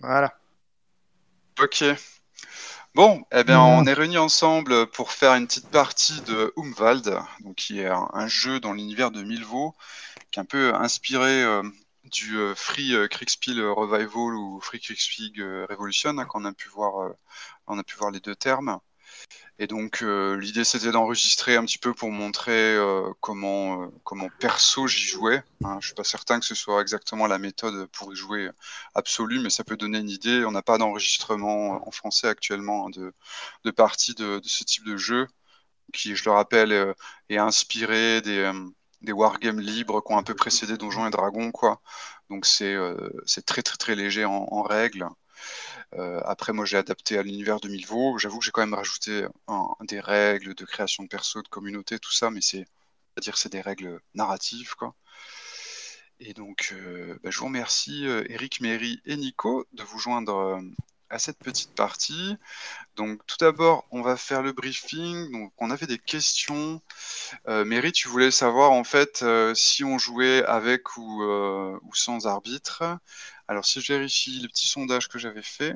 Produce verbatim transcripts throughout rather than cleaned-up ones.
Voilà. Ok. Bon, eh bien, on Voilà. est réunis ensemble pour faire une petite partie de Umwald, donc qui est un, un jeu dans l'univers de Milvaux, qui est un peu inspiré euh, du euh, Free euh, Kriegspiel Revival ou Free Kriegspiel euh, Revolution, hein, qu'on a pu voir, euh, on a pu voir les deux termes. Et donc euh, l'idée c'était d'enregistrer un petit peu pour montrer euh, comment, euh, comment perso j'y jouais. Hein. Je suis pas certain que ce soit exactement la méthode pour y jouer absolue, mais ça peut donner une idée. On n'a pas d'enregistrement en français actuellement, hein, de, de partie de, de ce type de jeu, qui, je le rappelle, euh, est inspiré des, euh, des wargames libres qui ont un peu précédé Donjons et Dragons, quoi. Donc c'est euh, c'est très très très léger en, en règles. Euh, après, moi, j'ai adapté à l'univers de Milvaux. J'avoue que j'ai quand même rajouté un- des règles de création de perso, de communauté, tout ça, mais c'est, c'est-à-dire, c'est des règles narratives, quoi. Et donc, euh, bah, je vous remercie, euh, Eric, Méry et Nico, de vous joindre euh, à cette petite partie. Donc, tout d'abord, on va faire le briefing. Donc, on avait des questions. Euh, Méry, tu voulais savoir, en fait, euh, si on jouait avec ou, euh, ou sans arbitre. Alors, si je vérifie le petit sondage que j'avais fait,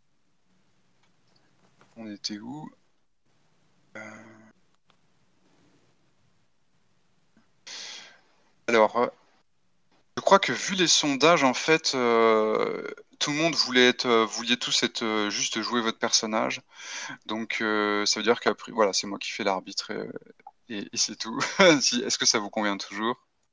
on était où? Euh, Alors, euh, je crois que vu les sondages, en fait, euh, tout le monde voulait être, euh, vouliez tous être euh, juste jouer votre personnage. Donc, euh, ça veut dire qu'après, voilà, c'est moi qui fais l'arbitre euh, et, et c'est tout. Si- Est-ce que ça vous convient toujours?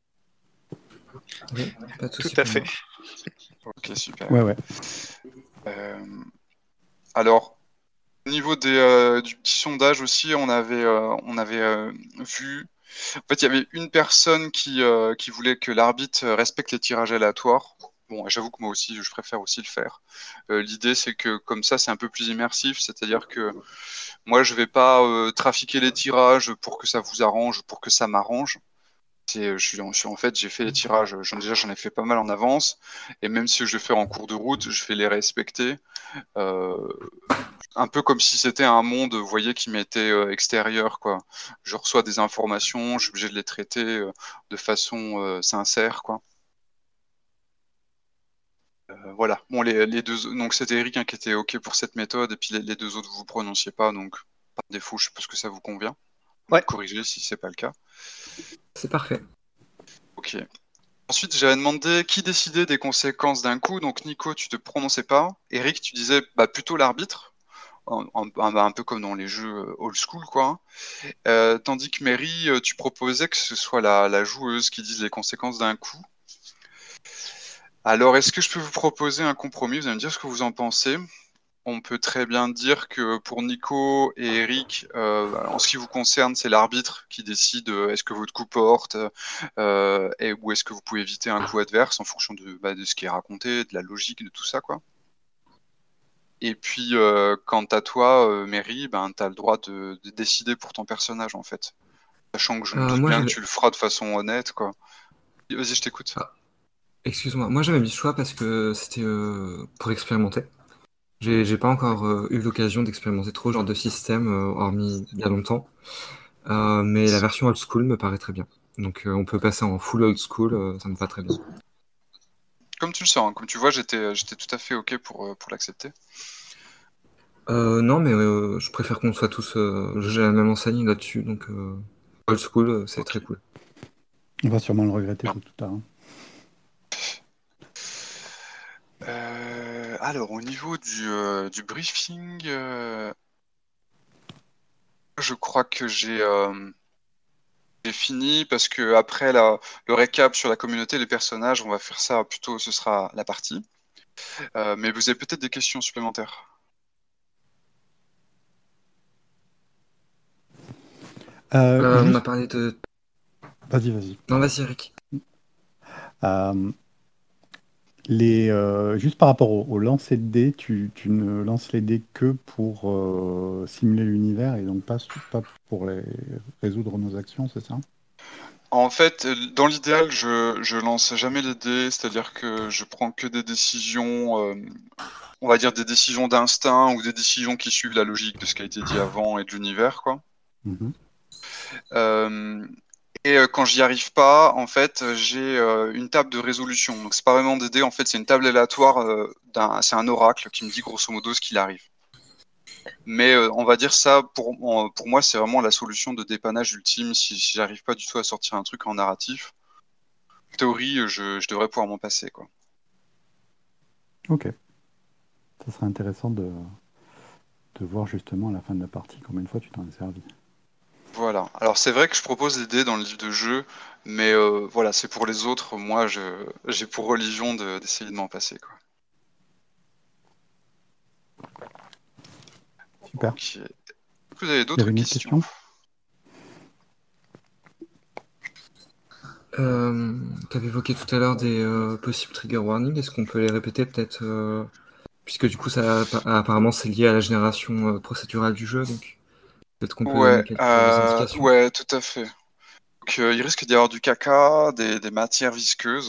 Oui, pas de Tout souci à pour fait. moi. Ok, super. Ouais, ouais. Euh, alors, au niveau des, euh, du petit sondage aussi, on avait, euh, on avait euh, vu. En fait, il y avait une personne qui, euh, qui voulait que l'arbitre respecte les tirages aléatoires. Bon, j'avoue que moi aussi, je préfère aussi le faire. Euh, l'idée, c'est que comme ça, c'est un peu plus immersif, c'est-à-dire que moi, je vais pas euh, trafiquer les tirages pour que ça vous arrange, pour que ça m'arrange. C'est, je suis, en, je suis- en fait, j'ai fait les tirages, j'en, déjà j'en ai fait pas mal en avance, et même si je vais faire en cours de route, je vais les respecter. Euh, un peu comme si c'était un monde, vous voyez, qui m'était euh, extérieur, quoi. Je reçois des informations, je suis obligé de les traiter euh, de façon euh, sincère, quoi. Euh, voilà. Bon, les, les deux, donc c'était Eric, hein, qui était OK pour cette méthode, et puis les, les deux autres, vous vous prononciez pas, donc par défaut, je suppose que ça vous convient. Vous me Ouais. corrigez si c'est pas le cas. C'est parfait. OK. Ensuite, j'avais demandé qui décidait des conséquences d'un coup. Donc, Nico, tu te prononçais pas. Eric, tu disais bah, plutôt l'arbitre, un, un- un peu comme dans les jeux euh, old school, quoi. Euh, tandis que Mary, euh, tu proposais que ce soit la, la joueuse qui dise les conséquences d'un coup. Alors, est-ce que je peux vous proposer un compromis? Vous allez me dire ce que vous en pensez. On peut très bien dire que pour Nico et Eric, euh, en ce qui vous concerne, c'est l'arbitre qui décide euh, est-ce que votre coup porte euh, et, ou est-ce que vous pouvez éviter un coup adverse en fonction de, bah, de ce qui est raconté, de la logique, de tout ça, quoi. Et puis, euh, quant à toi, euh, Mary, ben, tu as le droit de, de décider pour ton personnage, en fait. Sachant que je me Euh, doute moi, bien que j'avais. tu le feras de façon honnête, quoi. Vas-y, je t'écoute. Ah, excuse-moi. Moi, j'avais mis ce choix parce que c'était euh, pour expérimenter. J'ai j'ai pas Ouais. encore euh, eu l'occasion d'expérimenter trop ce genre de système, euh, hormis il y a longtemps. Euh, mais la version old school me paraît très bien. Donc, euh, on peut passer en full old school, euh, ça me va très bien. Comme tu le sens, hein. Comme tu vois, j'étais, j'étais tout à fait OK pour, euh, pour l'accepter. Euh, non, mais euh, je préfère qu'on soit tous. Euh, j'ai la même enseigne là-dessus, donc euh, old school, euh, c'est OK. très cool. On va sûrement le regretter Bien. tout à l'heure. Euh, alors, au niveau du, euh, du briefing, euh, je crois que j'ai euh, j'ai fini parce que après la, le récap sur la communauté, les personnages, on va faire ça plutôt, ce sera la partie. Euh, mais vous avez peut-être des questions supplémentaires. Euh, Euh, on a juste, parlé de. vas-y, vas-y. Non, vas-y, Eric. Euh, les, euh, juste par rapport au, au lancer de dés, tu, tu ne lances les dés que pour euh, simuler l'univers et donc pas, pas pour les, résoudre nos actions, c'est ça? En fait, dans l'idéal, je, je lance jamais les dés, c'est-à-dire que je prends que des décisions, euh, on va dire des décisions d'instinct ou des décisions qui suivent la logique de ce qui a été dit avant et de l'univers, quoi. Mhm. Euh, Et euh, quand j'y arrive pas, en fait, euh, j'ai euh, une table de résolution. Donc c'est pas vraiment des dés, en fait, c'est une table aléatoire. Euh, d'un, c'est un oracle qui me dit grosso modo ce qu'il arrive. Mais euh, on va dire ça, pour, en- pour moi, c'est vraiment la solution de dépannage ultime si, si j'arrive pas du tout à sortir un truc en narratif. En théorie, euh, je, je devrais pouvoir m'en passer, quoi. Ok. Ça serait intéressant de, de voir justement à la fin de la partie combien de fois tu t'en es servi. Voilà. Alors c'est vrai que je propose des dés dans le livre de jeu, mais euh, voilà, c'est pour les autres. Moi, je, j'ai pour religion de- d'essayer de m'en passer, quoi. Super. Ok. Est-ce que vous avez Il y d'autres avait une autre questions? question? Euh, tu avais évoqué tout à l'heure des euh, possibles trigger warnings. Est-ce qu'on peut les répéter peut-être euh, puisque du coup, ça, apparemment, c'est lié à la génération euh, procédurale du jeu, donc peut-être qu'on peut donner Ouais, quelques euh, indications. ouais, tout à fait. Donc, euh, il risque d'y avoir du caca, des, des matières visqueuses,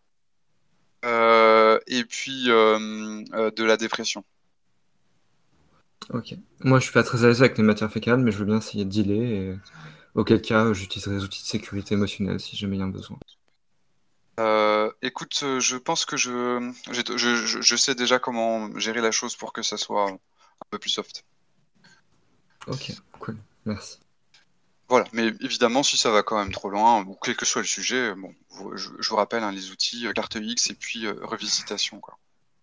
euh, et puis euh, euh, de la dépression. Ok. Moi, je suis pas très à l'aise avec les matières fécales, mais je veux bien essayer de dealer. Et auquel cas, j'utiliserai les outils de sécurité émotionnelle si jamais il y a un besoin. Euh, écoute, euh, je pense que je, j'ai- je, je, je sais déjà comment gérer la chose pour que ça soit un peu plus soft. Ok, cool. Merci. Voilà, mais évidemment, si ça va quand même trop loin, ou quel que soit le sujet, bon, vous- je, je vous rappelle hein, les outils euh, carte X et puis euh, revisitation, quoi.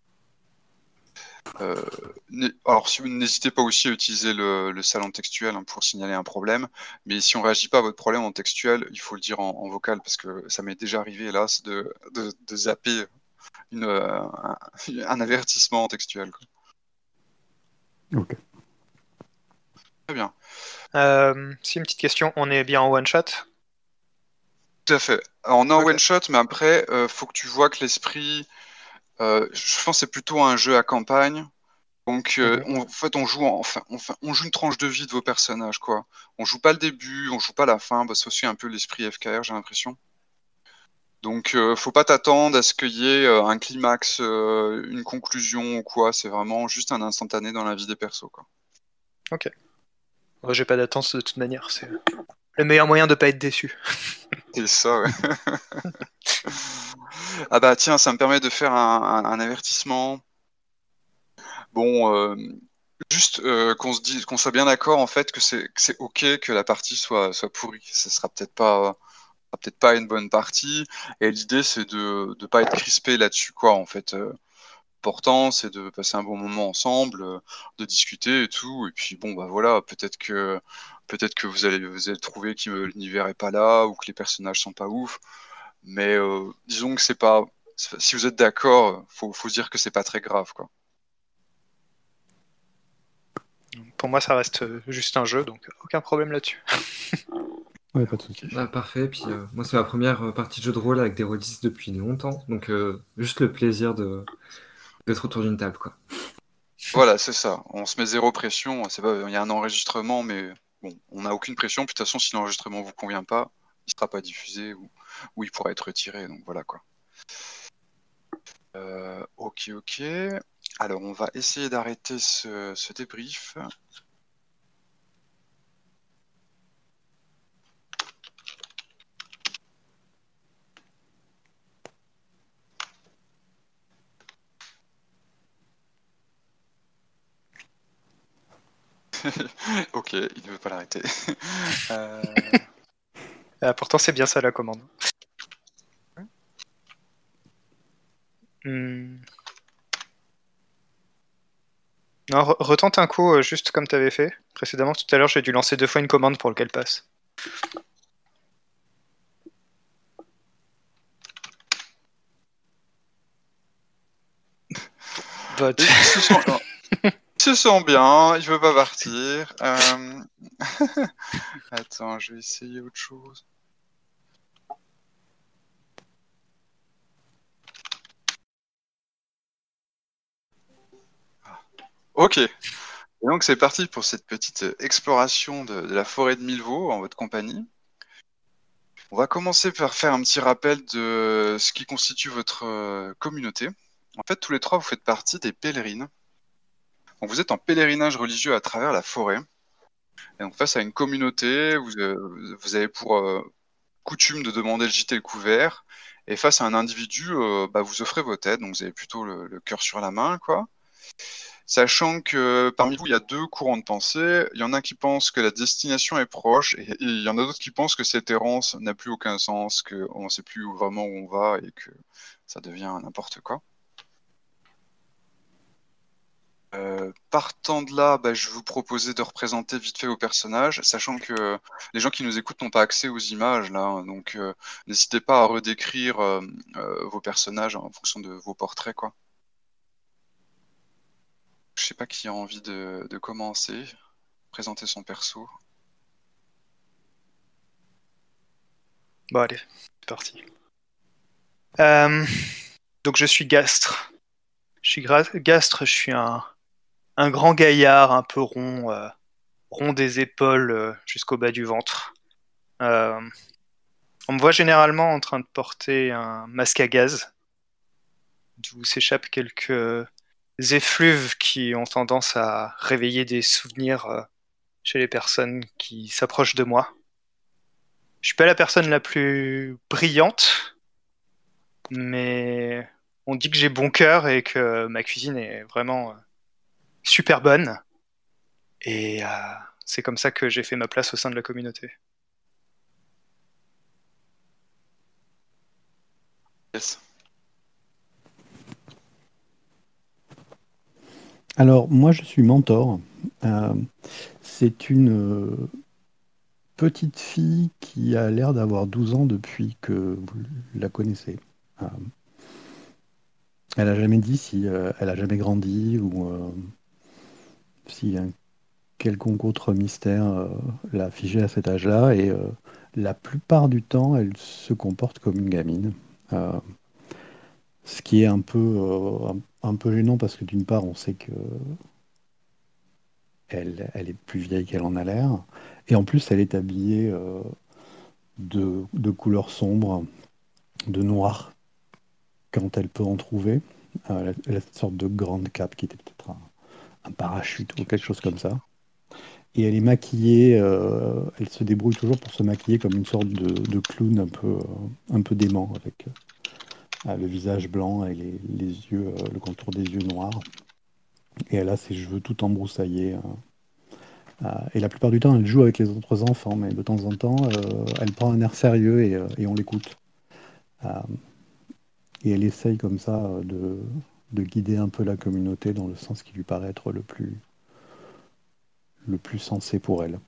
Euh, n'hé- alors, si vous n'hésitez pas aussi à utiliser le, le salon textuel hein, pour signaler un problème, mais si on réagit pas à votre problème en textuel, il faut le dire en, en vocal parce que ça m'est déjà arrivé, hélas, de, de, de zapper une, euh, un, un avertissement en textuel, quoi. Ok. Très bien, Euh, si, une petite question, on est bien en one shot? tout à fait. Alors, on est en Ok. one shot, mais après, euh, faut que tu vois que l'esprit, euh, je pense, que c'est plutôt un jeu à campagne. Donc, euh, Mhm. on- en fait, on joue, en- enfin, enfin, on joue une tranche de vie de vos personnages, quoi. On joue pas le début, on joue pas la fin. Bah, c'est aussi un peu l'esprit F K R, j'ai l'impression. Donc, euh, faut pas t'attendre à ce qu'il y ait euh, un climax, euh, une conclusion ou quoi. C'est vraiment juste un instantané dans la vie des persos, quoi. Ok. Moi, j'ai pas d'attente de toute manière, c'est le meilleur moyen de pas être déçu. C'est ça, ouais. Ah bah tiens, ça me permet de faire un, un- un avertissement. Bon, euh, juste euh, qu'on se dise, qu'on soit bien d'accord en fait que c'est que c'est ok que la partie soit soit pourrie. Ce sera peut-être pas sera peut-être pas une bonne partie. Et l'idée c'est de de pas être crispé là-dessus quoi. En fait, euh, l'important c'est de passer un bon moment ensemble, euh, de discuter et tout. Et puis bon bah voilà, peut-être que peut-être que vous allez vous allez trouver que l'univers est pas là ou que les personnages sont pas ouf. Mais euh, disons que c'est pas si vous êtes d'accord, faut faut se dire que c'est pas très grave quoi. Pour moi, ça reste euh, juste un jeu, donc aucun problème là-dessus. Ouais, pas de souci. Ah, parfait. Puis euh, moi, c'est ma première euh, partie de jeu de rôle avec des rôlistes depuis longtemps, donc euh, juste le plaisir de d'être autour d'une table, quoi. Voilà, c'est ça. On se met zéro pression. C'est pas, il y a un enregistrement, mais bon, on n'a aucune pression. Puis de toute façon, si l'enregistrement vous convient pas, il sera pas diffusé ou, ou il pourra être retiré. Donc voilà quoi. Euh, ok, ok. Alors on va essayer d'arrêter ce, ce débrief. Ok, il ne veut pas l'arrêter. Euh, Ah, pourtant, c'est bien ça la commande. Hmm. Non, re- retente un coup, euh, juste comme tu avais fait précédemment. Tout à l'heure, j'ai dû lancer deux fois une commande pour qu'elle passe. Bah, il se sent, il se sent bien, il veut pas partir. Euh, Attends, je vais essayer autre chose. Ok. Et donc c'est parti pour cette petite euh, exploration de, de la forêt de Milvaux en votre compagnie. On va commencer par faire un petit rappel de ce qui constitue votre euh, communauté. En fait, tous les trois, vous faites partie des pèlerines. Donc, vous êtes en pèlerinage religieux à travers la forêt. Et donc, face à une communauté, vous, euh, vous avez pour, euh, coutume de demander le gîte et le couvert. Et face à un individu, euh, bah, vous offrez votre aide, donc vous avez plutôt le, le cœur sur la main, quoi. Sachant que parmi vous, il y a deux courants de pensée. Il y en a qui pensent que la destination est proche, et, et il y en a d'autres qui pensent que cette errance n'a plus aucun sens, qu'on ne sait plus où- vraiment où on va et que ça devient n'importe quoi. Euh, partant de là, bah, je vais vous proposer de représenter vite fait vos personnages, sachant que les gens qui nous écoutent n'ont pas accès aux images là, hein, donc euh, n'hésitez pas à redécrire euh, euh, vos personnages en fonction de vos portraits, quoi. Je sais pas qui a envie de, de commencer, présenter son perso. Bon, allez, c'est parti. Euh, donc, je suis Gastre. Je suis gra- Gastre, je suis un, un grand gaillard, un peu rond, euh, rond des épaules euh, jusqu'au bas du ventre. Euh, on me voit généralement en train de porter un masque à gaz, d'où s'échappent quelques effluves qui ont tendance à réveiller des souvenirs euh, chez les personnes qui s'approchent de moi. Je suis pas la personne la plus brillante, mais on dit que j'ai bon cœur et que ma cuisine est vraiment euh, super bonne. Et euh, c'est comme ça que j'ai fait ma place au sein de la communauté. Yes. Alors, moi, je suis Mentor. Euh, c'est une euh, petite fille qui a l'air d'avoir douze ans depuis que vous la connaissez. Euh, elle a jamais dit si euh, elle a jamais grandi ou euh, si un quelconque autre mystère euh, l'a figée à cet âge-là. Et euh, la plupart du temps, elle se comporte comme une gamine. Euh, ce qui est un peu, euh, un, un peu gênant parce que d'une part, on sait que elle, elle est plus vieille qu'elle en a l'air. Et en plus, elle est habillée euh, de, de couleurs sombres, de noir, quand elle peut en trouver. Euh, elle, a, elle a cette sorte de grande cape qui était peut-être un, un parachute ou quelque chose comme ça. Et elle est maquillée, euh, elle se débrouille toujours pour se maquiller comme une sorte de, de clown un peu, euh, un peu dément, avec euh, le visage blanc et les, les yeux, euh, le contour des yeux noirs. Et elle a ses cheveux tout embroussaillés. euh, Euh, et la plupart du temps, elle joue avec les autres enfants, mais de temps en temps, euh, elle prend un air sérieux et, euh, et on l'écoute. Euh, et elle essaye comme ça euh, de, de guider un peu la communauté dans le sens qui lui paraît être le plus, le plus sensé pour elle.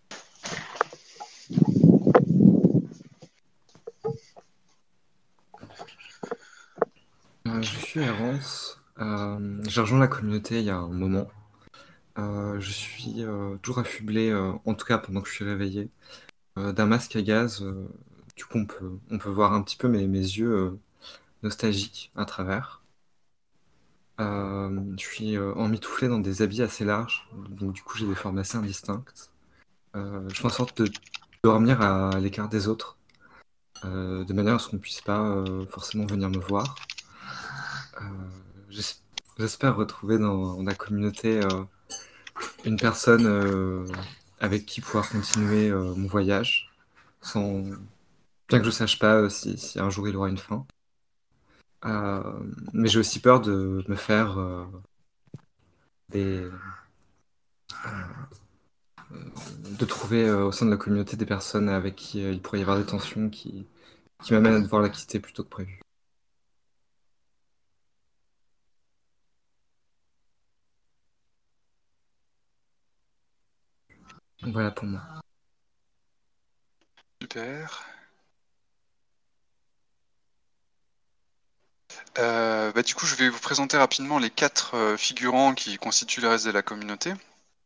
Euh, je suis Errance. Euh, j'ai rejoint la communauté il y a un moment. Euh, je suis euh, toujours affublé, euh, en tout cas pendant que je suis réveillé, euh, d'un masque à gaz. euh, du coup, on peut, on peut voir un petit peu mes, mes yeux euh, nostalgiques à travers. Euh, je suis euh, emmitouflé dans des habits assez larges, donc du coup j'ai des formes assez indistinctes. Euh, je fais en sorte de dormir à l'écart des autres, euh, de manière à ce qu'on ne puisse pas euh, forcément venir me voir. Euh, j'es- J'espère retrouver dans la communauté euh, une personne euh, avec qui pouvoir continuer euh, mon voyage, sans... bien que je sache pas euh, si, si un jour il aura une fin. Euh, mais j'ai aussi peur de me faire euh, des... de trouver euh, au sein de la communauté des personnes avec qui euh, il pourrait y avoir des tensions qui, qui m'amènent à devoir la quitter plutôt que prévu. Donc voilà pour moi. Super. Euh, bah, du coup, je vais vous présenter rapidement les quatre euh, figurants qui constituent le reste de la communauté.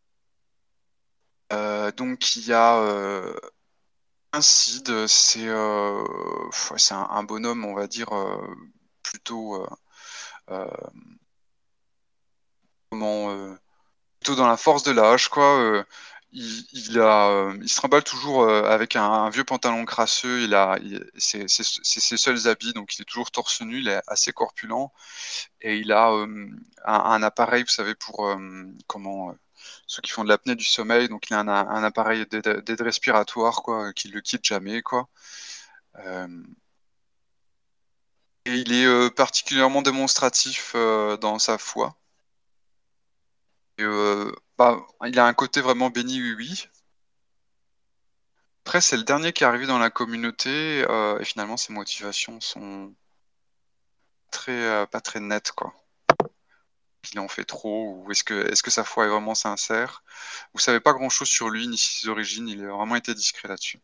Euh, donc, il y a euh, un Cid, c'est euh, ouais, c'est un, un bonhomme, on va dire, euh, plutôt, euh, euh, comment, euh, plutôt dans la force de l'âge, quoi. Euh, il, il a, euh, il se trimballe toujours euh, avec un, un vieux pantalon crasseux. Il a, il- c'est c'est- c'est ses seuls habits, donc il est toujours torse nu. Il est assez corpulent et il a euh, un, un appareil, vous savez, pour euh, comment. euh, ceux qui font de l'apnée du sommeil, donc il a un, un appareil d'aide, d'aide respiratoire, quoi, qui le quitte jamais, quoi. Euh, et il est euh, particulièrement démonstratif euh, dans sa foi. Et, euh, bah, il a un côté vraiment béni, oui, oui. Après, c'est le dernier qui est arrivé dans la communauté, euh, et finalement, ses motivations sont très, euh, pas très nettes, quoi. Il en fait trop, ou est-ce que, est-ce que sa foi est vraiment sincère? Vous savez pas grand-chose sur lui, ni ses origines, il a vraiment été discret là-dessus.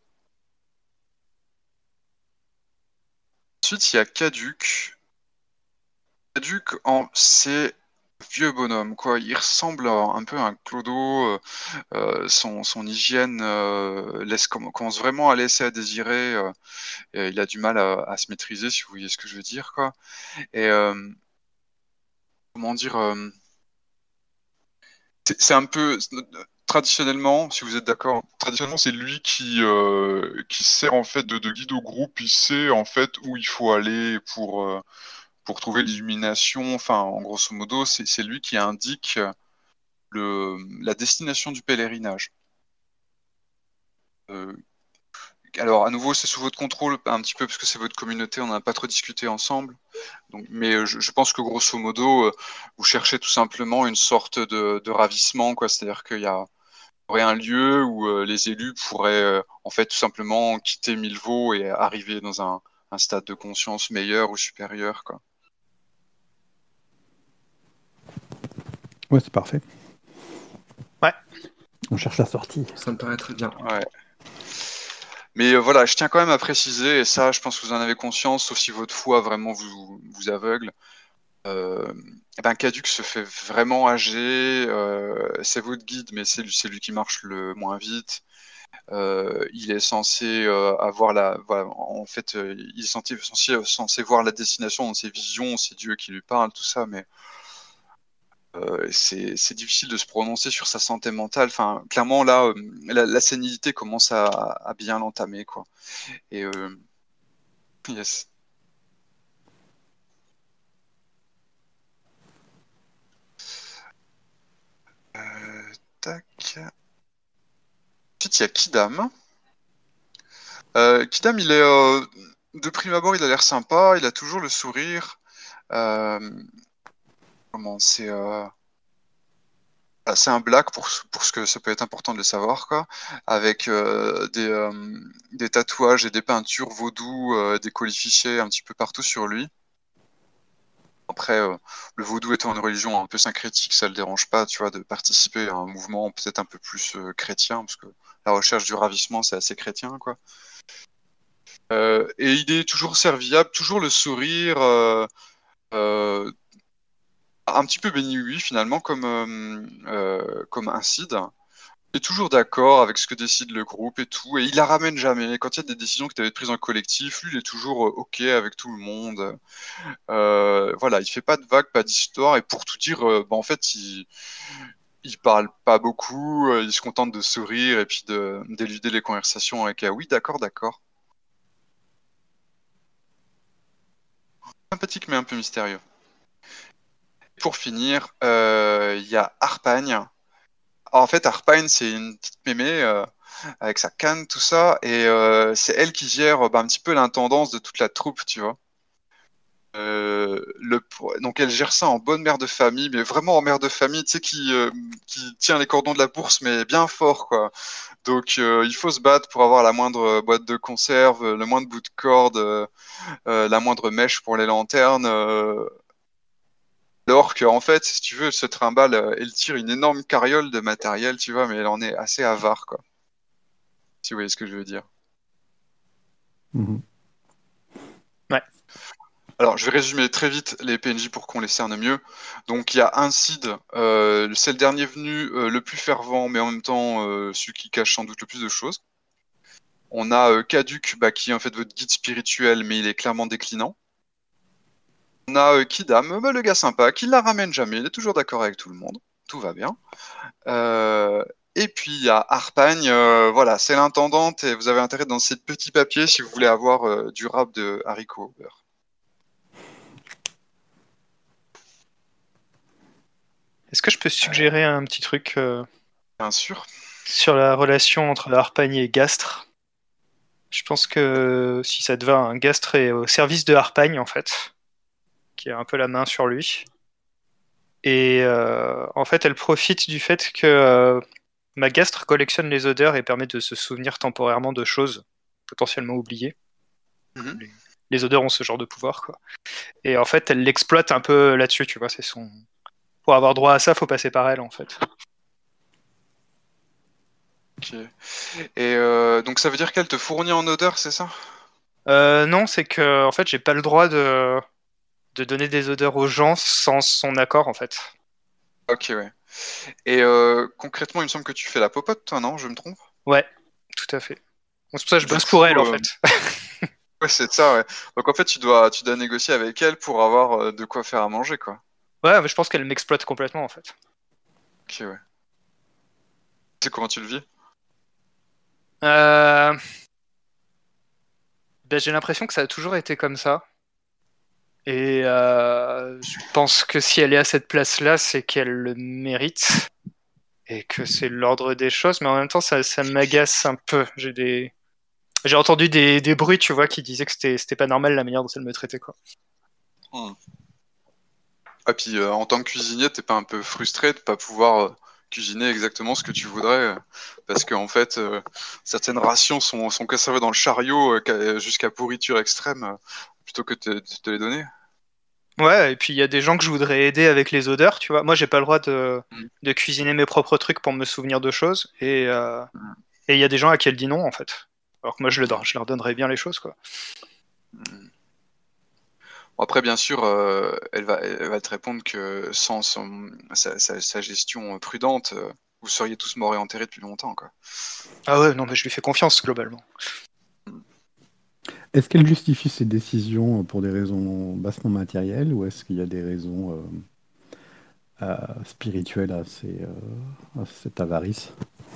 Ensuite, il y a Caduc. Caduc, en... c'est vieux bonhomme, quoi. Il ressemble à- un peu à un clodo. euh, euh, son, son hygiène euh, laisse, comm- commence vraiment à laisser à désirer. euh, et il a du mal à, à se maîtriser, si vous voyez ce que je veux dire, quoi. Et euh, comment dire, euh, c'est c'est un peu traditionnellement, si vous êtes d'accord, traditionnellement c'est lui qui euh, qui sert en fait de, de guide au groupe. Il sait en fait où il faut aller pour euh, pour trouver l'illumination. Enfin, en grosso modo, c'est c'est lui qui indique le la destination du pèlerinage. Euh, alors à nouveau, c'est sous votre contrôle un petit peu parce que c'est votre communauté. On n'a pas trop discuté ensemble. Donc, mais euh, je, je pense que grosso modo, euh, vous cherchez tout simplement une sorte de, de ravissement, quoi. C'est-à-dire qu'il y a aurait un lieu où euh, les élus pourraient euh, en fait tout simplement quitter Milvaux et arriver dans un, un stade de conscience meilleur ou supérieur, quoi. Ouais, c'est parfait. Ouais. On cherche la sortie. Ça me paraît très bien. Ouais. Mais euh, voilà, je tiens quand même à préciser, et ça, je pense que vous en avez conscience, sauf si votre foi vraiment vous, vous aveugle. Euh, eh ben, Caduc se fait vraiment âgé. Euh, c'est votre guide, mais c'est lui, c'est lui qui marche le moins vite. Euh, il est censé euh, avoir la, voilà, en fait, euh, il est censé, censé, censé voir la destination dans ses visions, c'est Dieu qui lui parle, tout ça, mais euh, c'est c'est difficile de se prononcer sur sa santé mentale. Enfin, clairement, là, euh, la, la sénilité commence à, à bien l'entamer, quoi. Et euh, yes. Euh, tac. Ensuite, il y a Kidam. Euh, Kidam, il est euh, de prime abord, il a l'air sympa, il a toujours le sourire. Euh, comment c'est euh, ah, c'est un black pour, pour ce que ça peut être important de le savoir, quoi, avec euh, des, euh, des tatouages et des peintures vaudou, euh, des colifichets un petit peu partout sur lui. Après, euh, le vaudou étant une religion un peu syncrétique, ça le dérange pas, tu vois, de participer à un mouvement peut-être un peu plus euh, chrétien, parce que la recherche du ravissement, c'est assez chrétien, quoi. Euh, et il est toujours serviable, toujours le sourire, euh, euh, un petit peu béni oui finalement, comme, euh, euh, comme un Cid. Il est toujours d'accord avec ce que décide le groupe et tout, et il la ramène jamais. Quand il y a des décisions qui doivent être prises en collectif, lui, il est toujours euh, OK avec tout le monde. Euh, voilà, il fait pas de vagues, pas d'histoire, et pour tout dire, euh, bah, en fait, il, il parle pas beaucoup, euh, il se contente de sourire et puis de d'éluder les conversations avec un oui, d'accord, d'accord. Sympathique mais un peu mystérieux. Pour finir, euh, il y a Harpagne. Alors, en fait, Harpagne, c'est une petite mémé euh, avec sa canne, tout ça, et euh, c'est elle qui gère bah, un petit peu l'intendance de toute la troupe, tu vois. Euh, le, donc elle gère ça en bonne mère de famille, mais vraiment en mère de famille, tu sais, qui, euh, qui tient les cordons de la bourse, mais bien fort, quoi. Donc euh, il faut se battre pour avoir la moindre boîte de conserve, le moindre bout de corde, euh, euh, la moindre mèche pour les lanternes. euh, Alors qu'en fait, si tu veux, elle se trimballe, euh, elle tire une énorme carriole de matériel, tu vois, mais elle en est assez avare, quoi. Si vous voyez ce que je veux dire. Mhm. Ouais. Alors, je vais résumer très vite les P N J pour qu'on les cerne mieux. Donc, il y a un Cid, euh, c'est le dernier venu, euh, le plus fervent, mais en même temps, euh, celui qui cache sans doute le plus de choses. On a euh, Caduc, bah, qui est en fait votre guide spirituel, mais il est clairement déclinant. On a euh, Kidam, bah, le gars sympa, qui la ramène jamais, il est toujours d'accord avec tout le monde. Tout va bien. Euh, et puis il y a Harpagne, euh, voilà, c'est l'intendante et vous avez intérêt dans ces petits papiers si vous voulez avoir euh, du rap de haricots au beurre. Est-ce que je peux suggérer un petit truc euh, Bien sûr. sur la relation entre Harpagne et Gastre? Je pense que si ça te va, un Gastre est au service de Harpagne, en fait, qui a un peu la main sur lui. Et euh, en fait, elle profite du fait que euh, ma Gastre collectionne les odeurs et permet de se souvenir temporairement de choses potentiellement oubliées. Mhm. Les, les odeurs ont ce genre de pouvoir, quoi. Et en fait, elle l'exploite un peu là-dessus, tu vois. C'est son. Pour avoir droit à ça, faut passer par elle, en fait. Ok. Et euh, donc ça veut dire qu'elle te fournit en odeur, c'est ça? Euh, non, c'est que en fait, j'ai pas le droit de de donner des odeurs aux gens sans son accord, en fait. Ok, ouais. Et euh, concrètement, il me semble que tu fais la popote, toi, non? Je me trompe? Ouais, tout à fait. Bon, c'est pour ça que je Du bosse pour elle, coup, en euh, fait. ouais, c'est ça, ouais. Donc en fait, tu dois, tu dois négocier avec elle pour avoir euh, de quoi faire à manger, quoi. Ouais, mais je pense qu'elle m'exploite complètement, en fait. Ok, ouais. Tu sais comment tu le vis? Euh... Ben, j'ai l'impression que ça a toujours été comme ça. Et euh, je pense que si elle est à cette place-là, c'est qu'elle le mérite. Et que c'est l'ordre des choses. Mais en même temps, ça, ça m'agace un peu. J'ai des... J'ai entendu des, des bruits, tu vois, qui disaient que c'était c'était pas normal la manière dont elle me traitait, quoi. Hmm. Ah, puis euh, en tant que cuisinier, t'es pas un peu frustré de pas pouvoir euh, cuisiner exactement ce que tu voudrais, euh, parce qu'en fait, euh, certaines rations sont, sont conservées dans le chariot euh, qu'à- jusqu'à pourriture extrême, euh, plutôt que de de te les donner. Ouais, et puis il y a des gens que je voudrais aider avec les odeurs, tu vois. Moi, j'ai pas le droit de, Hmm. de cuisiner mes propres trucs pour me souvenir de choses. Et euh, et il y a des gens à qui elle dit non, en fait. Alors que moi, je, le, je leur donnerais bien les choses, quoi. Hmm. Après, bien sûr, euh, elle va, elle va te répondre que sans son- sa, sa- sa gestion prudente, euh, vous seriez tous morts et enterrés depuis longtemps, quoi. Ah ouais, non, mais je lui fais confiance, globalement. Est-ce qu'elle justifie ses décisions pour des raisons bassement matérielles ou est-ce qu'il y a des raisons euh, euh, spirituelles à, ces, euh, à cette avarice?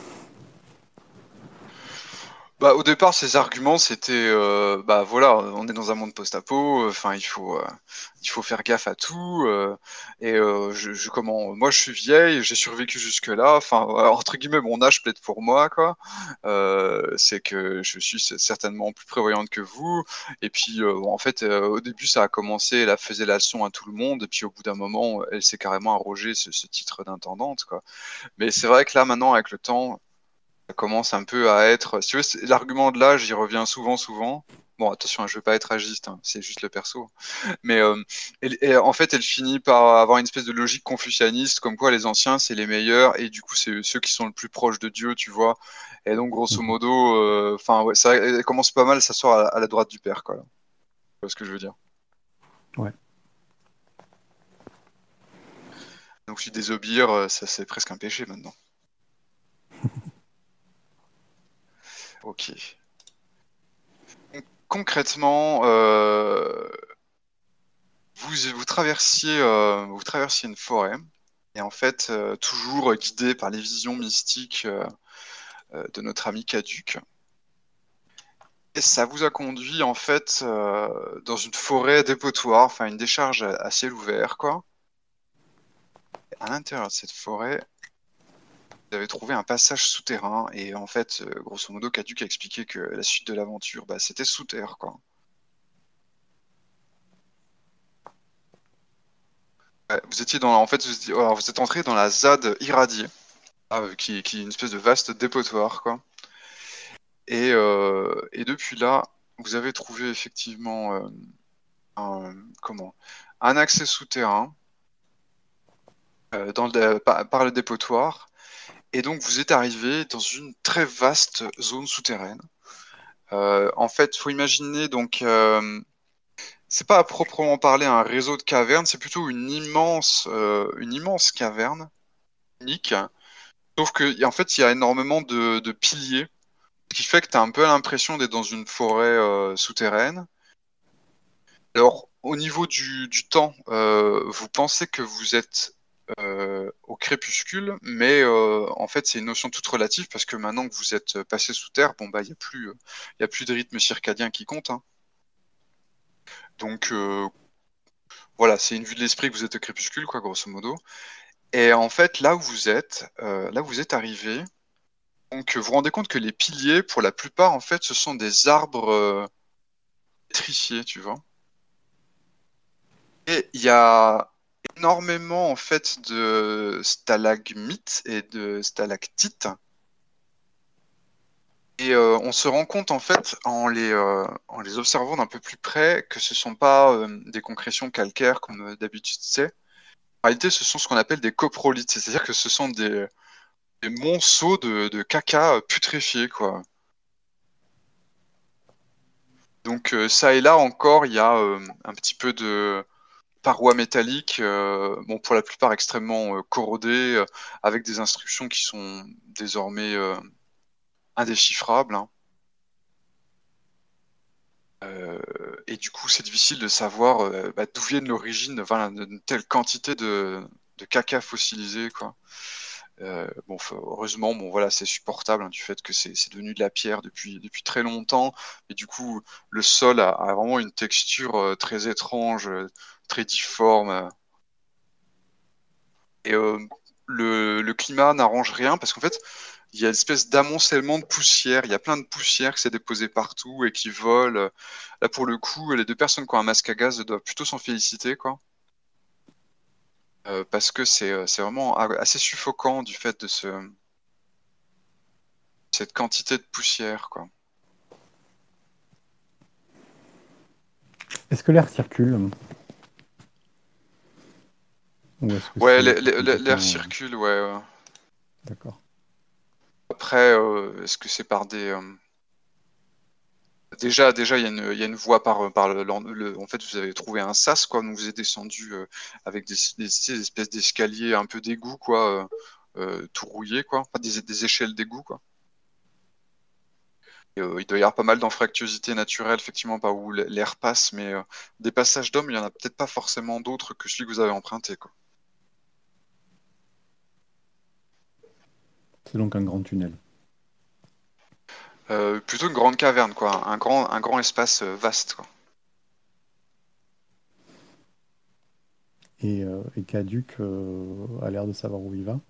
Bah, au départ, ses arguments, c'était, euh, bah voilà, on est dans un monde post-apo, enfin, il faut, euh, il faut faire gaffe à tout, euh, et euh, je, je- comment, moi, je suis vieille, j'ai survécu jusque-là, enfin, voilà, entre guillemets, mon âge plaide pour moi, quoi. Euh, c'est que je suis c- certainement plus prévoyante que vous, et puis, euh, bon, en fait, euh, au début, ça a commencé, elle a faisait la leçon à tout le monde, et puis au bout d'un moment, elle s'est carrément arrogée ce, ce titre d'intendante, quoi. Mais c'est vrai que là, maintenant, avec le temps, ça commence un peu à être. Si tu veux, c'est- l'argument de l'âge, il revient souvent, souvent. Bon, attention, hein, je veux pas être agiste, hein, c'est juste le perso. Mais euh, elle- et en fait, elle finit par avoir une espèce de logique confucianiste, comme quoi les anciens, c'est les meilleurs, et du coup, c'est ceux qui sont le plus proches de Dieu, tu vois. Et donc, grosso Mhm. modo, euh, enfin, ouais, ça, elle commence pas mal, ça sort à, à la droite du père, quoi. Tu vois ce que je veux dire. Ouais. Donc, si désobéir, euh, ça, c'est presque un péché maintenant. Ok. Concrètement, euh, Vous, vous traversiez, euh, vous traversiez une forêt, et en fait, euh, toujours guidé par les visions mystiques euh, euh, de notre ami Caduc. Et ça vous a conduit, en fait, euh, dans une forêt dépotoir, enfin une décharge à, à ciel ouvert, quoi. À l'intérieur de cette forêt, vous avez trouvé un passage souterrain, et en fait, euh, grosso modo, Caduc a expliqué que la suite de l'aventure, bah, c'était sous terre, quoi. Ouais, vous étiez dans, en fait, vous, étiez- alors, vous êtes entré dans la Z A D irradiée, ah, qui, qui est une espèce de vaste dépotoir, quoi. Et, euh, et depuis là, vous avez trouvé effectivement euh, un, comment, un accès souterrain euh, dans le- par, par le dépotoir. Et donc vous êtes arrivé dans une très vaste zone souterraine. Euh, en fait, faut imaginer donc, euh, c'est pas à proprement parler un réseau de cavernes, c'est plutôt une immense, euh, une immense caverne unique. Sauf que en fait, il y a énormément de, de piliers, ce qui fait que tu as un peu l'impression d'être dans une forêt euh, souterraine. Alors, au niveau du, du temps, euh, vous pensez que vous êtes euh, au crépuscule, mais euh, en fait, c'est une notion toute relative parce que maintenant que vous êtes passé sous terre, bon bah, il n'y a plus, euh, il y a plus de rythme circadien qui compte, hein. Donc euh, voilà, c'est une vue de l'esprit que vous êtes au crépuscule, quoi, grosso modo. Et en fait, là où vous êtes, euh, là où vous êtes arrivé, donc vous vous rendez compte que les piliers, pour la plupart, en fait, ce sont des arbres euh, pétrifiés, tu vois. Et il y a énormément en fait de stalagmites et de stalactites. Et euh, on se rend compte en fait en les, euh, en les observant d'un peu plus près que ce sont pas euh, des concrétions calcaires comme euh, d'habitude c'est. En réalité, ce sont ce qu'on appelle des coprolithes, c'est-à-dire que ce sont des, des monceaux de, de caca euh, putréfiés, quoi. Donc euh, ça et là encore, il y a euh, un petit peu de parois métalliques, euh, bon pour la plupart extrêmement euh, corrodées, euh, avec des inscriptions qui sont désormais euh, indéchiffrables, hein. Euh, et du coup, c'est difficile de savoir euh, bah, d'où viennent l'origine enfin, d'une telle quantité de, de caca fossilisé, quoi. Euh, bon, f- heureusement, bon voilà, c'est supportable hein, du fait que c'est c'est devenu de la pierre depuis depuis très longtemps, et du coup, le sol a, a vraiment une texture euh, très étrange, euh, très difforme. euh, Et euh, le, le climat n'arrange rien parce qu'en fait, il y a une espèce d'amoncellement de poussière. Il y a plein de poussière qui s'est déposée partout et qui vole. Là, pour le coup, les deux personnes qui ont un masque à gaz doivent plutôt s'en féliciter, quoi. Euh, parce que c'est euh, c'est vraiment a- assez suffocant du fait de ce, cette quantité de poussière, quoi. Est-ce que l'air circule ou est-ce que Ouais, c'est l'air c'est l'air- l'air complètement... euh, circule, ouais. ouais. D'accord. Après, euh, est-ce que c'est par des... euh, Déjà, déjà, il y a une, il y a une voie par, par le, le- en fait, vous avez trouvé un sas, quoi, donc vous êtes descendu euh, avec des, des- ces espèces d'escaliers un peu d'égout, quoi, euh, euh, tout rouillé, quoi, enfin, des, des échelles d'égout, quoi. Et, euh, il doit y avoir pas mal d'anfractuosité naturelle, effectivement, par où l'air passe, mais euh, des passages d'hommes, il y en a peut-être pas forcément d'autres que celui que vous avez emprunté, quoi. C'est donc un grand tunnel. Euh, plutôt une grande caverne, quoi, un grand, un grand espace euh, vaste, quoi. Et, euh, et Caduc euh, a l'air de savoir où il va.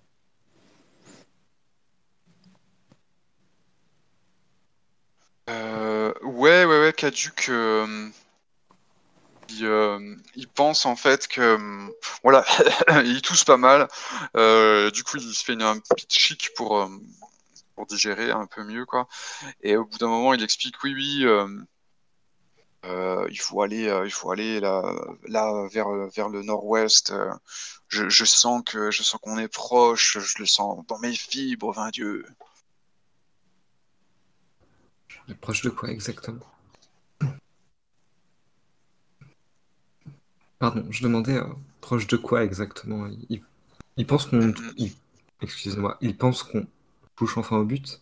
Euh, ouais, ouais, ouais, Caduc. euh, Il, euh, il pense en fait que euh, voilà, il tousse pas mal. Euh, du coup, il se fait une, un petit chic pour, euh, pour digérer un peu mieux, quoi. Et au bout d'un moment, il explique oui, oui, euh, euh, il faut aller, euh, il faut aller là, là vers, vers le nord-ouest. Euh, je, je sens que je sens qu'on est proche. Je le sens dans mes fibres, vain Dieu. Proche de quoi exactement? Pardon, je demandais euh, proche de quoi exactement? Il, il pense qu'on... Mm, mm. il- Excusez-moi, il pense qu'on touche enfin au but?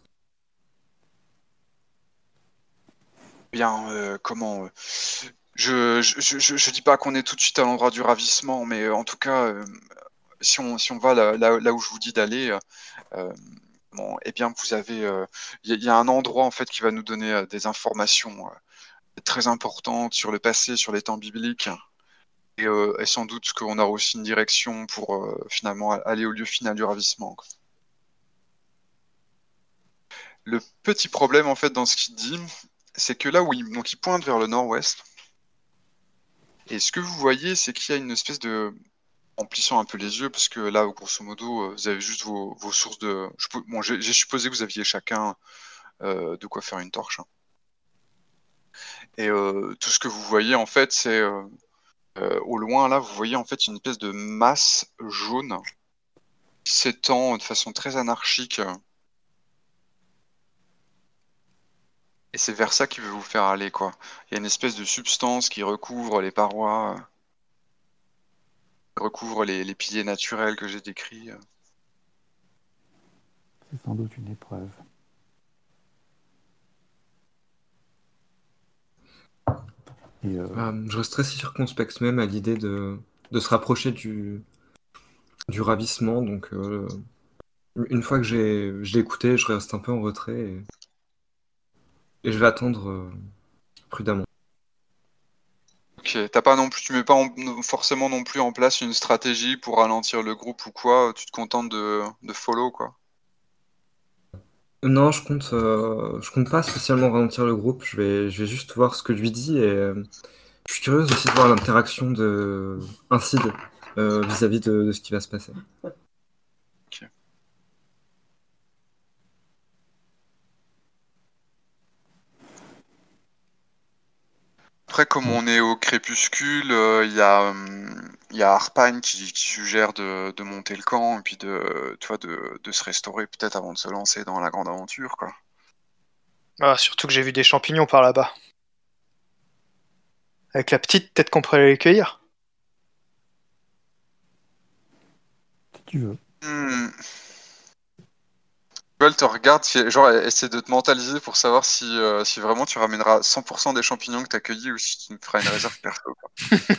Bien, euh, comment euh, je, je, je, je- je dis pas qu'on est tout de suite à l'endroit du ravissement, mais euh, en tout cas. euh, si on, si on va là, là- là où je vous dis d'aller, euh, euh, bon, eh bien, vous avez, euh, il y, a il y a un endroit en fait qui va nous donner euh, des informations euh, très importantes sur le passé, sur les temps bibliques, et, euh, et sans doute qu'on aura aussi une direction pour euh, finalement aller au lieu final du ravissement, quoi. Le petit problème en fait dans ce qu'il dit, c'est que là où il, donc il pointe vers le nord-ouest, et ce que vous voyez, c'est qu'il y a une espèce de en plissant un peu les yeux, parce que là, grosso modo, euh, vous avez juste vos, vos sources de. je peux- Bon, j'ai j'ai supposé que vous aviez chacun euh, de quoi faire une torche, hein. Et euh, tout ce que vous voyez, en fait, c'est euh, euh, au loin, là, vous voyez en fait une espèce de masse jaune qui s'étend de façon très anarchique. Et c'est vers ça qu'il veut vous faire aller, quoi. Il y a une espèce de substance qui recouvre les parois, euh, recouvre les, les piliers naturels que j'ai décrits. euh. C'est sans doute une épreuve. Et euh, Euh, je reste très circonspect même à l'idée de, de se rapprocher du, du ravissement. Donc, euh, une fois que j'ai, je l'ai écouté, je reste un peu en retrait et, et je vais attendre euh, prudemment. Ok, t'as pas non plus, tu mets pas en- forcément non plus en place une stratégie pour ralentir le groupe ou quoi, tu te contentes de, de follow quoi. Non, je compte, euh, je compte pas spécialement ralentir le groupe. Je vais, je vais juste voir ce que lui dit et euh, je suis curieuse aussi de voir l'interaction de Incide euh, vis-à-vis de, de ce qui va se passer. Ok. Après, comme Ouais. on est au crépuscule, euh, il y a, hum, il y a Harpagne qui, qui suggère de, de monter le camp et puis de, tu vois, de, de se restaurer peut-être avant de se lancer dans la grande aventure, quoi. Ah, surtout que j'ai vu des champignons par là-bas. Avec la petite, peut-être qu'on pourrait les cueillir. Si tu veux. Hmm. Elle te regarde, fait- genre, elle essaie de te mentaliser pour savoir si, euh, si vraiment tu ramèneras cent pour cent des champignons que t'as cueillis ou si tu me feras une réserve perso, quoi.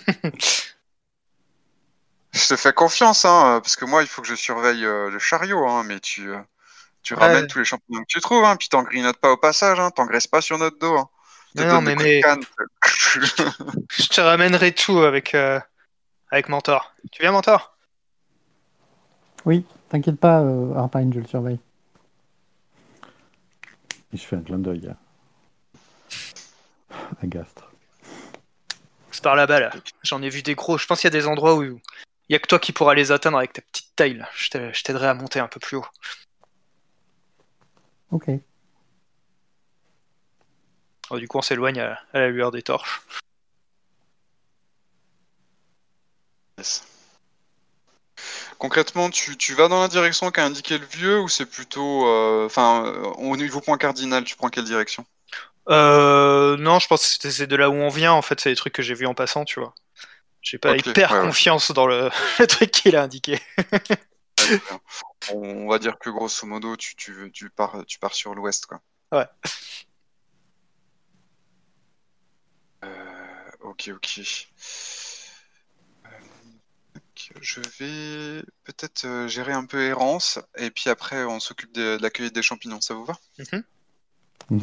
Je te fais confiance, hein, parce que moi, il faut que je surveille euh, le chariot, hein, mais tu, euh, tu ramènes Ouais, tous les champignons que tu trouves, hein, puis t'en grignotes pas au passage, hein, t'engraisses pas sur notre dos, hein. Je mais te non, donne le mais, coup de mais canne. je te ramènerai tout avec, euh, avec Mentor. Tu viens, Mentor? Oui, t'inquiète pas, euh, Harpine, je le surveille. Et je fais un clin d'œil à, à Gastre. C'est par là-bas, là. J'en ai vu des gros. Je pense qu'il y a des endroits où il y a que toi qui pourras les atteindre avec ta petite taille, là. Je t'a- je t'aiderai à monter un peu plus haut. Ok. Oh, du coup, on s'éloigne à, à la lueur des torches. Yes. Concrètement, tu, tu vas dans la direction qu'a indiqué le vieux ou c'est plutôt, euh, enfin, euh, au niveau point cardinal, tu prends quelle direction? Euh, non, je pense que c'est c'est de là où on vient, en fait. C'est des trucs que j'ai vus en passant, tu vois. J'ai pas Ok, hyper ouais, ouais. confiance dans le, le truc qu'il a indiqué. Ouais, très bien. On va dire que grosso modo, tu, tu, tu pars, tu pars sur l'ouest, quoi. Ouais. Euh, ok, ok. Euh, Je vais peut-être euh, gérer un peu errance et puis après on s'occupe de, de la cueillette des champignons, ça vous va? Mhm. Mhm.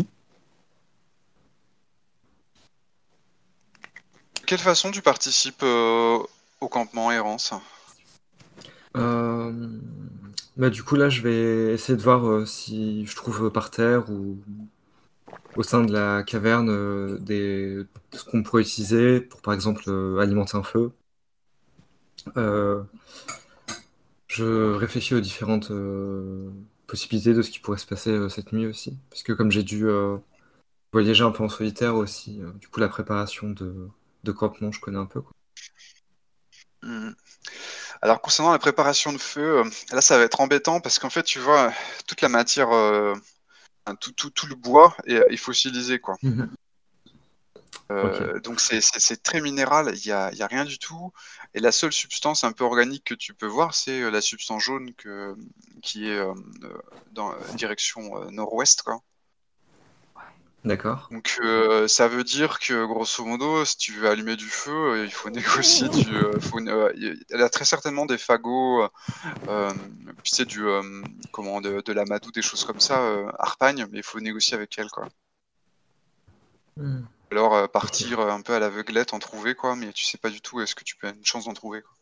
De quelle façon tu participes euh, au campement errance? Euh, Bah, du coup, là, je vais essayer de voir euh, si je trouve par terre ou au sein de la caverne euh, des... ce qu'on pourrait utiliser pour, par exemple, euh, alimenter un feu. Euh, je réfléchis aux différentes euh, possibilités de ce qui pourrait se passer euh, cette nuit aussi. Parce que comme j'ai dû euh, voyager un peu en solitaire aussi, euh, du coup, la préparation de, de campement, je connais un peu, quoi. Hmm. Alors concernant la préparation de feu, euh, là ça va être embêtant parce qu'en fait tu vois toute la matière, euh, enfin, tout, tout, tout le bois est, est fossilisé quoi. Mhm. Ok. Euh, donc c'est c'est- c'est très minéral, il y a, il y a rien du tout. Et la seule substance un peu organique que tu peux voir, c'est euh, la substance jaune que, qui est euh, euh, dans la direction euh, nord-ouest quoi. D'accord. Donc euh, ça veut dire que grosso modo, si tu veux allumer du feu, euh, il faut négocier du. euh, faut, euh, il y a très certainement des fagots, euh, tu sais, du euh, comment de, de l'amadou, des choses comme ça, euh, Harpagne, mais il faut négocier avec elle quoi. Hmm. Alors euh, Ok. partir euh, un peu à l'aveuglette, en trouver quoi, mais tu sais pas du tout est-ce que tu peux avoir une chance d'en trouver quoi.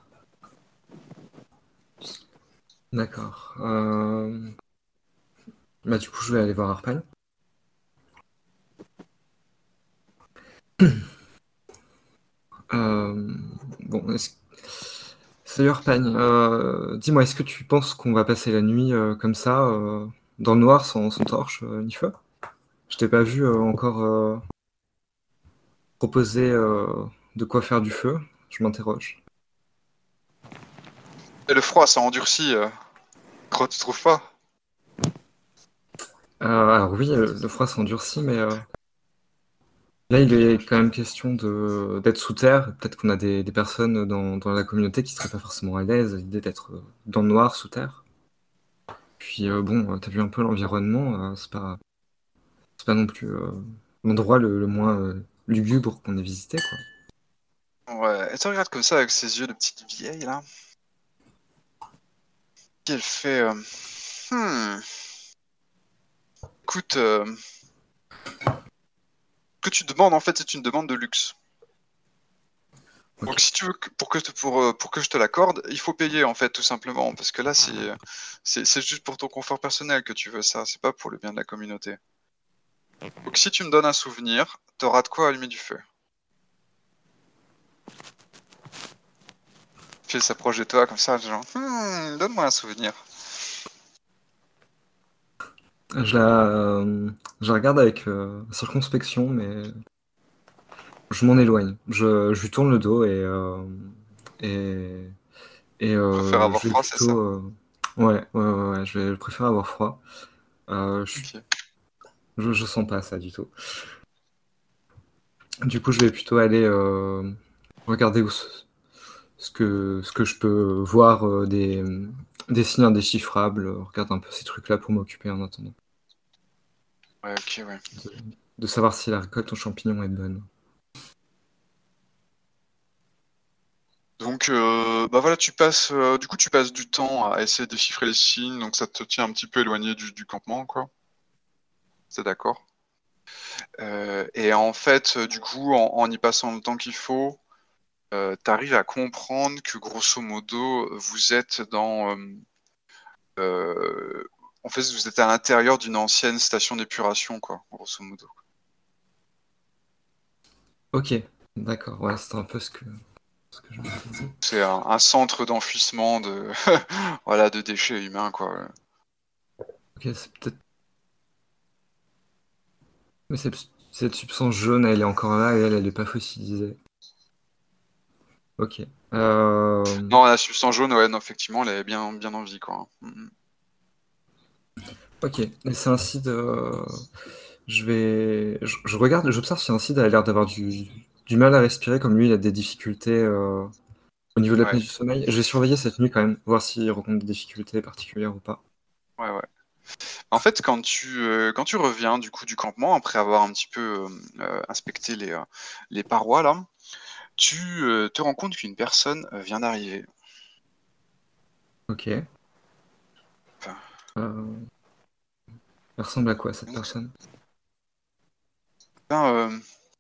D'accord. Euh, Bah, du coup, je vais aller voir Harpan. Euh, Bon, est-ce- salut Harpan. Euh, dis-moi, est-ce que tu penses qu'on va passer la nuit euh, comme ça, euh, dans le noir, sans, sans torche euh, ni feu? Je t'ai pas vu euh, encore euh, proposer euh, de quoi faire du feu. Je m'interroge. Et le froid, ça endurcit, euh, crois, tu trouves pas? Euh, alors oui, euh, le froid s'endurcit, mais euh, là, il est quand même question de d'être sous terre. Peut-être qu'on a des, des personnes dans, dans la communauté qui seraient pas forcément à l'aise à l'idée d'être euh, dans le noir, sous terre. Puis euh, bon, euh, t'as vu un peu l'environnement, euh, c'est pas, c'est pas non plus euh, l'endroit le, le moins euh, lugubre qu'on ait visité, quoi. Ouais, elle te regarde comme ça avec ses yeux de petite vieille là. Qu'elle fait. euh, Hmm. Écoute, euh, ce que tu demandes en fait, c'est une demande de luxe. Ok. Donc si tu veux que, pour que te- pour, euh, pour que je te l'accorde, il faut payer en fait tout simplement parce que là c'est c'est c'est juste pour ton confort personnel que tu veux ça, c'est pas pour le bien de la communauté. Donc si tu me donnes un souvenir, t'auras de quoi allumer du feu. Phil s'approche de toi comme ça, genre Hmm, donne-moi un souvenir. Je la, euh, je la regarde avec euh, circonspection, mais je m'en éloigne. Je, je lui tourne le dos et, euh, et, et Je préfère euh, avoir je vais froid, c'est plutôt. ça? euh, Ouais, ouais, ouais, ouais, je vais je préfère avoir froid. Euh, je, Ok. je, je sens pas ça du tout. Du coup, je vais plutôt aller euh, regarder où, ce ce que, ce que je peux voir euh, des, des signes indéchiffrables. euh, Regarde un peu ces trucs-là pour m'occuper en attendant. Ouais, ok, ouais. De, de savoir si la récolte aux champignons est bonne. Donc, euh, bah voilà, tu passes, euh, du coup, tu passes du temps à essayer de déchiffrer les signes, donc ça te tient un petit peu éloigné du, du campement, quoi. C'est d'accord. Euh, et en fait, euh, du coup, en, en y passant le temps qu'il faut, euh, tu arrives à comprendre que grosso modo, vous êtes dans, euh, euh, en fait, vous êtes à l'intérieur d'une ancienne station d'épuration, quoi, grosso modo. Ok, d'accord, ouais, c'est un peu ce que, ce que je me disais. C'est un, un centre d'enfouissement de, voilà, de déchets humains, quoi. Ok, c'est peut-être. Mais cette, cette substance jaune, elle est encore là et elle, elle est pas fossilisée. Ok. Euh, Non, la substance jaune, ouais, non, effectivement, elle est bien, bien en vie, quoi. Mm, Ok, et c'est un site. euh, Je vais. Je, je regarde, j'observe si un site a l'air d'avoir du, du mal à respirer, comme lui, il a des difficultés euh, au niveau de mm. Ouais, l'apnée du sommeil. Je vais surveiller cette nuit quand même, voir s'il rencontre des difficultés particulières ou pas. ouais, ouais. En fait, quand tu, euh, quand tu reviens du coup du campement, après avoir un petit peu euh, euh, inspecté les, euh, les parois, là, tu euh, te rends compte qu'une personne euh, vient d'arriver. Ok. Enfin, Euh, Elle ressemble à quoi cette donc, personne? ben, euh,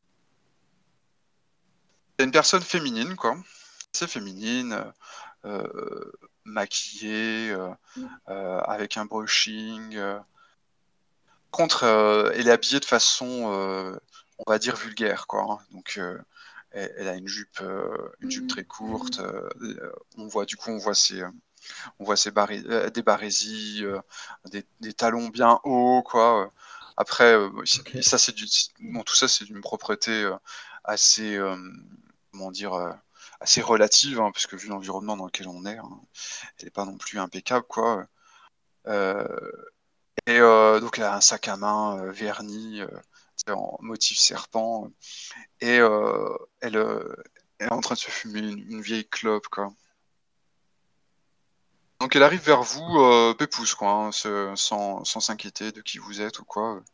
c'est une personne féminine, quoi. C'est féminine, euh, maquillée, euh, euh, avec un brushing. euh. Contre, euh, elle est habillée de façon, euh, on va dire, vulgaire, quoi. Hein. Donc, euh, elle, elle a une jupe, euh, une jupe très courte. euh, euh, on voit, du coup, on voit ses, euh, on voit ses barré- euh, des barésies, euh, des, des talons bien hauts, quoi. euh. Après, euh, Ok. ça, c'est du, bon, tout ça, c'est d'une propreté euh, assez, euh, comment dire, euh, assez relative, hein, parce que vu l'environnement dans lequel on est, hein, elle n'est pas non plus impeccable, quoi. Euh, et euh, donc, elle a un sac à main euh, verni, euh, tu sais, en motif serpent, et euh, elle, euh, elle est en train de se fumer une, une vieille clope, quoi. Donc elle arrive vers vous, euh, pépouze, quoi, hein, se- sans sans s'inquiéter de qui vous êtes ou quoi. euh.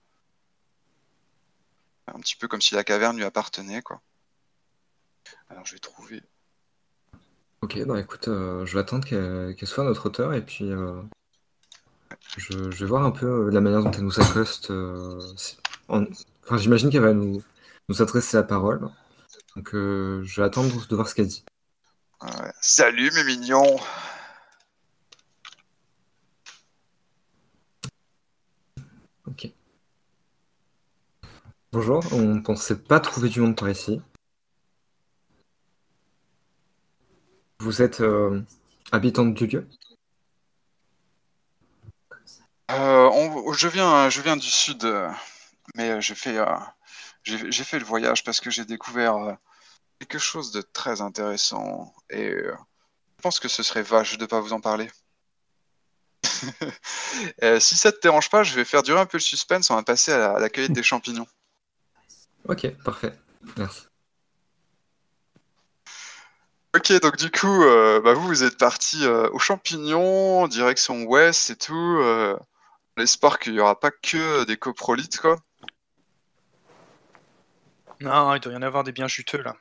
Un petit peu comme si la caverne lui appartenait, quoi. Alors je vais trouver. Ok, bah écoute, euh, je vais attendre qu'elle qu'elle soit à notre hauteur et puis euh, je, je vais voir un peu euh, la manière dont elle nous accoste. euh, c'est- en- Enfin, j'imagine qu'elle va nous, nous adresser la parole. Donc euh, je vais attendre de voir ce qu'elle dit. Ouais. Salut mes mignons. Ok. Bonjour, on pensait pas trouver du monde par ici. Vous êtes euh, habitante du lieu? Euh, on- je viens, je viens du sud, euh, mais euh, j'ai fait, euh, j'ai j'ai fait le voyage parce que j'ai découvert euh, quelque chose de très intéressant et euh, je pense que ce serait vache de pas vous en parler. Euh, si ça te dérange pas, je vais faire durer un peu le suspense. On va passer à la, à la cueillette des champignons. Ok, parfait. Merci. Ok, donc du coup, euh, bah vous, vous êtes parti euh, aux champignons, direction ouest et tout. Euh, l'espoir qu'il n'y aura pas que des coprolites, quoi. Non, il doit y en avoir des bien juteux là.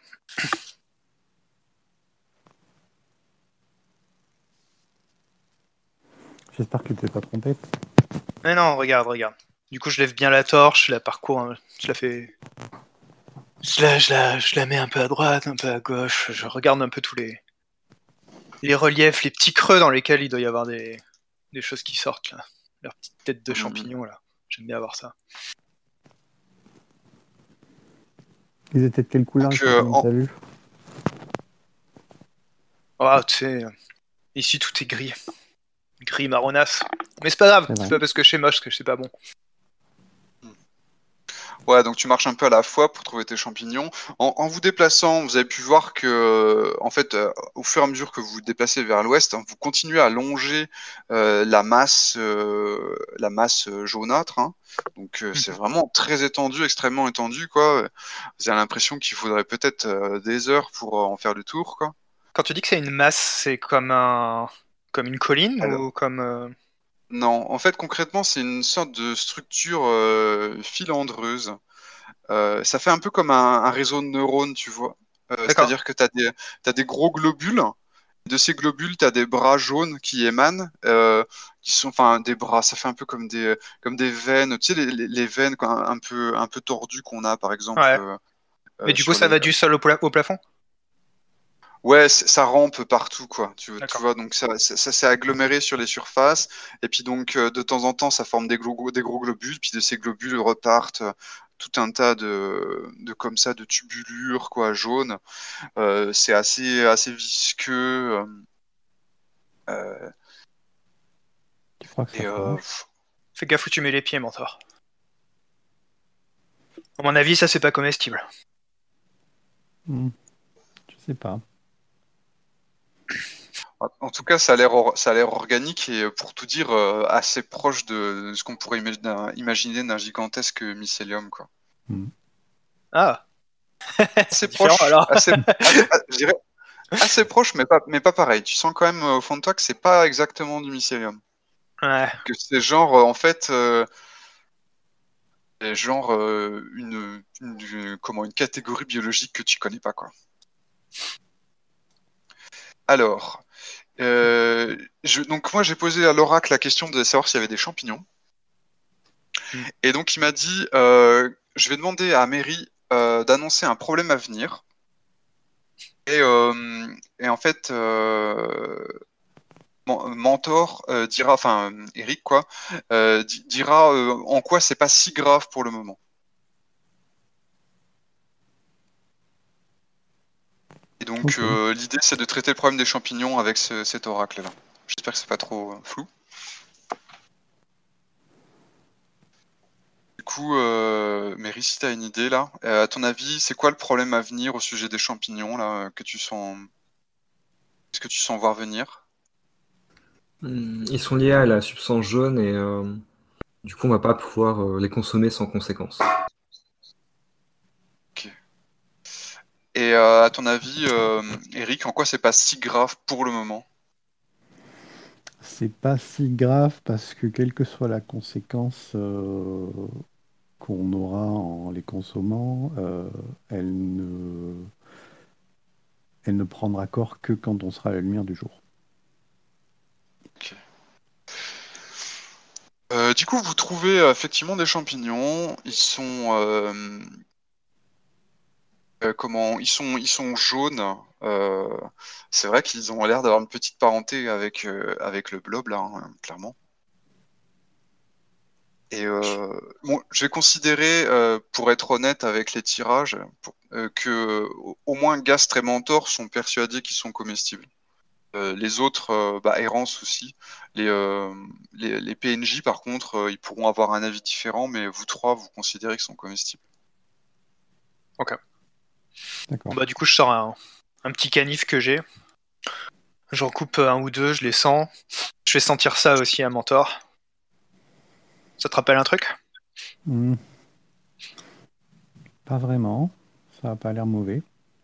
J'espère que tu t'es pas trompé. Mais non, regarde, regarde. Du coup, je lève bien la torche, je la parcours, hein, je la fais, Je la, je, la, je la mets un peu à droite, un peu à gauche. Je regarde un peu tous les, les reliefs, les petits creux dans lesquels il doit y avoir des, des choses qui sortent, là. Leurs petites têtes de Mhm. champignons, là. J'aime bien voir ça. Ils étaient de quelle couleur Donc, les euh, champignons que en- t'as vus? Oh, tu sais, euh, ici tout est gris. Gris marronasse. Mais c'est pas grave, C'est vrai. c'est pas parce que je suis moche que c'est pas bon. Ouais, donc tu marches un peu à la fois pour trouver tes champignons. En, en vous déplaçant, vous avez pu voir que, euh, en fait, euh, au fur et à mesure que vous vous déplacez vers l'ouest, hein, vous continuez à longer euh, la masse, euh, la masse euh, jaunâtre. Hein. Donc euh, c'est Mhm. vraiment très étendu, extrêmement étendu, quoi. Vous avez l'impression qu'il faudrait peut-être euh, des heures pour euh, en faire le tour, quoi. Quand tu dis que c'est une masse, c'est comme un, comme une colline Alors, ou comme euh, non, en fait, concrètement, c'est une sorte de structure euh, filandreuse. Euh, ça fait un peu comme un, un réseau de neurones, tu vois. Euh, D'accord. c'est-à-dire que tu as des, t'as des gros globules. De ces globules, tu as des bras jaunes qui émanent, euh, qui sont, enfin, des bras, ça fait un peu comme des, comme des veines, tu sais, les, les- les veines quoi, un peu, un peu tordues qu'on a, par exemple, Ouais. euh, Mais euh, du coup, sur ça les. va du sol au, pla- au plafond? Ouais, c- ça rampe partout, quoi. Tu, tu D'accord. vois, donc ça, ça, ça s'est aggloméré sur les surfaces, et puis donc euh, de temps en temps, ça forme des gros, des gros globules, puis de ces globules repartent euh, tout un tas de, de comme ça, de tubulures, quoi, jaunes. Euh, c'est assez, assez visqueux. euh, euh, Tu crois que ça et euh, flanche? Fais gaffe où tu mets les pieds, mentor. À mon avis, ça c'est pas comestible. Hmm, Je sais pas. En tout cas, ça a l'air or- ça a l'air organique et euh, pour tout dire euh, assez proche de, de ce qu'on pourrait imaginer d'un imaginer d'un gigantesque mycélium, quoi. Hmm. Ah, c'est Assez différent proche, alors. assez, assez- ah, je dirais assez proche, mais pas, mais pas pareil. Tu sens quand même euh, au fond de toi que c'est pas exactement du mycélium. Ouais. Que c'est genre, euh, en fait, euh, c'est genre euh, une, une- une- comment, une catégorie biologique que tu connais pas, quoi. Alors, euh, je, donc moi j'ai posé à l'oracle la question de savoir s'il y avait des champignons. Hmm. Et donc il m'a dit, euh, je vais demander à Mary euh, d'annoncer un problème à venir. Et, euh, et en fait, euh, Mon- Mentor euh, dira, enfin euh, Eric quoi, euh, di- dira euh, en quoi c'est pas si grave pour le moment. Et donc Ok. euh, l'idée c'est de traiter le problème des champignons avec ce- cet oracle-là. J'espère que c'est pas trop euh, flou. Du coup, euh, Mary, si t'as une idée là, euh, à ton avis, c'est quoi le problème à venir au sujet des champignons là, que tu sens, est-ce que tu sens voir venir? Hmm, Ils sont liés à la substance jaune et euh, du coup, on va pas pouvoir euh, les consommer sans conséquence. Ok. Et euh, à ton avis, euh, Eric, en quoi c'est pas si grave pour le moment? C'est pas si grave parce que quelle que soit la conséquence euh, qu'on aura en les consommant, euh, elle ne, elle ne prendra corps que quand on sera à la lumière du jour. Ok. Euh, du coup, vous trouvez euh, effectivement des champignons. Ils sont euh, euh, comment? Ils sont ils sont jaunes. Euh, c'est vrai qu'ils ont l'air d'avoir une petite parenté avec euh, avec le blob là, hein, clairement. Et euh, bon, je vais considérer, euh, pour être honnête avec les tirages, pour- euh, que au au moins Gastre et Mentor sont persuadés qu'ils sont comestibles. Euh, les autres, euh, bah, Errance aussi. Les, euh, les, les P N J, par contre, euh, ils pourront avoir un avis différent, mais vous trois, vous considérez qu'ils sont comestibles. Ok. D'accord. Bah du coup, je sors un, un petit canif que j'ai. J'en coupe un ou deux, je les sens. Je fais sentir ça aussi à Mentor. Ça te rappelle un truc? Hmm, Pas vraiment. Ça n'a pas l'air mauvais.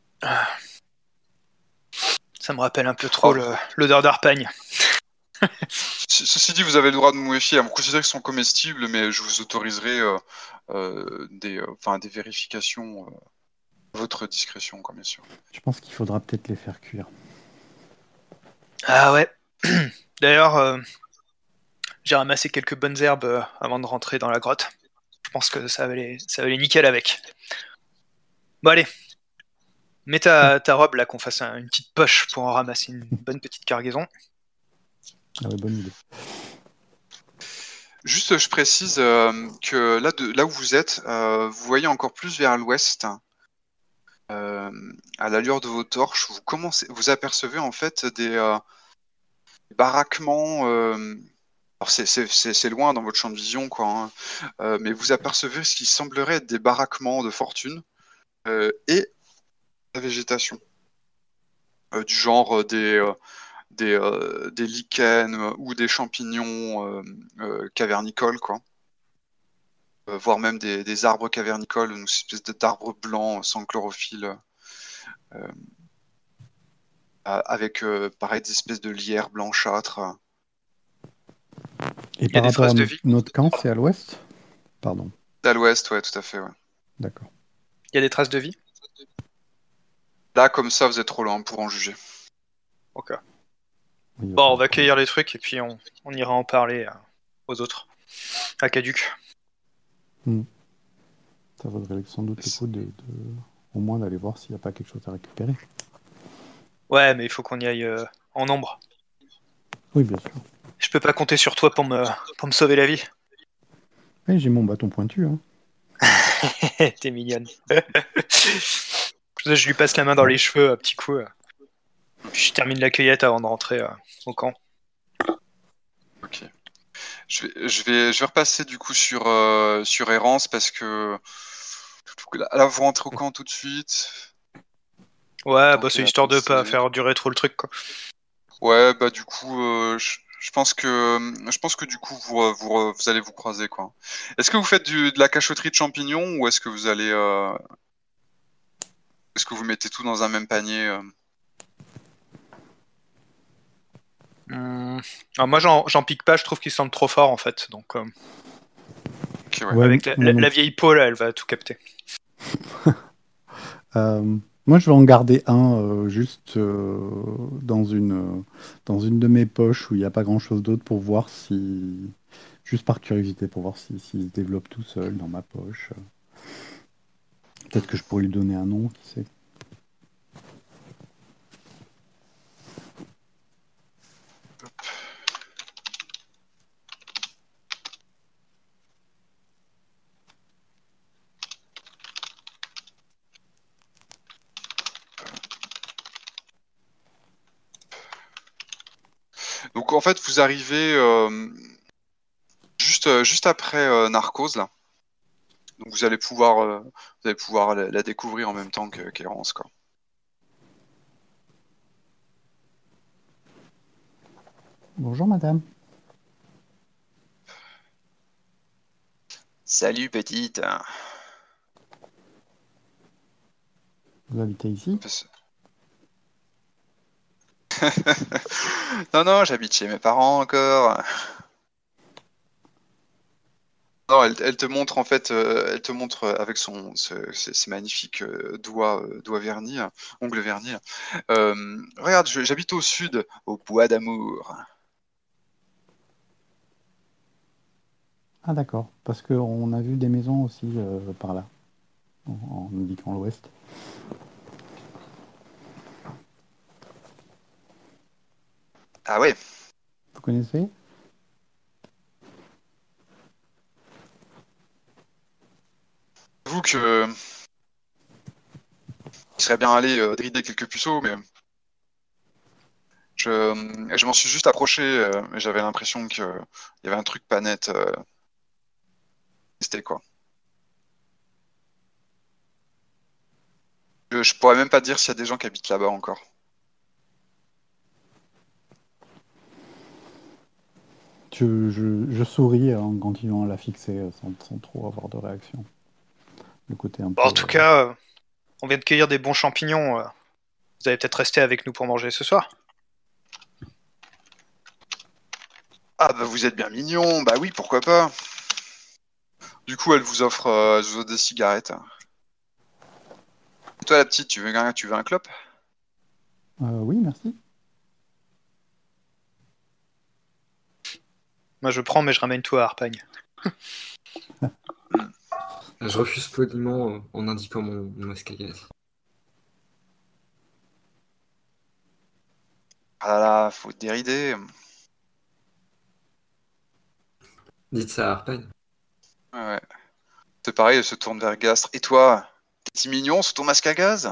Ça me rappelle un peu trop Alors, le- l'odeur d'Arpagne. ce- ceci dit, vous avez le droit de vous méfier. Vous considérez qu'ils sont comestibles, mais je vous autoriserai euh, euh, des, euh, enfin, des vérifications euh, à votre discrétion, quoi, bien sûr. Je pense qu'il faudra peut-être les faire cuire. Ah ouais. D'ailleurs, euh, j'ai ramassé quelques bonnes herbes euh, avant de rentrer dans la grotte. Je pense que ça va les, ça va les nickel avec. Bon allez, mets ta, ta robe là, qu'on fasse un- une petite poche pour en ramasser une bonne petite cargaison. Ah ouais, bonne idée. Juste, je précise euh, que là, de, là où vous êtes, euh, vous voyez encore plus vers l'ouest, euh, à l'allure de vos torches, vous commencez, vous apercevez en fait des euh, baraquements. euh, alors c'est, c'est, c'est, c'est loin dans votre champ de vision, quoi, hein, euh, mais vous apercevez ce qui semblerait être des baraquements de fortune euh, et la végétation, euh, du genre euh, des, euh, des, euh, des lichens euh, ou des champignons euh, euh, cavernicoles, quoi. Euh, voire même des, des arbres cavernicoles, une espèce de- d'arbres blancs sans chlorophylle, euh, avec euh, pareil des espèces de lierres blanchâtres. Et Il y a par des rapport à traces de notre, vie. notre camp, c'est à l'ouest? Pardon. À l'ouest, ouais, tout à fait, ouais. D'accord. Il y a des traces de vie. Là, comme ça, vous êtes trop loin pour en juger. Ok. Oui, il va Bon, on falloir va qu'on- cueillir les trucs et puis on, on ira en parler euh, aux autres. À Caduc. Ça vaudrait sans doute le C'est- coup de, de- au moins d'aller voir s'il n'y a pas quelque chose à récupérer. Ouais, mais il faut qu'on y aille euh, en nombre. Oui, bien sûr. Je peux pas compter sur toi pour me, pour me sauver la vie. Oui, j'ai mon bâton pointu. Hein. T'es mignonne. Je lui passe la main dans les cheveux, un petit coup. euh. Puis je termine la cueillette avant de rentrer euh, au camp. Ok. Je vais, je vais, je vais repasser du coup sur, euh, sur Errance parce que là, là, vous rentrez au camp tout de suite. Ouais, Tant bah qu'il c'est y a histoire de pensé. pas faire durer trop le truc, quoi. Ouais, bah du coup, euh, je, je pense que, je pense que du coup, vous, euh, vous, euh, vous allez vous croiser, quoi. Est-ce que vous faites du, de la cachotterie de champignons ou est-ce que vous allez, euh, est-ce que vous mettez tout dans un même panier euh Hum. Alors moi, j'en j'en pique pas, je trouve qu'ils sentent trop fort, en fait. Donc, euh, Ok, ouais. Ouais, avec la, moi la- non la vieille peau, là, elle va tout capter. Euh, moi, je vais en garder un euh, juste euh, dans une, euh, dans une de mes poches où il n'y a pas grand-chose d'autre pour voir si, juste par curiosité, pour voir si, s'il se développe tout seul dans ma poche. Peut-être que je pourrais lui donner un nom, qui sait. Donc en fait, vous arrivez euh, juste, euh, juste après euh, Narcos, là. Donc vous allez pouvoir, euh, vous allez pouvoir la, la découvrir en même temps que qu'Errance, quoi. Bonjour, madame. Salut petite. Vous habitez ici? Non, non, j'habite chez mes parents encore. Non, elle, elle te montre en fait, euh, elle te montre euh, avec son, ce- ces, ces magnifiques euh, doigts, euh, doigts vernis, euh, ongles vernis. Euh, regarde, je- j'habite au sud, au Bois d'Amour. Ah, d'accord. Parce qu'on a vu des maisons aussi euh, par là, en, en indiquant l'ouest. Ah ouais. Vous connaissez? J'avoue que il serait bien allé euh, drider quelques puceaux, mais je, je m'en suis juste approché, euh, et j'avais l'impression qu'il y avait un truc pas net. Euh, c'était quoi. Je, je pourrais même pas dire s'il y a des gens qui habitent là-bas encore. Je, je, je souris en continuant à la fixer euh, sans, sans trop avoir de réaction. Le côté un Bon, peu... en tout cas, euh, on vient de cueillir des bons champignons. euh. Vous allez peut-être rester avec nous pour manger ce soir. Ah bah vous êtes bien mignon, bah oui, pourquoi pas. Du coup, elle vous offre, euh, elle vous offre des cigarettes. Et toi, la petite, tu veux un, tu veux un clope? euh, oui, merci. Moi, je prends, mais je ramène tout à Harpagne. Hmm. Je refuse poliment euh, en indiquant mon, mon masque à gaz. Ah là là, faut te dérider. Dites ça à Harpagne. Ouais, ouais. C'est pareil, elle se tourne vers Gastre. Et toi, t'es petit mignon sous ton masque à gaz?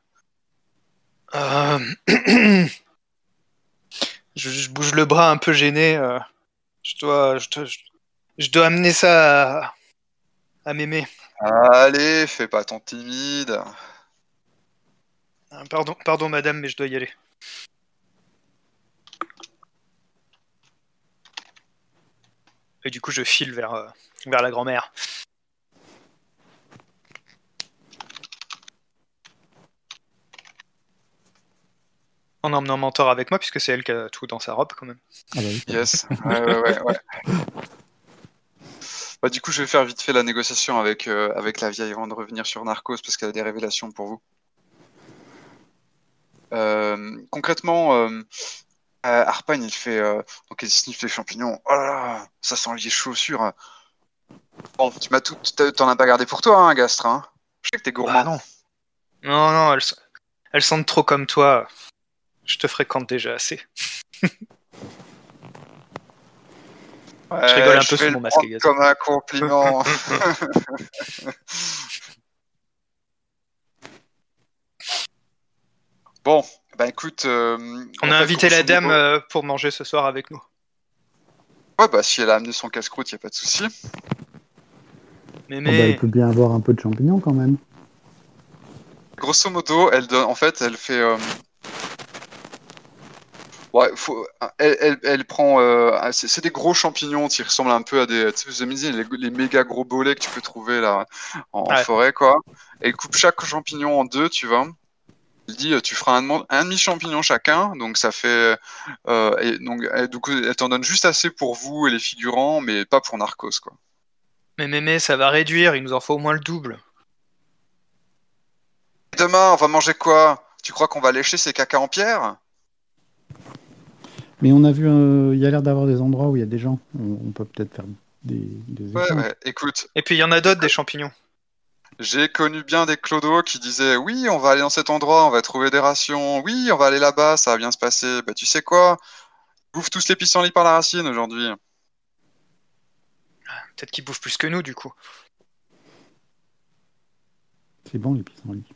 Euh, je, je bouge le bras un peu gêné. euh, Je dois, je dois, je, je dois amener ça à, à mémé. Allez, fais pas ton timide. Ah, Pardon, pardon madame, mais je dois y aller. Et du coup, je file vers, euh, vers la grand-mère. En emmenant Mentor avec moi, puisque c'est elle qui a tout dans sa robe quand même. Ah bah oui, c'est vrai. Yes. Ouais, ouais, ouais, ouais. Bah, du coup, je vais faire vite fait la négociation avec, euh, avec la vieille avant de revenir sur Narcos parce qu'elle a des révélations pour vous. Euh, concrètement, euh, euh, Harpagne, il fait. Euh, donc, il sniffe les champignons. Oh là là, ça sent les chaussures. Bon, tu m'as tout. t'as- T'en as pas gardé pour toi, hein, Gastre, hein. Je sais que t'es Bah gourmand. non. Non, non, elles, elles sentent trop comme toi. Je te fréquente déjà assez. Je rigole Ouais, un je peu vais sous le mon masque à prendre gaz. comme un compliment. Bon, bah écoute, euh, On en a fait, invité la grosso dame modo, euh, pour manger ce soir avec nous. ouais, bah si elle a amené son casse-croûte, y a pas de souci. Mais Oh bah, elle mais peut bien avoir un peu de champignons quand même. Grosso modo, elle donne, en fait, elle fait, euh, ouais, faut, elle, elle, elle prend, euh, c'est c'est des gros champignons qui ressemblent un peu à des, tu sais, vous imaginez les, les méga gros bolets que tu peux trouver là en, en ouais. forêt, quoi. Elle coupe chaque champignon en deux, tu vois. Elle dit, euh, tu feras un, un demi-champignon chacun, donc ça fait, euh, et donc, elle, du coup, elle t'en donne juste assez pour vous et les figurants, mais pas pour Narcos, quoi. Mais mais mais ça va réduire. Il nous en faut au moins le double. Et demain, on va manger quoi? Tu crois qu'on va lécher ces caca en pierre? Mais on a vu, euh, il y a l'air d'avoir des endroits où il y a des gens. On, on peut peut-être faire des, des Ouais, échanges. ouais. Écoute, Et puis il y en a d'autres des champignons. j'ai connu bien des clodos qui disaient oui, on va aller dans cet endroit, on va trouver des rations. Oui, on va aller là-bas, ça va bien se passer. Bah, tu sais quoi? Ils bouffent tous les pissenlits par la racine aujourd'hui. Peut-être qu'ils bouffent plus que nous du coup. C'est bon les pissenlits.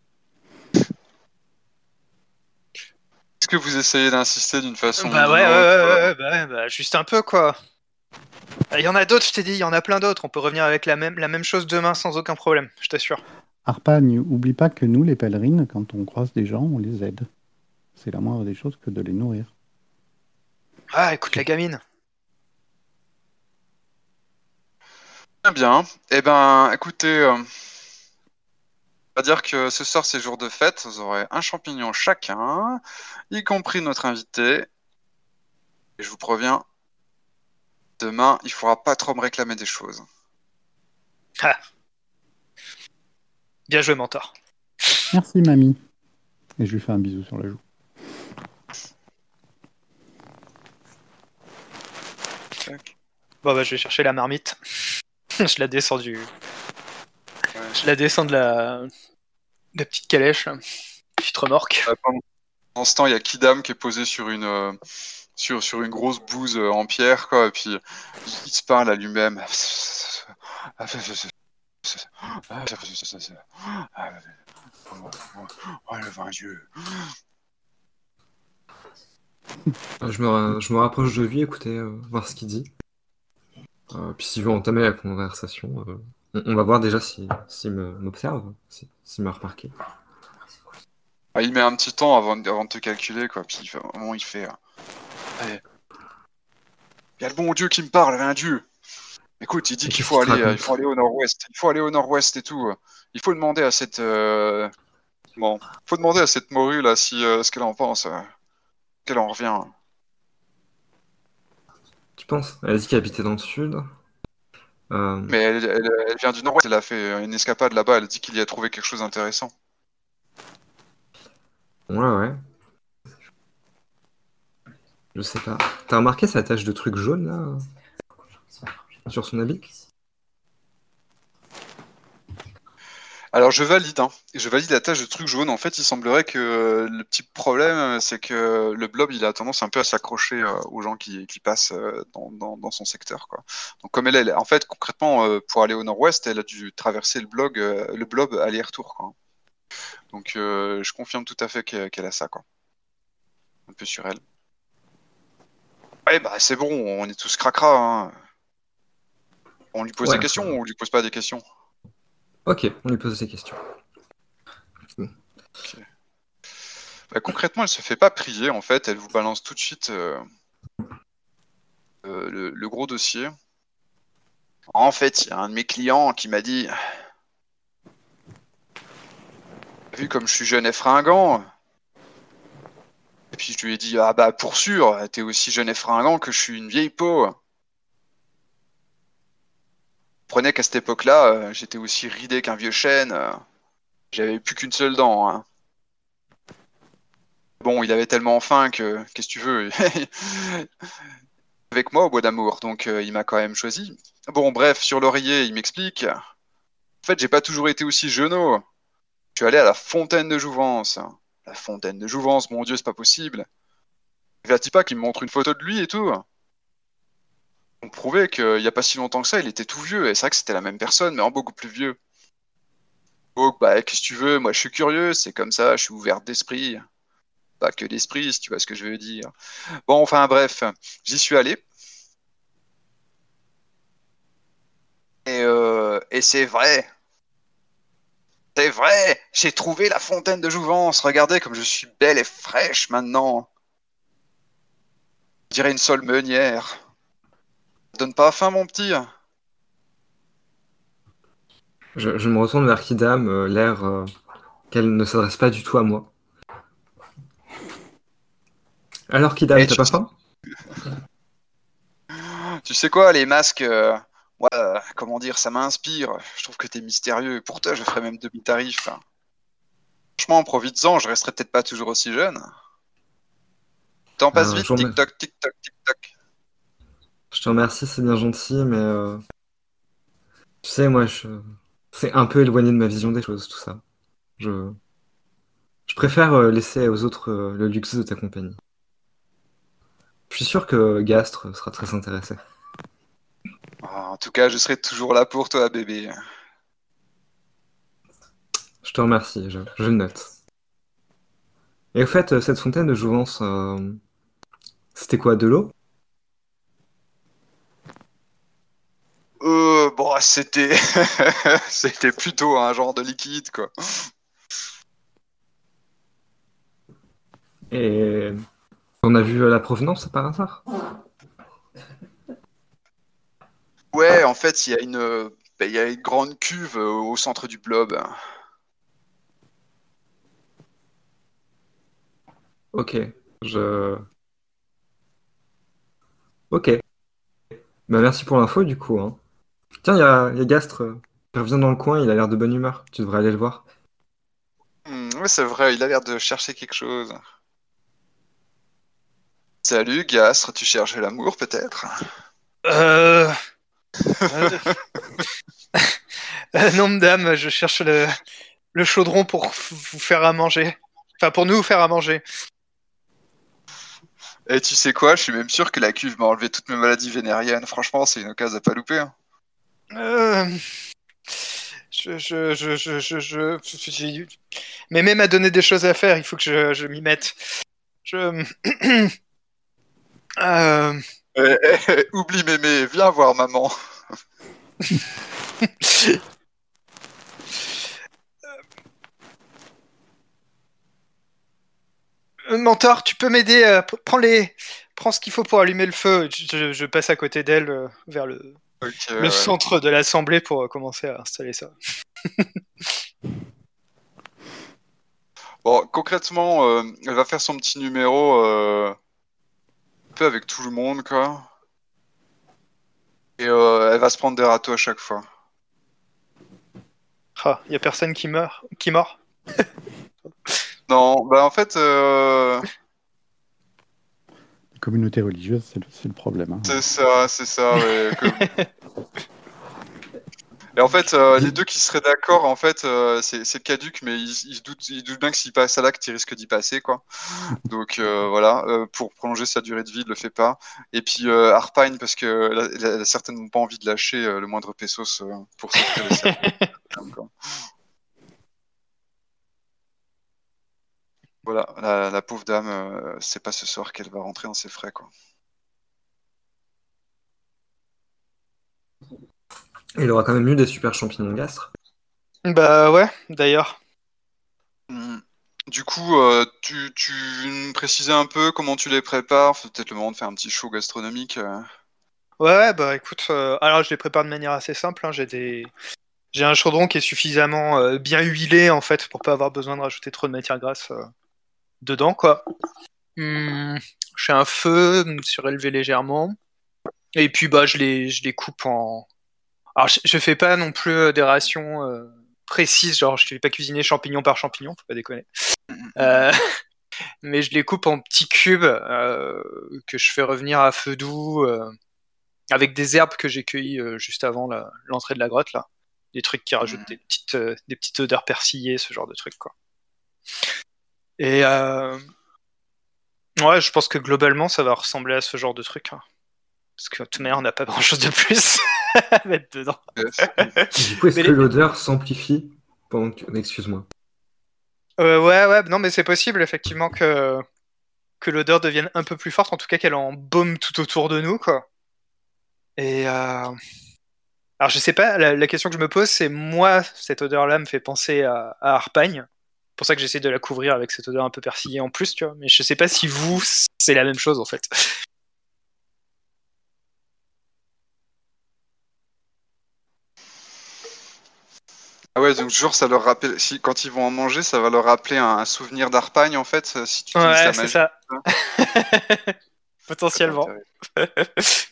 Est-ce que vous essayez d'insister d'une façon ou Bah ouais, d'une ouais, autre? ouais, euh ouais, ouais, bah, ouais, bah, juste un peu quoi. Il y en a d'autres, je t'ai dit, il y en a plein d'autres. On peut revenir avec la même, la même chose demain sans aucun problème, je t'assure. Harpagne, oublie pas que nous, les pèlerines, quand on croise des gens, on les aide. C'est la moindre des choses que de les nourrir. Ah, écoute la Sur- gamine. Très bien. Eh ben, écoutez, euh, on va dire que ce soir c'est jour de fête. Vous aurez un champignon chacun, y compris notre invité. Et je vous préviens, demain, il faudra pas trop me réclamer des choses. Ah, bien joué, mentor. Merci mamie. Et je lui fais un bisou sur la joue. Bon bah je vais chercher la marmite. Je la descends du, Ouais. je la descends de la, de la petite calèche, là. Petite remorque. Euh, pendant pendant ce temps, il y a Kidam qui est posé sur une, euh, sur, sur une grosse bouse euh, en pierre, quoi, et puis il, il se parle à lui-même. Oh, le vain Dieu. Euh, Je me, ra- je me rapproche de lui, écouter, euh, voir ce qu'il dit. Euh, puis s'il veut entamer la conversation, euh, on, on va voir déjà s'il si, me- m'observe, si- s'il m'a remarqué. Ah, il met un petit temps avant, de- avant de te calculer, quoi, puis il fait, au moment où il fait... euh, Allez, il y a le bon Dieu qui me parle, vain Dieu. Écoute, il dit Et qu'il qu'est-ce faut qu'il te aller, euh, il raconte? faut aller au nord-ouest. Il faut aller au nord-ouest et tout. euh. Il faut demander à cette... euh, Bon, faut demander à cette morue, là, si, euh, ce qu'elle en pense. euh, qu'elle en revient. Tu penses? Elle a dit qu'elle habitait dans le sud. Euh, Mais elle, elle- elle vient du nord-ouest, elle a fait une escapade là-bas, elle dit qu'il y a trouvé quelque chose d'intéressant. ouais, ouais, je sais pas. T'as remarqué sa tache de truc jaune, là, sur son habit? Alors je valide, hein. Je valide la tâche de truc jaune. En fait, il semblerait que euh, le petit problème, euh, c'est que le blob, il a tendance un peu à s'accrocher euh, aux gens qui, qui passent euh, dans, dans- dans son secteur, quoi. Donc comme elle, elle- en fait, concrètement, euh, pour aller au nord-ouest, elle a dû traverser le blog, euh, le blob aller-retour, quoi. Donc euh, je confirme tout à fait qu'elle qu'elle a ça, quoi. Un peu sur elle. Ouais, bah c'est bon, on est tous cracra, hein. On lui pose des Ouais. questions ou on lui pose pas des questions? Ok, on lui pose des questions. Ok. Bah, concrètement, elle se fait pas prier, en fait. Elle vous balance tout de suite euh, euh, le, le gros dossier. En fait, il y a un de mes clients qui m'a dit, vu comme je suis jeune et fringant, et puis je lui ai dit, ah bah pour sûr, t'es aussi jeune et fringant que je suis une vieille peau. Prenez qu'à cette époque-là, euh, j'étais aussi ridé qu'un vieux chêne. euh, J'avais plus qu'une seule dent, hein. Bon, il avait tellement faim que, qu'est-ce que tu veux, avec moi au bois d'amour, donc euh, il m'a quand même choisi. Bon, bref, sur l'oreiller, il m'explique. En fait, j'ai pas toujours été aussi jeunot. Je suis allé à la fontaine de Jouvence. La fontaine de Jouvence, mon Dieu, c'est pas possible. Vertis pas qu'il me montre une photo de lui et tout. On prouvait qu'il y a pas si longtemps que ça, il était tout vieux. Et c'est vrai que c'était la même personne, mais en beaucoup plus vieux. Donc, bah, qu'est-ce que tu veux? Moi, je suis curieux, c'est comme ça, je suis ouvert d'esprit. Pas que d'esprit, si tu vois ce que je veux dire. Bon, enfin, bref, j'y suis allé. Et, euh, et c'est vrai. C'est vrai, j'ai trouvé la fontaine de Jouvence. Regardez comme je suis belle et fraîche maintenant. Je dirais une seule meunière. Ça donne pas faim, mon petit? Je, je me retourne vers Kidam, euh, l'air euh, qu'elle ne s'adresse pas du tout à moi. Alors Kidam, Et t'as tu, pas faim? tu sais quoi, les masques, euh, moi, euh, comment dire, ça m'inspire. Je trouve que t'es mystérieux. Pour toi, je ferais même demi-tarif. Franchement, profites-en, je resterai peut-être pas toujours aussi jeune. T'en passes Euh, je, vite, vous remer- tic-toc, tic-toc, tic-toc. je te remercie, c'est bien gentil, mais euh, tu sais, moi, je... c'est un peu éloigné de ma vision des choses, tout ça. Je, je préfère euh, laisser aux autres euh, le luxe de ta compagnie. Je suis sûr que Gastre sera très intéressé. Ah, en tout cas, je serai toujours là pour toi, bébé. Je te remercie, je, je le note. Et au fait, euh, cette fontaine de Jouvence, euh, c'était quoi, de l'eau? Euh, bon, c'était, c'était plutôt un genre de liquide, quoi. Et on a vu euh, la provenance par hasard? Ouais, en fait, il y a une, euh, bah, il y a une grande cuve euh, au centre du blob. Ok, je... Ok, bah merci pour l'info du coup, hein. Tiens, il y a, il y a Gastre euh, qui revient dans le coin, il a l'air de bonne humeur. Tu devrais aller le voir. Hmm, ouais, c'est vrai, il a l'air de chercher quelque chose. Salut, Gastre, tu cherches l'amour, peut-être? Euh... euh, euh, non, madame, je cherche le, le chaudron pour f- vous faire à manger. Enfin, pour nous faire à manger. Et tu sais quoi, je suis même sûr que la cuve m'a enlevé toutes mes maladies vénériennes. Franchement, c'est une occasion à pas louper, hein. Euh... Je, je, je, je, je, je- j'ai- Mais même à donner des choses à faire, il faut que je, je m'y mette. Je... Euh... Eh, eh, eh, oublie mémé, viens voir maman. Euh, Mentor, tu peux m'aider à... Prends les... Prends ce qu'il faut pour allumer le feu. Je, je- je passe à côté d'elle euh, vers le, Ok, le ouais. centre de l'assemblée pour euh, commencer à installer ça. Bon, concrètement, euh, elle va faire son petit numéro euh, un peu avec tout le monde, quoi. Et euh, elle va se prendre des râteaux à chaque fois. Ah, y a personne qui meurt, qui mord. Non, bah en fait, euh, La communauté religieuse, c'est le, c'est le problème, hein. c'est ça, c'est ça, ouais. Comme... Et en fait, euh, les deux qui seraient d'accord, en fait, euh, c'est c'est Caduc, mais il, il se doute, il doute bien que s'il passe à l'acte, il risque d'y passer, quoi. Donc euh, voilà, euh, pour prolonger sa durée de vie, il le fait pas. Et puis euh, Harpine, parce que elle a, elle a certainement pas envie de lâcher euh, le moindre pesos euh, pour s'offrir les services. Quoi. Voilà, la, la pauvre dame, euh, c'est pas ce soir qu'elle va rentrer dans ses frais, quoi. Il aura quand même eu des super champignons gastres. Bah ouais, d'ailleurs. Mm. Du coup, euh, tu, tu me précisais un peu comment tu les prépares? C'est peut-être le moment de faire un petit show gastronomique. euh. Ouais, ouais, bah écoute, euh, alors je les prépare de manière assez simple. Hein. J'ai des, j'ai un chaudron qui est suffisamment euh, bien huilé en fait pour pas avoir besoin de rajouter trop de matière grasse euh, dedans, quoi. Hum, j'ai un feu surélevé légèrement, et puis bah je les, je les coupe en. Alors je, je fais pas non plus euh, des rations euh, précises, genre je fais pas cuisiner champignon par champignon, faut pas déconner. Euh, mais je les coupe en petits cubes euh, que je fais revenir à feu doux. Euh, avec des herbes que j'ai cueillies euh, juste avant la- l'entrée de la grotte là, des trucs qui rajoutent des petites, euh, des petites odeurs persillées, ce genre de trucs quoi. Et euh, ouais, je pense que globalement ça va ressembler à ce genre de truc, hein. Parce que de toute manière on n'a pas grand chose de plus à mettre dedans. Yes. Du coup, est-ce Mais que les- l'odeur s'amplifie pendant que... Excuse-moi. Euh, ouais, ouais, non mais c'est possible effectivement que que l'odeur devienne un peu plus forte, en tout cas qu'elle embaume tout autour de nous quoi. Et euh, alors je sais pas, la, la question que je me pose c'est moi cette odeur là me fait penser à, à Harpagne. C'est pour ça que j'essaie de la couvrir avec cette odeur un peu persillée en plus, tu vois. Mais je sais pas si vous, c'est la même chose en fait. Ah ouais, donc toujours ça leur rappelle, si quand ils vont en manger, ça va leur rappeler un, un souvenir d'Arpagne en fait, euh, si tu utilises Ouais, la c'est magie. ça. Ça peut être Potentiellement. intéressant.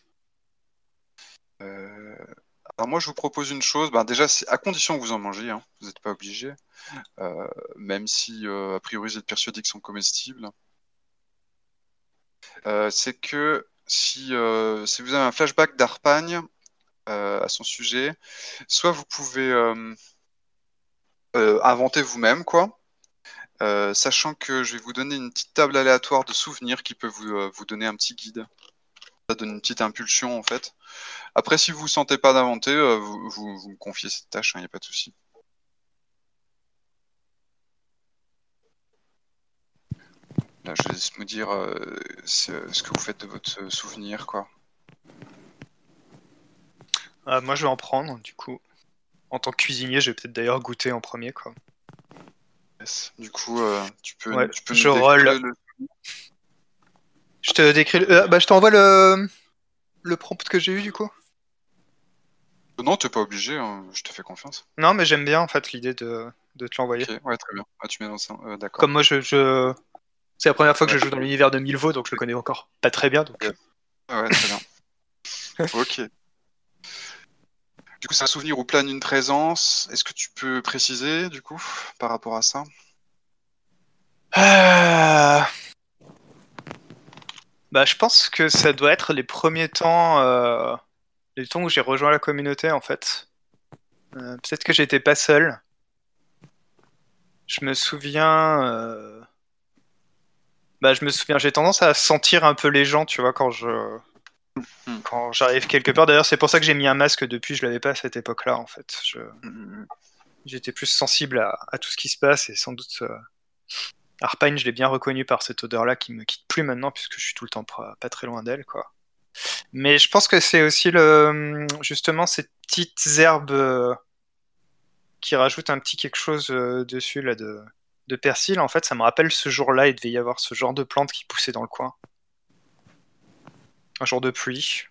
Euh, Alors moi je vous propose une chose, ben déjà c'est à condition que vous en mangiez, hein, vous n'êtes pas obligé, euh, même si euh, a priori vous êtes persuadé qu'ils sont comestibles. Euh, c'est que si, euh, si vous avez un flashback d'Arpagne euh, à son sujet, soit vous pouvez euh, euh, inventer vous-même quoi. Euh, sachant que je vais vous donner une petite table aléatoire de souvenirs qui peut vous, euh, vous donner un petit guide. Ça donne une petite impulsion en fait. Après, si vous ne vous sentez pas d'inventer, euh, vous, vous, vous me confiez cette tâche, il n'y a pas de souci. Là, je laisse me dire euh, ce, ce que vous faites de votre souvenir, quoi. Euh, moi je vais en prendre, du coup. En tant que cuisinier, je vais peut-être d'ailleurs goûter en premier, quoi. Yes. Du coup, euh, tu peux, Ouais, tu peux je nous décrire roll. le... le- Je te décris. le- euh, bah, je t'envoie le le prompt que j'ai eu du coup. Non, t'es pas obligé, hein, je te fais confiance. Non, mais j'aime bien en fait l'idée de de te l'envoyer. Ok, ouais, très bien. Ah, tu mets dans ça, euh, d'accord. Comme moi, je, je... c'est la première fois que Ouais. je joue dans l'univers de Milvaux, donc je le connais encore pas très bien. Donc. Ouais. Ah ouais, très bien. Ok. Du coup, c'est un souvenir où plane une présence. Est-ce que tu peux préciser, du coup, par rapport à ça? Ah. Bah, je pense que ça doit être les premiers temps, euh, les temps où j'ai rejoint la communauté en fait. Euh, peut-être que j'étais pas seul. Je me souviens, euh, bah, je me souviens, j'ai tendance à sentir un peu les gens, tu vois, quand je, Hmm. quand j'arrive quelque part. D'ailleurs, c'est pour ça que j'ai mis un masque depuis. Je l'avais pas à cette époque-là en fait. Je, Hmm. j'étais plus sensible à, à tout ce qui se passe et sans doute. Euh, Harpine, je l'ai bien reconnu par cette odeur-là qui me quitte plus maintenant puisque je suis tout le temps pas, pas très loin d'elle, quoi. Mais je pense que c'est aussi le justement ces petites herbes euh, qui rajoutent un petit quelque chose euh, dessus là de, de persil. En fait, ça me rappelle ce jour-là, il devait y avoir ce genre de plante qui poussait dans le coin. Un jour de pluie.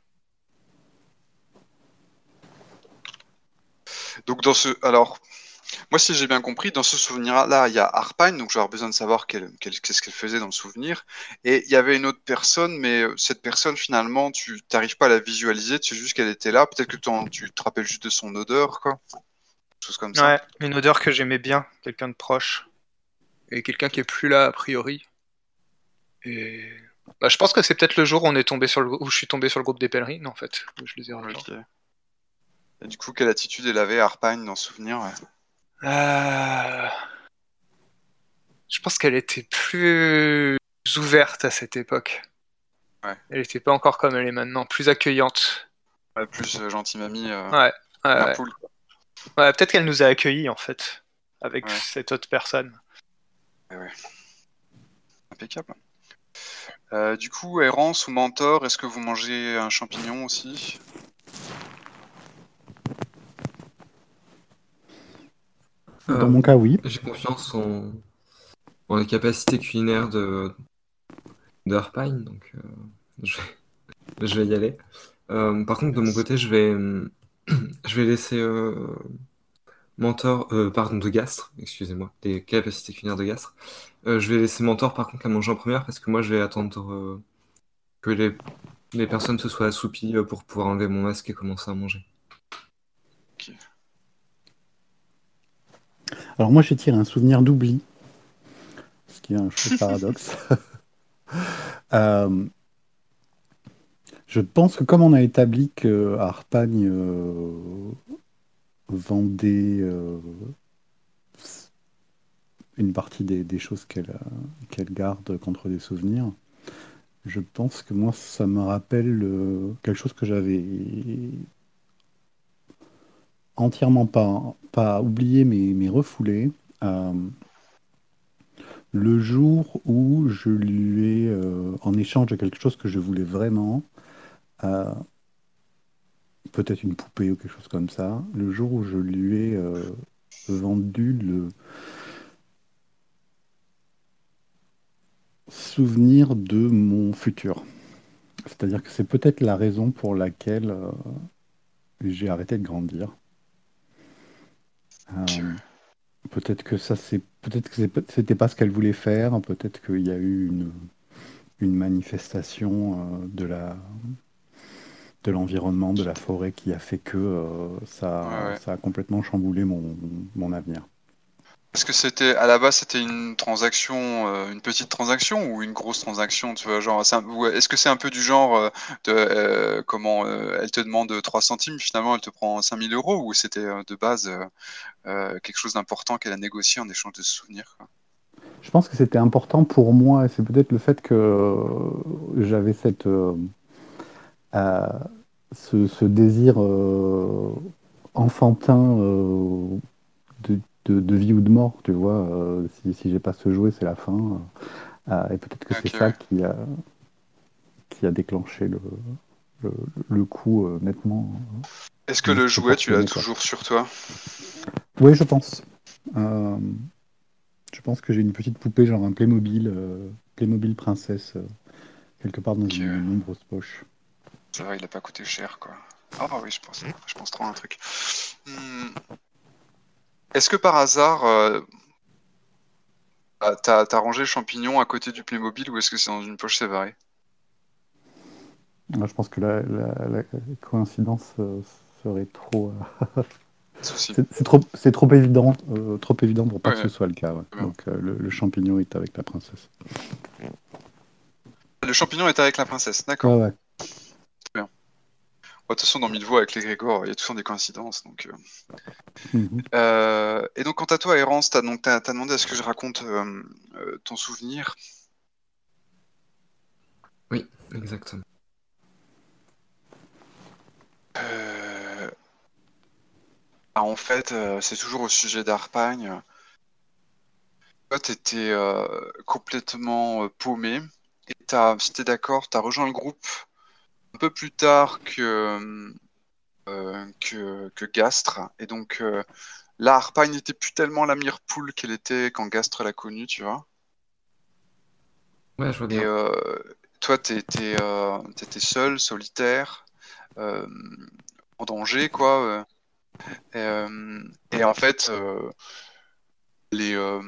Donc, dans ce... Alors, moi, si j'ai bien compris, dans ce souvenir-là, il y a Harpine, donc j'aurais besoin de savoir quel- quel- qu'est-ce qu'elle faisait dans le souvenir. Et il y avait une autre personne, mais euh, cette personne, finalement, tu n'arrives pas à la visualiser, tu sais juste qu'elle était là. Peut-être que t'en- tu te rappelles juste de son odeur, quoi. Quelque chose comme ça. Ouais, une odeur que j'aimais bien, quelqu'un de proche. Et quelqu'un qui est plus là a priori. Et bah, je pense que c'est peut-être le jour où on est tombé sur le où je suis tombé sur le groupe des pèlerines en fait, où je les ai rejoints. Ok. Et du coup, quelle attitude elle avait, Harpagne, dans Souvenir? Ouais. Euh, Je pense qu'elle était plus ouverte à cette époque. Ouais. Elle était pas encore comme elle est maintenant, plus accueillante. Ouais, plus euh, gentil mamie, euh, Ouais, ouais, mère ouais. poule, quoi. Ouais, peut-être qu'elle nous a accueillis en fait, avec Ouais. cette autre personne. Ouais, ouais. Impeccable. Euh, du coup, Errance ou Mentor, est-ce que vous mangez un champignon aussi? Dans Euh, mon cas, oui. J'ai confiance en, en les capacités culinaires de, de Harpagne, donc euh, je, vais, je vais y aller. Euh, par contre, de mon côté, je vais, je vais laisser euh, Mentor, euh, pardon, de Gastre, excusez-moi, des capacités culinaires de Gastre. Euh, je vais laisser Mentor, par contre, la manger en première, parce que moi, je vais attendre euh, que les, les personnes se soient assoupies euh, pour pouvoir enlever mon masque et commencer à manger. Ok. Alors moi, j'ai tiré un souvenir d'oubli, ce qui est un chouette paradoxe. Euh, je pense que comme on a établi que Harpagne euh, vendait euh, une partie des, des choses qu'elle euh, qu'elle garde contre des souvenirs, je pense que moi, ça me rappelle euh, quelque chose que j'avais entièrement pas, pas oublié, mais, mais refoulé. Euh, le jour où je lui ai, euh, en échange de quelque chose que je voulais vraiment, euh, peut-être une poupée ou quelque chose comme ça, le jour où je lui ai euh, vendu le souvenir de mon futur. C'est-à-dire que c'est peut-être la raison pour laquelle euh, j'ai arrêté de grandir. Ok, Euh, peut-être que ça, c'est, peut-être que c'est- c'était pas ce qu'elle voulait faire. Peut-être qu'il y a eu une, une manifestation euh, de la, de l'environnement, de la forêt qui a fait que euh, ouais, ça, ouais. ça a complètement chamboulé mon, mon avenir. Est-ce que c'était à la base c'était une transaction, euh, une petite transaction ou une grosse transaction, tu vois, genre, c'est un- ou est-ce que c'est un peu du genre euh, de euh, comment euh, elle te demande trois centimes, finalement elle te prend cinq mille euros, ou c'était euh, de base euh, euh, quelque chose d'important qu'elle a négocié en échange de souvenirs, quoi. Je pense que c'était important pour moi, et c'est peut-être le fait que euh, j'avais cette, euh, euh, ce, ce désir euh, enfantin euh, de, de- de vie ou de mort, tu vois. Euh, si si j'ai pas ce jouet, c'est la fin. Euh, et peut-être que c'est Ok, ça ouais. qui a, qui a déclenché le, le, le coup euh, nettement Est-ce que le jouet tu l'as disproportionné, quoi. toujours sur toi? Oui, je pense. Euh, je pense que j'ai une petite poupée, genre un Playmobil, euh, Playmobil princesse, euh, quelque part dans Ok, ouais. une nombreuse poche. Ça va, il a pas coûté cher, quoi. Ah oui, je pense, je pense trop à un truc. Hmm. Est-ce que par hasard, euh, ah, t'as, t'as rangé le champignon à côté du Playmobil ou est-ce que c'est dans une poche séparée? Moi, je pense que la, la- la coïncidence euh, serait trop, euh, Souci. c'est c'est trop, c'est trop évident, euh, trop évident pour pas que ce Ouais, soit le cas. Ouais. très bien. Donc euh, le, le champignon est avec la princesse. Le champignon est avec la princesse, Ouais, d'accord. ouais. Très bien. Bon, de toute façon, dans Mille Voix avec les Grégor, il y a tout le temps des coïncidences. Donc, euh. Mhm. Euh, et donc, quant à toi, Errance, t'as, donc, t'as, t'as demandé à ce que je raconte euh, euh, ton souvenir. Oui, exactement. Euh, ah, en fait, euh, c'est toujours au sujet d'Arpagne. Toi, t'étais euh, complètement euh, paumé. Et t'as, si t'es d'accord, t'as rejoint le groupe un peu plus tard que, euh, que, que Gastre. Et donc, euh, là, Arpagne n'était plus tellement la mire poule qu'elle était quand Gastre l'a connue, tu vois. Ouais, je vois Et bien. euh, toi, t'étais euh, t'étais seul, solitaire, euh, en danger, quoi. euh. Et, euh, et en fait, euh, les, euh,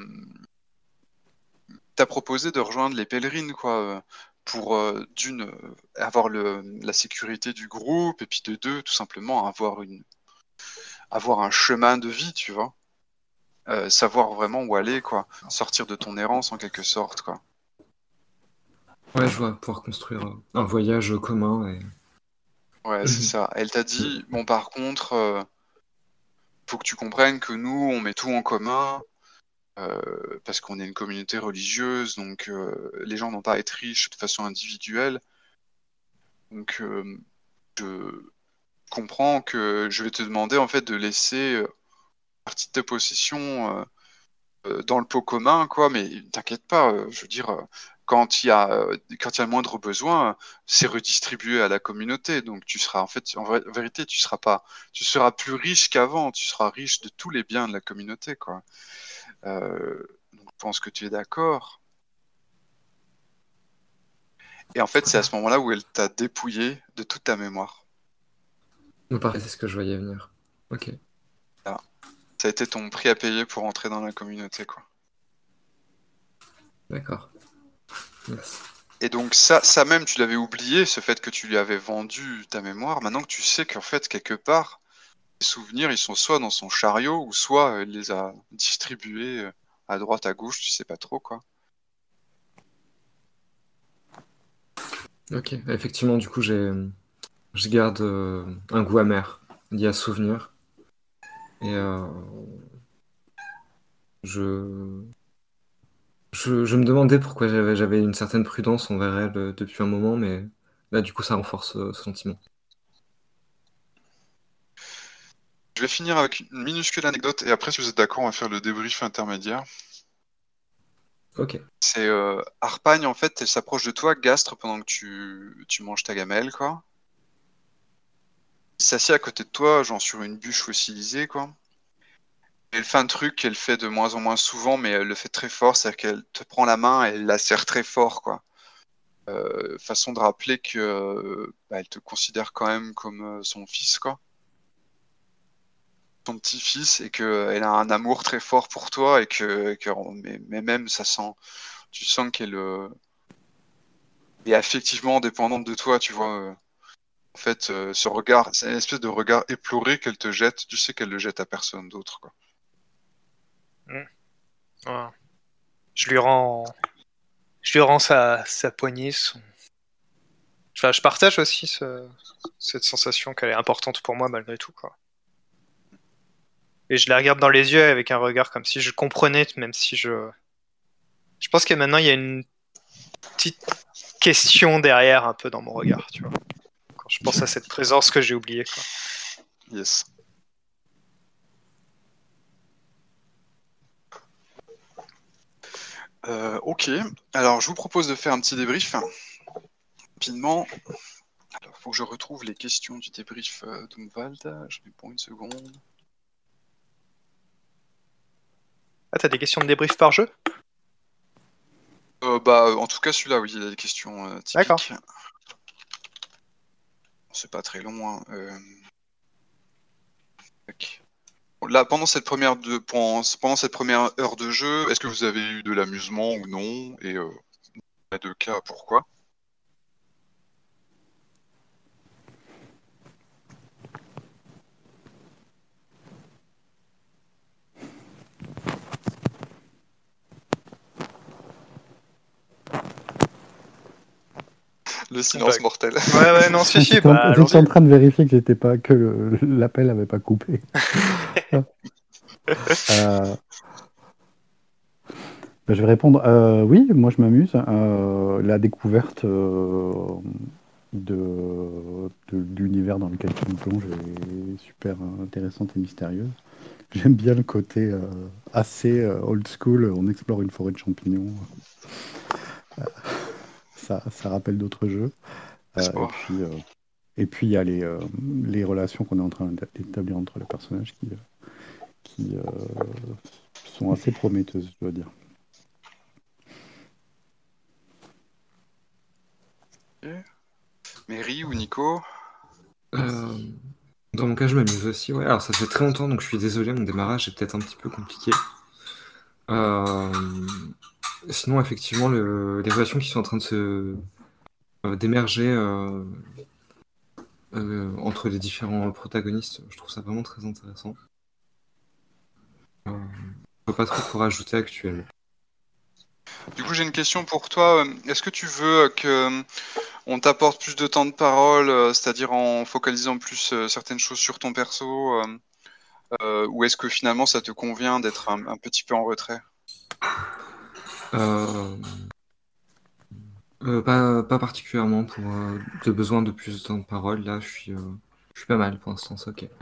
t'as proposé de rejoindre les pèlerines, quoi, euh, pour euh, d'une euh, avoir le, la sécurité du groupe, et puis de deux, tout simplement avoir une, avoir un chemin de vie, tu vois. Euh, savoir vraiment où aller, quoi. Sortir de ton errance en quelque sorte, quoi. Ouais, je vois, pouvoir construire euh, un voyage commun et... Ouais, c'est ça. Elle t'a dit, bon, par contre, euh, faut que tu comprennes que nous, on met tout en commun, euh, parce qu'on est une communauté religieuse, donc euh, les gens n'ont pas à être riches de façon individuelle. Donc, euh, je comprends que je vais te demander en fait de laisser euh, partie de tes possessions euh, euh, dans le pot commun, quoi. Mais t'inquiète pas, euh, je veux dire, euh, quand il y a euh, quand il y a le moindre besoin, c'est redistribué à la communauté. Donc, tu seras en fait, en vrai- vérité, tu seras pas, tu seras plus riche qu'avant. Tu seras riche de tous les biens de la communauté, quoi. Euh, donc, je pense que tu es d'accord. Et en fait, c'est à ce moment-là où elle t'a dépouillé de toute ta mémoire. Me paraît, c'est ce que je voyais venir. Ok, Là. Ça a été ton prix à payer pour entrer dans la communauté, quoi. d'accord. Merci. Et donc ça, ça même, tu l'avais oublié, ce fait que tu lui avais vendu ta mémoire. Maintenant que tu sais qu'en fait, quelque part, les souvenirs, ils sont soit dans son chariot, ou soit euh, il les a distribués euh, à droite, à gauche, tu sais pas trop, quoi. Ok, effectivement, du coup, j'ai, je garde euh, un goût amer lié à ce souvenir. Et euh, je, je, je me demandais pourquoi j'avais, j'avais une certaine prudence envers elle euh, depuis un moment, mais là, du coup, ça renforce euh, ce sentiment. Je vais finir avec une minuscule anecdote, et après, si vous êtes d'accord, on va faire le débrief intermédiaire. Ok, C'est euh, Harpagne, en fait, elle s'approche de toi, Gastre, pendant que tu, tu manges ta gamelle, quoi. Elle s'assied à côté de toi, genre sur une bûche fossilisée, quoi. Elle fait un truc qu'elle fait de moins en moins souvent, mais elle le fait très fort, c'est-à-dire qu'elle te prend la main et elle la serre très fort, quoi. Euh, façon de rappeler que euh, bah, elle te considère quand même comme euh, son fils, quoi. Son petit-fils, et qu'elle a un amour très fort pour toi, et que, que- mais, mais même ça sent, tu sens qu'elle euh, est affectivement dépendante de toi, tu vois. euh. En fait, euh, ce regard, c'est une espèce de regard éploré qu'elle te jette, tu sais qu'elle le jette à personne d'autre, quoi. Mm. Ouais. Je lui rends, je lui rends sa, sa poignée. Son... Enfin, je partage aussi ce- cette sensation qu'elle est importante pour moi malgré tout, quoi. Et je la regarde dans les yeux avec un regard comme si je comprenais, même si je. Je pense que maintenant il y a une petite question derrière un peu dans mon regard, tu vois. Quand je pense à cette présence que j'ai oubliée, quoi. Yes. Euh, ok, alors je vous propose de faire un petit débrief rapidement. Alors, faut que je retrouve les questions du débrief euh, d'Umwald. Je vais pour une seconde. Ah, t'as des questions de débrief par jeu? Euh, bah, en tout cas, celui-là, oui, il y a des questions euh, D'accord. typiques. C'est pas très long, hein. Euh... tac. Là, pendant cette première de... pendant pendant cette première heure de jeu, est-ce que vous avez eu de l'amusement ou non? Et euh, dans les deux cas, pourquoi? Le silence Bah, mortel. Ouais, ouais, non, si, si, J'étais en, bah, j'étais en allons-y. train de vérifier que j'étais pas que le- l'appel n'avait pas coupé. Euh, ben, je vais répondre. Euh, oui, moi je m'amuse. Euh, la découverte euh, de, de l'univers dans lequel tu me plonges est super intéressante et mystérieuse. J'aime bien le côté euh, assez euh, old school. On explore une forêt de champignons. Euh, ça, ça rappelle d'autres jeux. Euh, N'est-ce et pas? puis, euh, et puis il y a les, euh, les relations qu'on est en train d'établir entre les personnages qui, euh, qui euh, sont assez prometteuses, je dois dire. Ok. Mary ou Nico? Euh, dans mon cas, je m'amuse aussi. Ouais, alors ça fait très longtemps, donc je suis désolé, mon démarrage est peut-être un petit peu compliqué. Euh, Sinon, effectivement, le- les relations qui sont en train de se euh, d'émerger euh, euh, entre les différents protagonistes, je trouve ça vraiment très intéressant. Euh, je vois pas trop quoi rajouter actuellement. Du coup, j'ai une question pour toi. Est-ce que tu veux que on t'apporte plus de temps de parole, euh, c'est-à-dire en focalisant plus euh, certaines choses sur ton perso, euh, euh, ou est-ce que finalement ça te convient d'être un, un petit peu en retrait? Euh, euh, pas, pas particulièrement pour euh, de besoin de plus de temps de parole. Là, je suis, euh, je suis pas mal pour l'instant, c'est ok.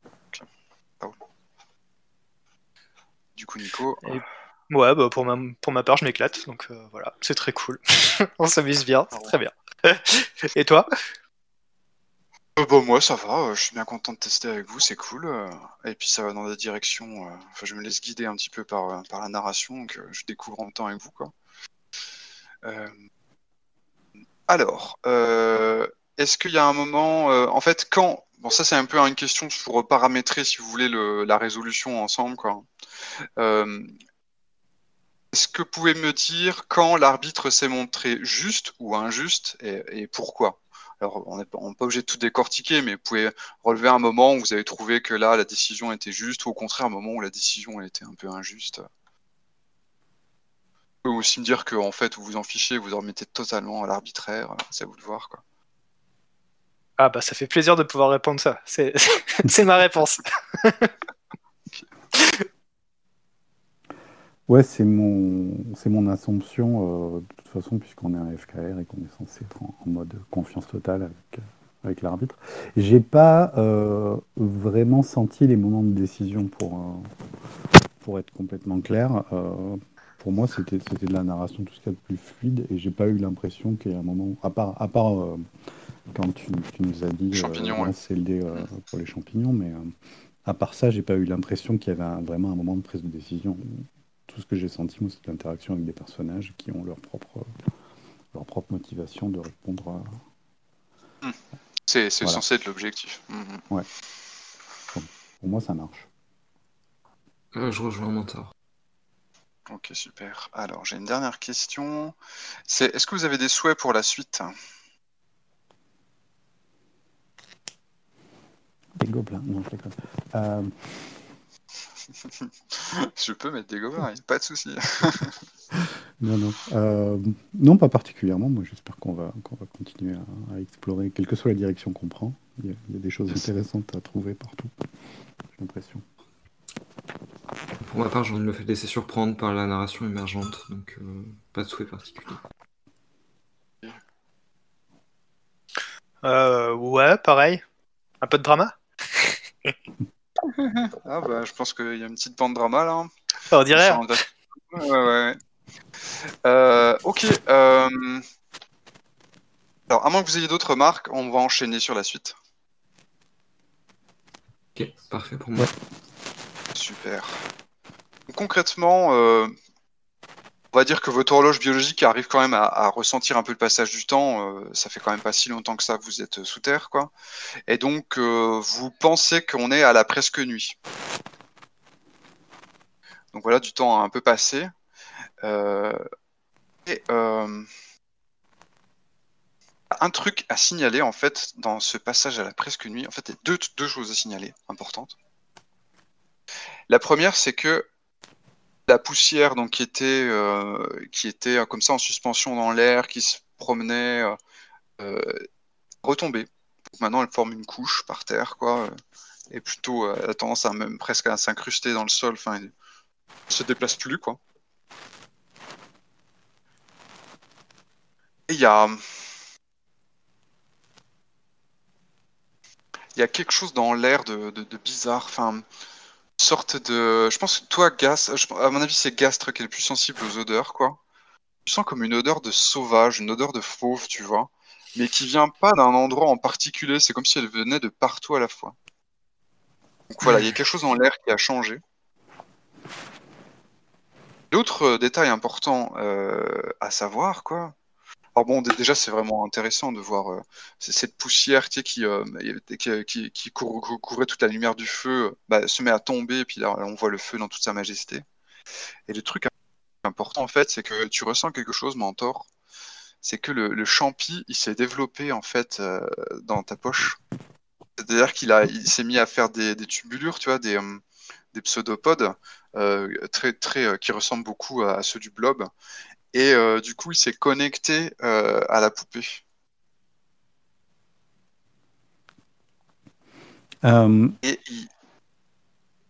Du coup, Nico. Et ouais, bah pour ma, pour ma part, je m'éclate, donc euh, voilà, c'est très cool. On s'amuse bien, c'est très bien. Et toi? Euh, bah, moi, ça va, euh, je suis bien content de tester avec vous, c'est cool. euh, et puis ça va dans la direction. euh, Enfin, je me laisse guider un petit peu par, euh, par la narration, donc euh, je découvre en même temps avec vous, quoi. Euh, alors, euh, est-ce qu'il y a un moment. euh, en fait, quand. Bon, ça, c'est un peu une question pour paramétrer, si vous voulez, le- la résolution ensemble, quoi. Euh, Est-ce que vous pouvez me dire quand l'arbitre s'est montré juste ou injuste et, et pourquoi? Alors, on n'est pas, on n'est pas obligé de tout décortiquer, mais vous pouvez relever un moment où vous avez trouvé que là, la décision était juste, ou au contraire, un moment où la décision elle était un peu injuste. Vous pouvez aussi me dire que en fait, vous vous en fichez, vous en remettez totalement à l'arbitraire, c'est à vous de voir, quoi. Ah bah ça fait plaisir de pouvoir répondre ça, c'est c'est ma réponse. Ouais, c'est mon, c'est mon assumption, euh, de toute façon, puisqu'on est un F K R et qu'on est censé être en, en mode confiance totale avec, avec l'arbitre. J'ai pas euh, vraiment senti les moments de décision pour, euh, pour être complètement clair. Euh, pour moi, c'était, c'était de la narration tout ce qu'il y a de plus fluide et j'ai pas eu l'impression qu'il y a un moment, à part, à part euh, quand tu, tu nous as dit euh, Champignons, ouais. lancer le dé euh, Mm. pour les champignons, mais euh, à part ça, j'ai pas eu l'impression qu'il y avait un- vraiment un moment de prise de décision. Tout ce que j'ai senti, moi, c'est de l'interaction avec des personnages qui ont leur propre, leur propre motivation de répondre à... Mm. C'est, c'est Voilà, censé être l'objectif. Mm, mm. ouais. Pour, pour moi, ça marche. Euh, je rejoins mon mentor. Ok, super. Alors, j'ai une dernière question. C'est, est-ce que vous avez des souhaits pour la suite? Des gobelins, non, je déconne. Euh, Je peux mettre des gobelins, y a pas de souci. non, non. Euh, non, pas particulièrement. Moi, j'espère qu'on va, qu'on va continuer à, à explorer, quelle que soit la direction qu'on prend. Il y, a, il y a des choses Yes. intéressantes à trouver partout, j'ai l'impression. Pour ma part, j'ai envie de me laisser surprendre par la narration émergente, donc euh, pas de souhait particulier. Euh, ouais, pareil. Un peu de drama? Ah bah, je pense qu'il y a une petite bande drama là. On dirait. Hein. Différentes versions. Ouais, ouais, ouais. Euh, ok. euh, Alors, à moins que vous ayez d'autres remarques, on va enchaîner sur la suite. Ok, parfait pour moi. Super. Donc, concrètement, euh, on va dire que votre horloge biologique arrive quand même à, à ressentir un peu le passage du temps. euh, ça fait quand même pas si longtemps que ça que vous êtes sous terre, quoi. Et donc, euh, vous pensez qu'on est à la presque nuit. Donc voilà, du temps a un peu passé. Euh, et euh, un truc à signaler en fait dans ce passage à la presque nuit. En fait, il y a deux, deux choses à signaler importantes. La première, c'est que la poussière donc qui était euh, qui était euh, comme ça en suspension dans l'air, qui se promenait, euh, euh, retombée. Donc maintenant, elle forme une couche par terre, quoi. euh, Et plutôt, euh, elle a tendance à même presque à s'incruster dans le sol. Enfin, elle se déplace plus, quoi. Et il y a il y a quelque chose dans l'air de, de, de bizarre. Enfin, sorte de. Je pense que toi, Gas, je- à mon avis, c'est Gastre qui est le plus sensible aux odeurs, quoi. Tu sens comme une odeur de sauvage, une odeur de fauve, tu vois, mais qui vient pas d'un endroit en particulier. C'est comme si elle venait de partout à la fois. Donc voilà, il y a quelque chose dans l'air qui a changé. L'autre euh, détail important euh, à savoir, quoi. Alors bon, d- déjà, c'est vraiment intéressant de voir euh, c- cette poussière, tu sais, qui, euh, qui, qui, qui cour- cou- couvrait toute la lumière du feu, bah, se met à tomber, et puis là, on voit le feu dans toute sa majesté. Et le truc important, en fait, c'est que tu ressens quelque chose, Mentor, c'est que le, le champi, il s'est développé, en fait, euh, dans ta poche. C'est-à-dire qu'il a, il s'est mis à faire des, des tubulures, tu vois, des, euh, des pseudopodes, euh, très, très, euh, qui ressemblent beaucoup à, à ceux du blob. Et euh, du coup, il s'est connecté euh, à la poupée. Euh, Et il,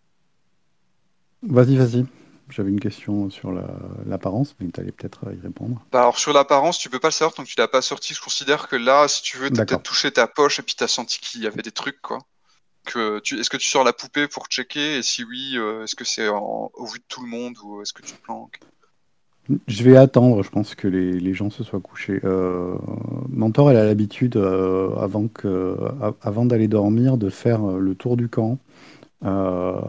Vas-y, vas-y. J'avais une question sur la- l'apparence, mais tu allais peut-être y répondre. Bah alors sur l'apparence, tu peux pas le savoir tant que tu l'as pas sorti. Je considère que là, si tu veux, t'as D'accord. peut-être touché ta poche et puis t'as senti qu'il y avait des trucs, quoi. Que tu... Est-ce que tu sors la poupée pour checker? Et si oui, euh, est-ce que c'est en... au vu de tout le monde ou est-ce que tu te planques? Je vais attendre, je pense que les, les gens se soient couchés. Euh, Mentor, elle a l'habitude, euh, avant que, a- avant d'aller dormir, de faire euh, le tour du camp euh,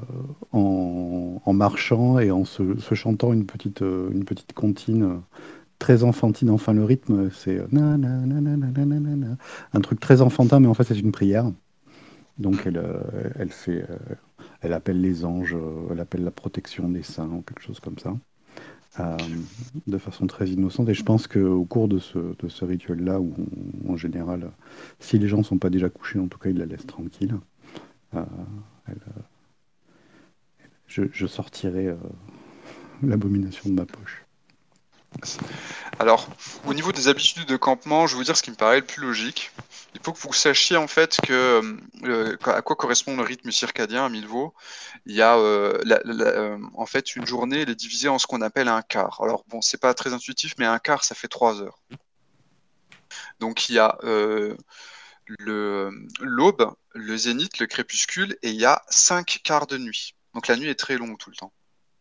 en, en marchant et en se, se chantant une petite, euh, une petite comptine euh, très enfantine. Enfin, le rythme, c'est euh, na, na, na, na, na, na, na, na, na. Un truc très enfantin, mais en fait, c'est une prière. Donc, Hmm. elle, euh, elle fait, euh, elle appelle les anges, euh, elle appelle la protection des saints, ou quelque chose comme ça. euh, de façon très innocente. Et je pense qu'au cours de ce, de ce rituel-là, où on- en général, si les gens ne sont pas déjà couchés, en tout cas, ils la laissent tranquille. euh, elle- je, je sortirai euh, l'abomination de ma poche. Alors, au niveau des habitudes de campement, je vais vous dire ce qui me paraît le plus logique. Il faut que vous sachiez en fait que euh, à quoi correspond le rythme circadien à Milvaux. Il y a euh, la- la- euh, en fait une journée, elle est divisée en ce qu'on appelle un quart. Alors bon, c'est pas très intuitif, mais un quart, ça fait trois heures. Donc il y a euh, le l'aube, le zénith, le crépuscule, et il y a cinq quarts de nuit. Donc la nuit est très longue tout le temps.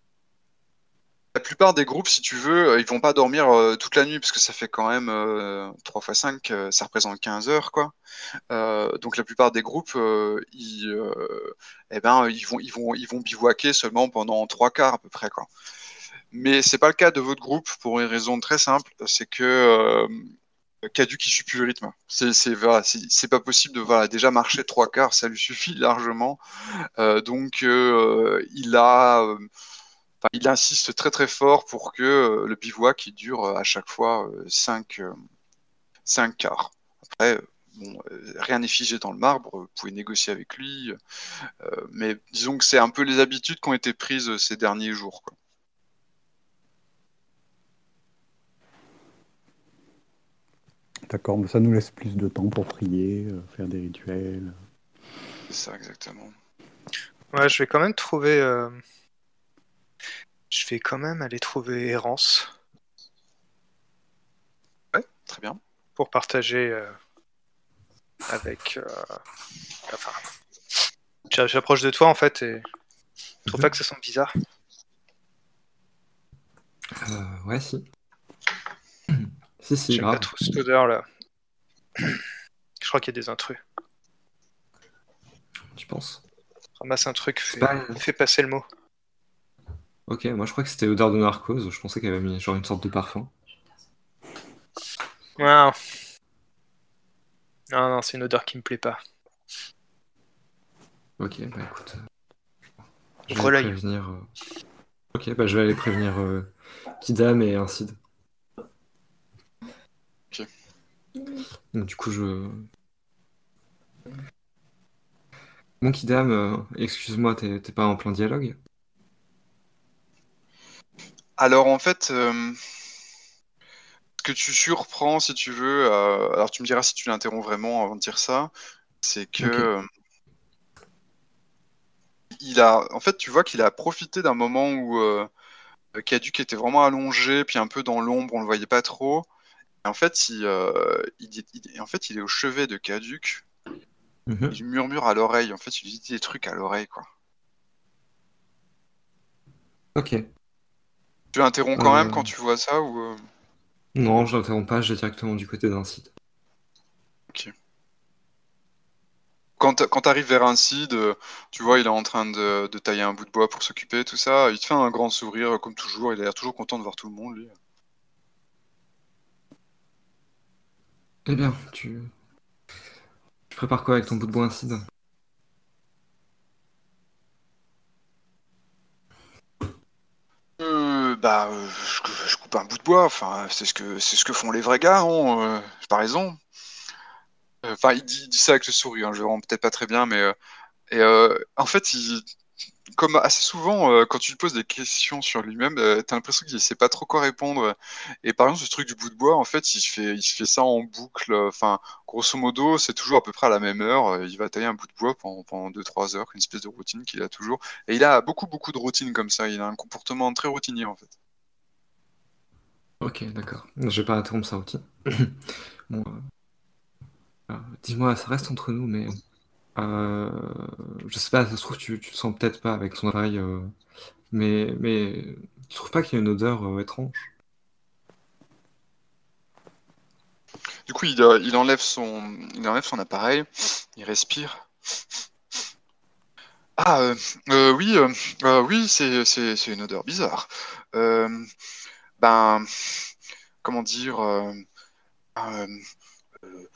La plupart des groupes, si tu veux, euh, ils vont pas dormir euh, toute la nuit parce que ça fait quand même euh, trois fois cinq, euh, ça représente quinze heures, quoi. Euh, donc la plupart des groupes, euh, ils, euh, eh ben, ils vont, ils vont, ils vont bivouaquer seulement pendant trois quarts à peu près, quoi. Mais c'est pas le cas de votre groupe pour une raison très simple, c'est que euh, Caduc il suit plus le rythme. C'est, c'est, voilà, c'est, c'est pas possible de voilà, déjà marcher trois quarts, ça lui suffit largement. Euh, donc euh, il a euh, Enfin, il insiste très très fort pour que euh, le bivouac il dure euh, à chaque fois cinq quarts. Après, euh, bon, euh, rien n'est figé dans le marbre, vous pouvez négocier avec lui, euh, mais disons que c'est un peu les habitudes qui ont été prises euh, ces derniers jours, quoi. D'accord, mais ça nous laisse plus de temps pour prier, euh, faire des rituels. C'est ça exactement. Ouais, je vais quand même trouver. euh, Je vais quand même aller trouver Errance Ouais, très bien. pour partager euh, avec. euh, Enfin, j'a- j'approche de toi en fait et je trouve Mhm. pas que ça sent bizarre. Euh, ouais, si. Si, si, J'aime pas grave. trop cette odeur là. Je crois qu'il y a des intrus. Tu penses? Ramasse un truc, C'est fais, pas... fais passer le mot. Ok, moi je crois que c'était odeur de narcose. Je pensais qu'elle avait mis genre une sorte de parfum. Non, non, non, c'est une odeur qui me plaît pas. Ok, bah écoute, je vais Ouvre l'œil. prévenir. euh, Ok, bah je vais aller prévenir euh, Kidam et Incid. Ok. Donc, du coup, je. Mon Kidam, euh, excuse-moi, t'es t'es pas en plein dialogue? Alors en fait, euh, ce que tu surprends, si tu veux, euh, alors tu me diras si tu l'interromps vraiment avant de dire ça, c'est que Ok. euh, il a, en fait, tu vois qu'il a profité d'un moment où euh, Caduc était vraiment allongé, puis un peu dans l'ombre, on le voyait pas trop. Et en fait, il, euh, il, est- il- en fait, il est au chevet de Caduc. Il Mhm. lui murmure à l'oreille. En fait, il lui dit des trucs à l'oreille, quoi. Ok. Tu l'interromps quand même Euh, quand tu vois ça ou euh, Non, je l'interromps pas, je vais directement du côté d'Incid. ok. Quand, t- quand t'arrives vers un Cid, euh, tu vois, il est en train de, de tailler un bout de bois pour s'occuper, tout ça. Il te fait un grand sourire, euh, comme toujours. Il a l'air toujours content de voir tout le monde, lui. Eh bien, tu... tu prépares quoi avec ton bout de bois Incid? Euh, bah, euh, je, je coupe un bout de bois. Enfin, c'est ce que c'est ce que font les vrais gars, hein, euh, j'ai pas raison. Enfin, il dit, il dit ça avec le sourire. Hein, je le rends peut-être pas très bien, mais euh, et euh, en fait, il, comme assez souvent, euh, quand tu lui poses des questions sur lui-même, euh, t'as l'impression qu'il sait pas trop quoi répondre. Et par exemple, ce truc du bout de bois, en fait, il fait, il fait ça en boucle. Enfin, grosso modo, c'est toujours à peu près à la même heure. euh, Il va tailler un bout de bois pendant, pendant deux trois heures, une espèce de routine qu'il a toujours. Et il a beaucoup, beaucoup de routines comme ça. Il a un comportement très routinier, en fait. Ok, d'accord. Je vais pas interrompre sa routine. Bon, euh, euh, dis-moi, ça reste entre nous, mais euh, je sais pas, ça se trouve, tu, tu le sens peut-être pas avec son appareil, euh, mais, mais tu trouves pas qu'il y a une odeur euh, étrange? Du coup, il, euh, il enlève son, il enlève son appareil, il respire. Ah, euh, euh, oui, euh, euh, oui, c'est, c'est, c'est une odeur bizarre. Euh, ben, comment dire, euh, euh, euh,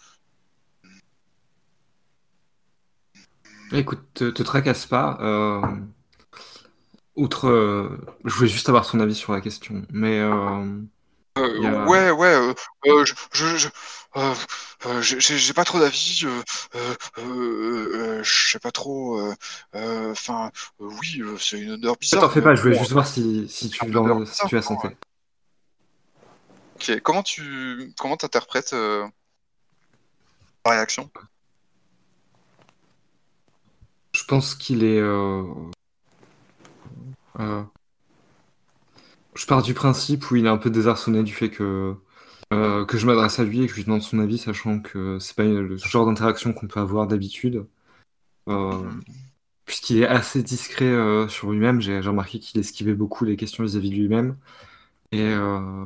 Écoute, te, te tracasse pas. euh, outre, euh, je voulais juste avoir son avis sur la question, mais euh, euh, il y a... ouais, ouais, euh, euh, je, je, je- euh, euh, j'ai j'ai- j'ai pas trop d'avis. Euh, euh, euh, euh, je sais pas trop. euh, euh, Enfin, euh, oui, euh, c'est une odeur T'en bizarre, fais mais pas, je voulais bon, juste voir si, si c'est tu, une odeur l'en- si bizarre. tu la sentais. Ok, comment tu, comment t'interprètes euh, la réaction? Je pense qu'il est... euh, euh, je pars du principe où il est un peu désarçonné du fait que, euh, que je m'adresse à lui et que je lui demande son avis, sachant que c'est pas le genre d'interaction qu'on peut avoir d'habitude. Euh, Mhm. puisqu'il est assez discret euh, sur lui-même, j'ai j'ai remarqué qu'il esquivait beaucoup les questions vis-à-vis de lui-même. Et, euh,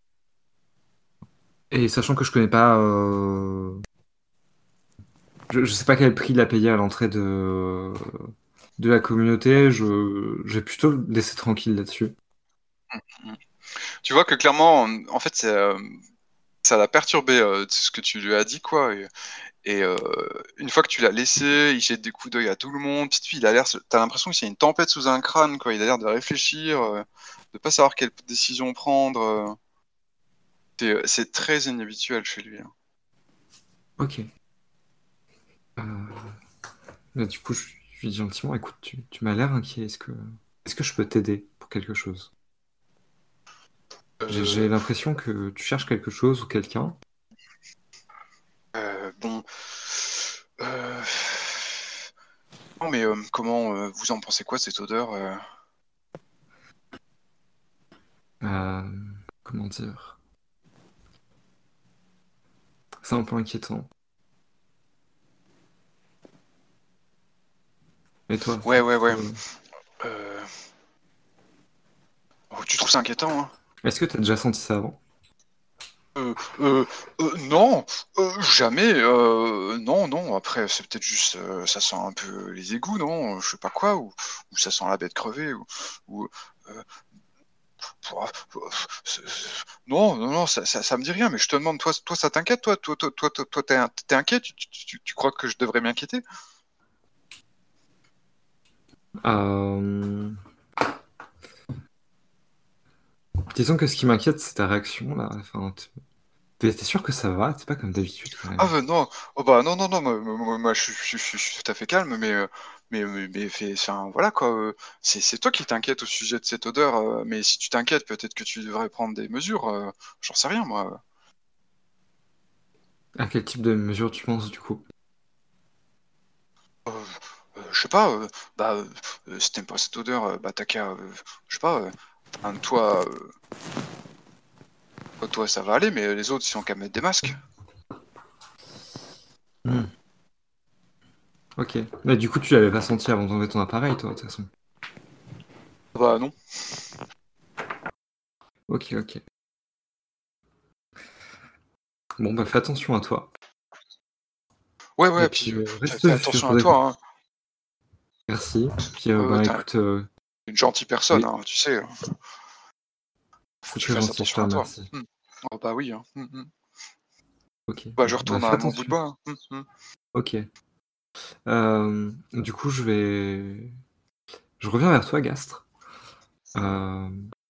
et sachant que je connais pas... euh, je, je sais pas quel prix il a payé à l'entrée de, de la communauté, je, je vais plutôt le laisser tranquille là-dessus. Mhm. Tu vois que clairement, en en fait, c'est, euh, ça l'a perturbé euh, ce que tu lui as dit, quoi. Et, et, euh, une fois que tu l'as laissé, il jette des coups d'œil à tout le monde. Puis il a l'air, t'as l'impression qu'il y a une tempête sous un crâne, quoi. Il a l'air de réfléchir, euh, de pas savoir quelle décision prendre. euh. C'est euh, c'est très inhabituel chez lui, hein. Ok. Euh, Bah, du coup, je, je lui dis gentiment, écoute, tu, tu m'as l'air inquiet, est-ce que, est-ce que je peux t'aider pour quelque chose? J'ai j'ai Euh, l'impression que tu cherches quelque chose ou quelqu'un. euh, bon. Euh, Non, mais euh, comment euh, vous en pensez quoi cette odeur euh Euh, comment dire? C'est un peu inquiétant. Et toi, Ouais, tu, ouais, tu ouais. trouves- Euh, oh, tu trouves ça inquiétant, hein? est-ce que tu as déjà senti ça avant? Euh, euh, euh, non, euh, jamais. Euh, non, non. Après, c'est peut-être juste, euh, ça sent un peu les égouts, non? Je sais pas quoi, ou, ou ça sent la bête crevée, ou, ou, euh, pouah, pouah, c'est- c'est- non, non, non, ça, ça, ça me dit rien. Mais je te demande, toi, toi, ça t'inquiète, toi, toi, toi, toi, toi, toi, t'es, in- t'es inquiet? Tu, tu, tu- tu crois que je devrais m'inquiéter? Euh, disons que ce qui m'inquiète, c'est ta réaction là. Enfin, tu- t'es t'es sûr que ça va? C'est pas comme d'habitude quand Ah même. bah non, oh bah non, non, non, moi, moi- moi- moi, je, je- je- je suis tout à fait calme, mais, euh, mais, mais, mais fait- enfin, voilà quoi, euh, c'est c'est toi qui t'inquiètes au sujet de cette odeur, euh, mais si tu t'inquiètes, peut-être que tu devrais prendre des mesures, euh, j'en sais rien moi. À quel type de mesure tu penses du coup? Euh, euh, je sais pas, euh, bah, euh, euh, si t'aimes pas cette odeur, euh, bah t'as qu'à, euh, je sais pas, euh, un, toi, euh, toi, toi, ça va aller, mais les autres, ils ont qu'à mettre des masques. Hmm. Ok. Mais du coup, tu l'avais pas senti avant d'enlever ton appareil, toi, de toute façon. Bah non. Ok, ok. Bon, bah fais attention à toi. Ouais, Et ouais, puis puis, euh, euh, fais, reste fais sur attention tes à toi, épaules. hein. Merci. Puis, euh, Ouais, ouais, bah t'es écoute, euh, une gentille personne, oui, hein, tu sais, hein. Faut c'est que tu très fasses gentil, je te attention à toi. remercie. Hmm. Oh bah oui, hein. Hmm, hmm. Ok, Bah, je bon, bah retourne fais à mon bout de attention. bois, hein. Hmm, hmm. Ok. Euh, du coup, je vais... Je reviens vers toi, Gastre. Euh,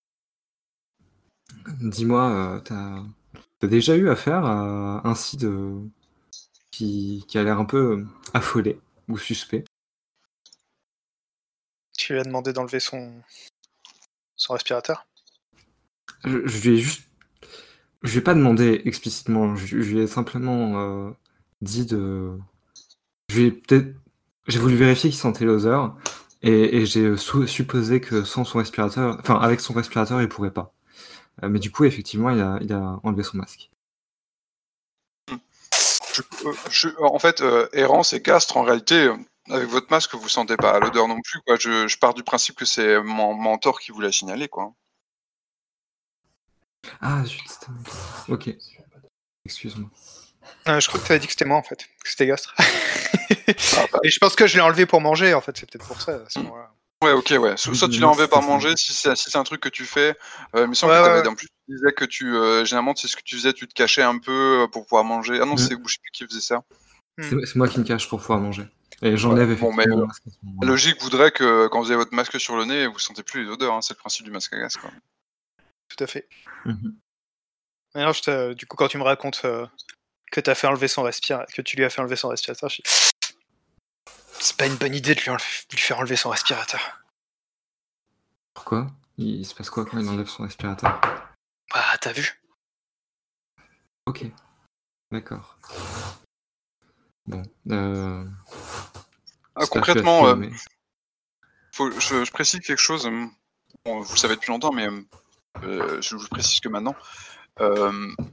dis-moi, euh, t'as... t'as déjà eu affaire à un site euh, qui... qui a l'air un peu euh, affolé ou suspect? Tu lui as demandé d'enlever son, son respirateur? Je, je lui ai juste. Je lui ai pas demandé explicitement, je, je lui ai simplement euh, dit de. Je lui ai peut-être. J'ai voulu vérifier qu'il sentait l'odeur et, et j'ai sou- supposé que sans son respirateur, enfin avec son respirateur, il pourrait pas. Euh, mais du coup, effectivement, il a, il a enlevé son masque. Je, euh, je- en fait, euh, Errance et Castres, en réalité, euh, avec votre masque, vous sentez pas l'odeur non plus, quoi. Je, je pars du principe que c'est mon mentor qui vous l'a signalé, quoi. Ah, zut, c'était mon tour. Ok. Excuse-moi. Euh, je crois que tu avais dit que c'était moi en fait, que c'était Gastre. Ah, bah. Et je pense que je l'ai enlevé pour manger en fait, c'est peut-être pour ça à ce moment-là. Ouais, ok, ouais. So- soit tu l'as Non, enlevé par c'était ça. manger, si c'est si c'est un truc que tu fais. Euh, il me semble Ouais, que ouais, t'avais, ouais. en plus, tu disais que tu, euh, généralement, c'est ce que tu faisais, tu te cachais un peu euh, pour pouvoir manger. Ah non, Mm. c'est, je sais plus qui faisait ça. C'est c'est moi qui me cache pour pouvoir manger. Et j'enlève Ouais. Bon, mais effectivement euh, mon masque à ce la moment-là. logique voudrait que quand vous avez votre masque sur le nez, vous sentez plus les odeurs, hein. C'est le principe du masque à gaz, quoi. Tout à fait. Mhm. Mais alors, je te- du coup, quand tu me racontes euh, que t'as fait enlever son respirateur, que tu lui as fait enlever son respirateur, je dis, c'est pas une bonne idée de lui, enlever- lui faire enlever son respirateur. Pourquoi? Il se passe quoi quand il enlève son respirateur? Bah, t'as vu? Ok. D'accord. Bon. Euh... Ah, J'espère que tu vas te concrètement, euh, calmer. faut, je, je précise quelque chose. euh, Bon, vous le savez depuis longtemps, mais euh, je vous précise que maintenant. Euh, vous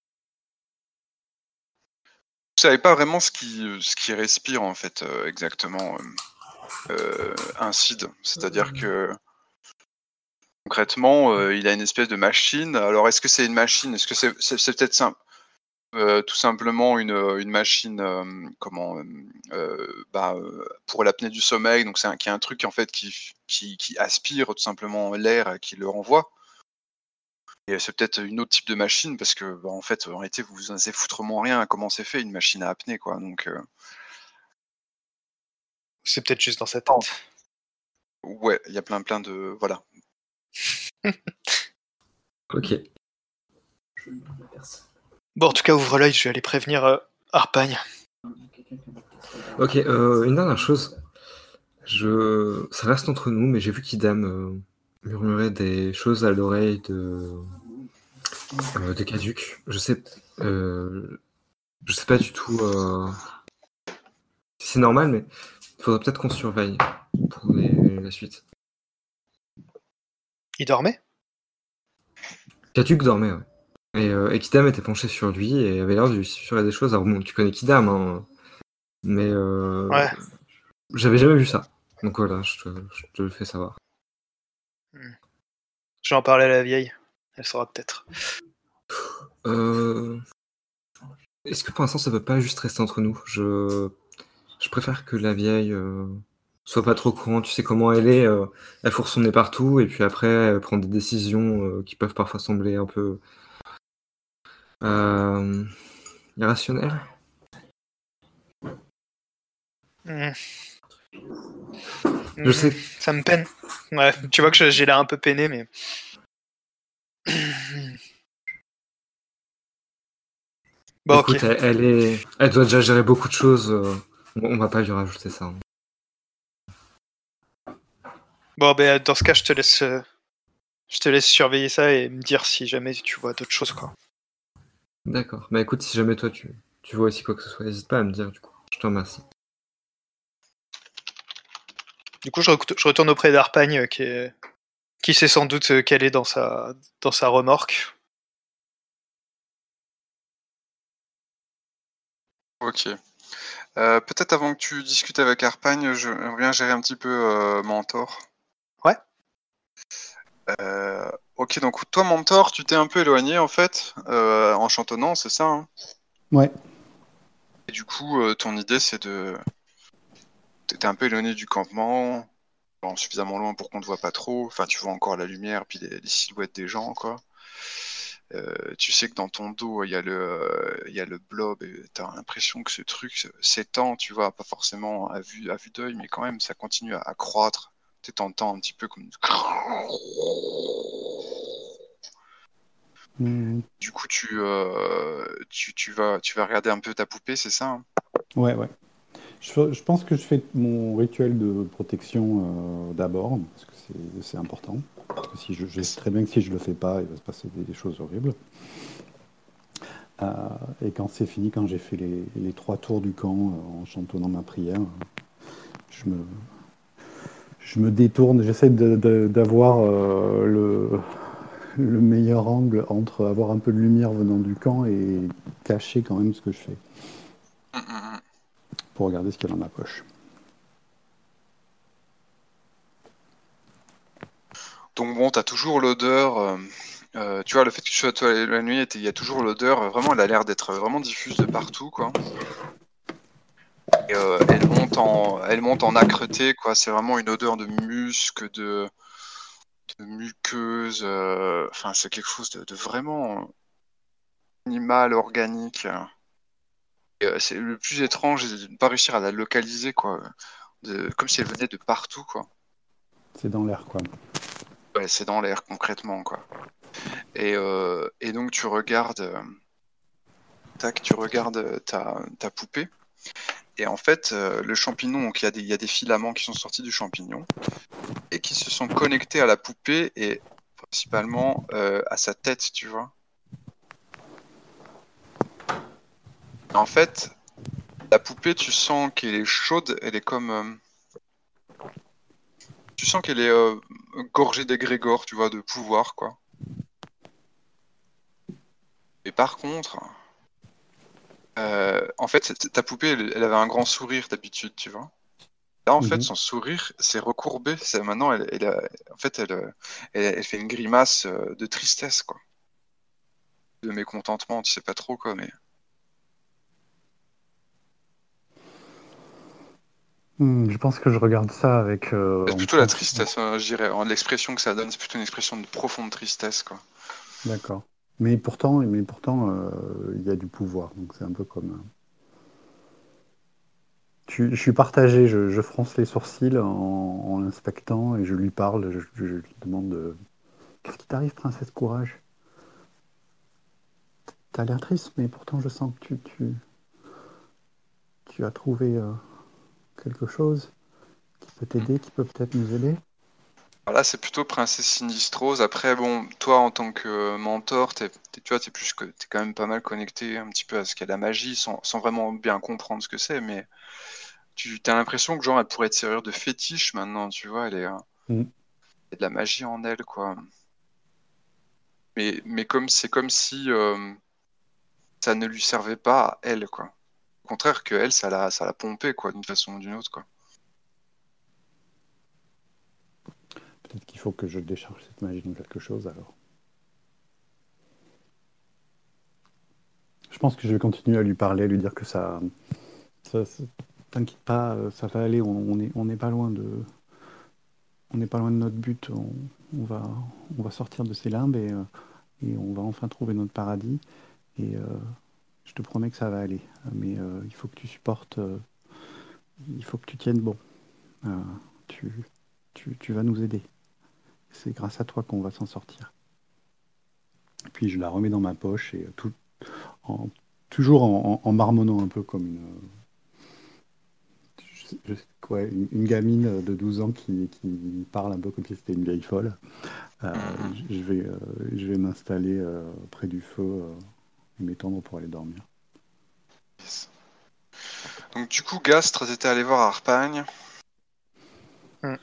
savez pas vraiment ce qui, ce qui respire en fait euh, exactement euh, euh, un cid. C'est-à-dire que concrètement, euh, il a une espèce de machine. Alors est-ce que c'est une machine? Est-ce que c'est c'est- c'est peut-être simple, euh, tout simplement une, une machine euh, comment euh, euh, bah, euh, pour l'apnée du sommeil. Donc c'est un, qui est un truc en fait qui, qui, qui aspire tout simplement l'air et qui le renvoie. Et c'est peut-être une autre type de machine parce que bah, en fait en réalité vous vous en savez foutrement rien à comment c'est fait une machine à apnée, quoi. Donc euh, C'est peut-être juste dans sa tête. ouais, il y a plein plein de voilà. Ok. Bon, en tout cas, ouvre l'œil, je vais aller prévenir euh, Harpagne. Ok, euh, une dernière chose. Je... Ça reste entre nous, mais j'ai vu qu'Idam euh, murmurait des choses à l'oreille de... Euh, de Caduc. Je sais... Euh... Je sais pas du tout euh... si c'est normal, mais il faudrait peut-être qu'on surveille pour les- la suite. Il dormait? Caduc dormait, ouais. Et, euh, et Kidam était penché sur lui et avait l'air de lui susurrer des choses. Alors bon, tu connais Kidam, hein, mais euh, Ouais. j'avais jamais vu ça. Donc voilà, je te, je te le fais savoir. Je vais en parler à la vieille. Elle saura peut-être. Euh... Est-ce que pour l'instant ça peut pas juste rester entre nous? Je, je préfère que la vieille euh, soit pas trop au courant. Tu sais comment elle est, euh, elle fourre son nez partout et puis après elle prend des décisions euh, qui peuvent parfois sembler un peu euh, irrationnelles. Mmh. Je sais. Ça me peine. Ouais, tu vois que j'ai l'air un peu peiné, mais. Bon, Écoute, ok. elle, elle est, elle doit déjà gérer beaucoup de choses. euh, on, on va pas lui rajouter ça. hein. Bon, ben, dans ce cas, je te laisse. euh, Je te laisse surveiller ça et me dire si jamais tu vois d'autres choses, quoi. D'accord. Bah écoute, si jamais toi tu, tu vois aussi quoi que ce soit, n'hésite pas à me dire du coup. Je te remercie. Du coup, je, rec- je retourne auprès d'Arpagne, euh, qui, est... qui sait sans doute euh, qu'elle est dans sa... dans sa remorque. Ok. Euh, peut-être avant que tu discutes avec Arpagne, je viens gérer un petit peu euh, Mentor. Ouais. Euh, ok, donc toi, Mentor, tu t'es un peu éloigné en fait, euh, en chantonnant, c'est ça, hein? Ouais. Et du coup, euh, ton idée, c'est de... T'étais un peu éloigné du campement, bon, suffisamment loin pour qu'on te voit pas trop. Enfin, tu vois encore la lumière, puis les, les silhouettes des gens, quoi. Euh, tu sais que dans ton dos, il y a le, euh, il y a le blob, et t'as l'impression que ce truc s'étend, tu vois, pas forcément à vue, à vue d'œil, mais quand même, ça continue à, à croître. Tu t'entends un petit peu comme... Mmh. Du coup, tu, euh, tu, tu, vas, tu vas regarder un peu ta poupée, c'est ça, hein? Ouais, ouais. Je, je pense que je fais mon rituel de protection euh, d'abord, parce que c'est c'est important. Parce que si je, je sais très bien que si je le fais pas, il va se passer des, des choses horribles. Euh, et quand c'est fini, quand j'ai fait les, les trois tours du camp euh, en chantonnant ma prière, je me, je me détourne, j'essaie de- de- d'avoir euh, le, le meilleur angle entre avoir un peu de lumière venant du camp et cacher quand même ce que je fais, Hum, hum, hum. pour regarder ce qu'il y a dans ma poche. Donc bon, t'as toujours l'odeur. euh, euh, tu vois, le fait que tu sois toi la nuit, il y a toujours l'odeur. euh, Vraiment, elle a l'air d'être vraiment diffuse de partout, quoi. Et, euh, elle monte en, elle monte en âcreté, quoi. C'est vraiment une odeur de musc, de, de muqueuse. euh, Enfin, c'est quelque chose de, de vraiment animal, organique. Et, euh, c'est le plus étrange, c'est de ne pas réussir à la localiser, quoi. De- comme si elle venait de partout, quoi. C'est dans l'air, quoi. Ouais, c'est dans l'air, concrètement, quoi. Et, euh, et donc, tu regardes, euh, tac, tu regardes euh, ta, ta poupée. Et en fait, euh, le champignon, donc il y a des, il y a des filaments qui sont sortis du champignon et qui se sont connectés à la poupée et principalement euh, à sa tête, tu vois. En fait, la poupée, tu sens qu'elle est chaude, elle est comme, euh, tu sens qu'elle est euh, gorgée d'égrégore, tu vois, de pouvoir, quoi. Et par contre, euh, en fait, ta poupée, elle, elle avait un grand sourire d'habitude, tu vois. Là, en fait, Mhm. son sourire s'est recourbé. C'est maintenant, elle, elle a- en fait, elle, euh, elle, elle fait une grimace euh, de tristesse, quoi, de mécontentement, tu sais pas trop quoi, mais Hmm, je pense que je regarde ça avec euh, c'est en plutôt la France. tristesse, euh, je dirais. En- L'expression que ça donne, c'est plutôt une expression de profonde tristesse, quoi. D'accord. Mais pourtant, mais pourtant, euh, il y a du pouvoir. Donc c'est un peu comme. euh, Je, je suis partagé. Je, je fronce les sourcils en, en l'inspectant et je lui parle. Je, je- je lui demande euh, qu'est-ce qui t'arrive, princesse Courage? T'as l'air triste, mais pourtant je sens que tu, tu, tu as trouvé euh, quelque chose qui peut t'aider, qui peut peut-être nous aider. Alors là, c'est plutôt Princesse Sinistrose. Après, bon, toi, en tant que euh, mentor, t'es, t'es- tu vois, t'es plus que, t'es quand même pas mal connecté un petit peu à ce qu'est la magie, sans, sans vraiment bien comprendre ce que c'est, mais tu as l'impression que genre, elle pourrait te servir de fétiche maintenant, tu vois, elle est, euh, Hmm. il y a de la magie en elle, quoi. Mais, mais comme c'est comme si euh, ça ne lui servait pas à elle, quoi. Au contraire que elle, ça l'a, ça l'a pompé, quoi, d'une façon ou d'une autre, quoi. Peut-être qu'il faut que je décharge cette magie dans quelque chose alors. Je pense que je vais continuer à lui parler, à lui dire que ça, ça, ça- t'inquiète pas, euh, ça va aller. On, on est, on n'est pas loin de, on n'est pas loin de notre but. On, on va, on va sortir de ces limbes et, euh, et on va enfin trouver notre paradis. Et euh, je te promets que ça va aller. Mais euh, il faut que tu supportes, euh, il faut que tu tiennes bon. Euh, tu, tu, tu vas nous aider. C'est grâce à toi qu'on va s'en sortir. Et puis je la remets dans ma poche et euh, tout, en- toujours en, en- en marmonnant un peu comme une, je sais- je sais quoi, une, une gamine de douze ans qui, qui parle un peu comme si c'était une vieille folle. Euh, Mhm. je je vais, euh, je vais m'installer euh, près du feu euh, et m'étendre pour aller dormir. Yes. Donc du coup, Gastre, t'étais allé voir Harpagne. Hmm.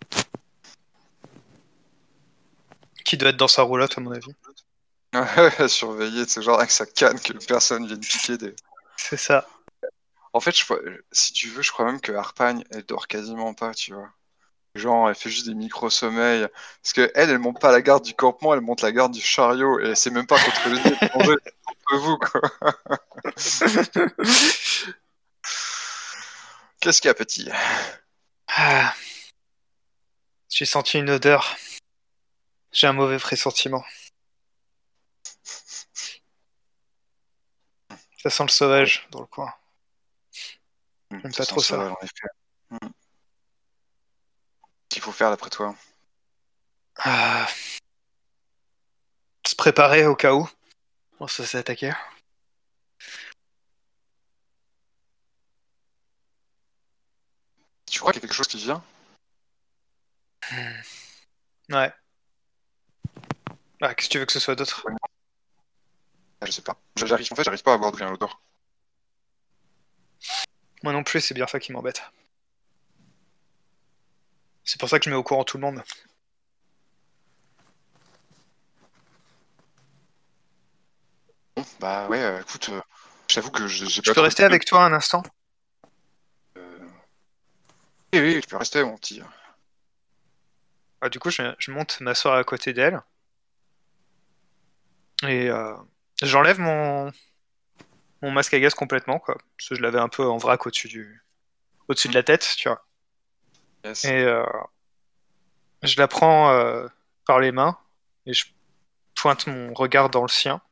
Qui doit être dans sa roulotte, à mon avis. À surveiller, c'est genre avec sa canne que personne vienne piquer des. C'est ça. En fait, je, crois- si tu veux, je crois même que Harpagne, elle dort quasiment pas, tu vois. Genre, elle fait juste des micro-sommeils. Parce que elle, elle monte pas la garde du campement, elle monte la garde du chariot. Et c'est même pas contre les étrangers, c'est contre vous, quoi. Qu'est-ce qu'il y a, petit? Ah, j'ai senti une odeur. J'ai un mauvais pressentiment. Ça sent le sauvage dans le coin. Hum, J'aime ça pas sent trop ça. sauvage, en effet. Hum. Qu'il faut faire d'après toi? Ah, se préparer au cas où on se fait attaquer. crois qu'il y a quelque chose qui vient? Ouais. Ah, qu'est-ce que tu veux que ce soit d'autre? Ah, je sais pas. J'arrive, en fait, j'arrive pas à voir d'où vient l'odeur. Moi non plus, c'est bien ça qui m'embête. C'est pour ça que je mets au courant tout le monde. Bon, bah ouais, euh, écoute, euh, je t'avoue que j'ai j'ai Je pas peux trop... rester avec toi un instant? Euh... Oui, oui, tu peux rester, mon petit. Ah, du coup, je, je monte m'asseoir à côté d'elle. Et euh, j'enlève mon, mon masque à gaz complètement, quoi. Parce que je l'avais un peu en vrac au-dessus du, au-dessus de la tête, tu vois. Yes. Et euh, je la prends euh, par les mains et je pointe mon regard dans le sien.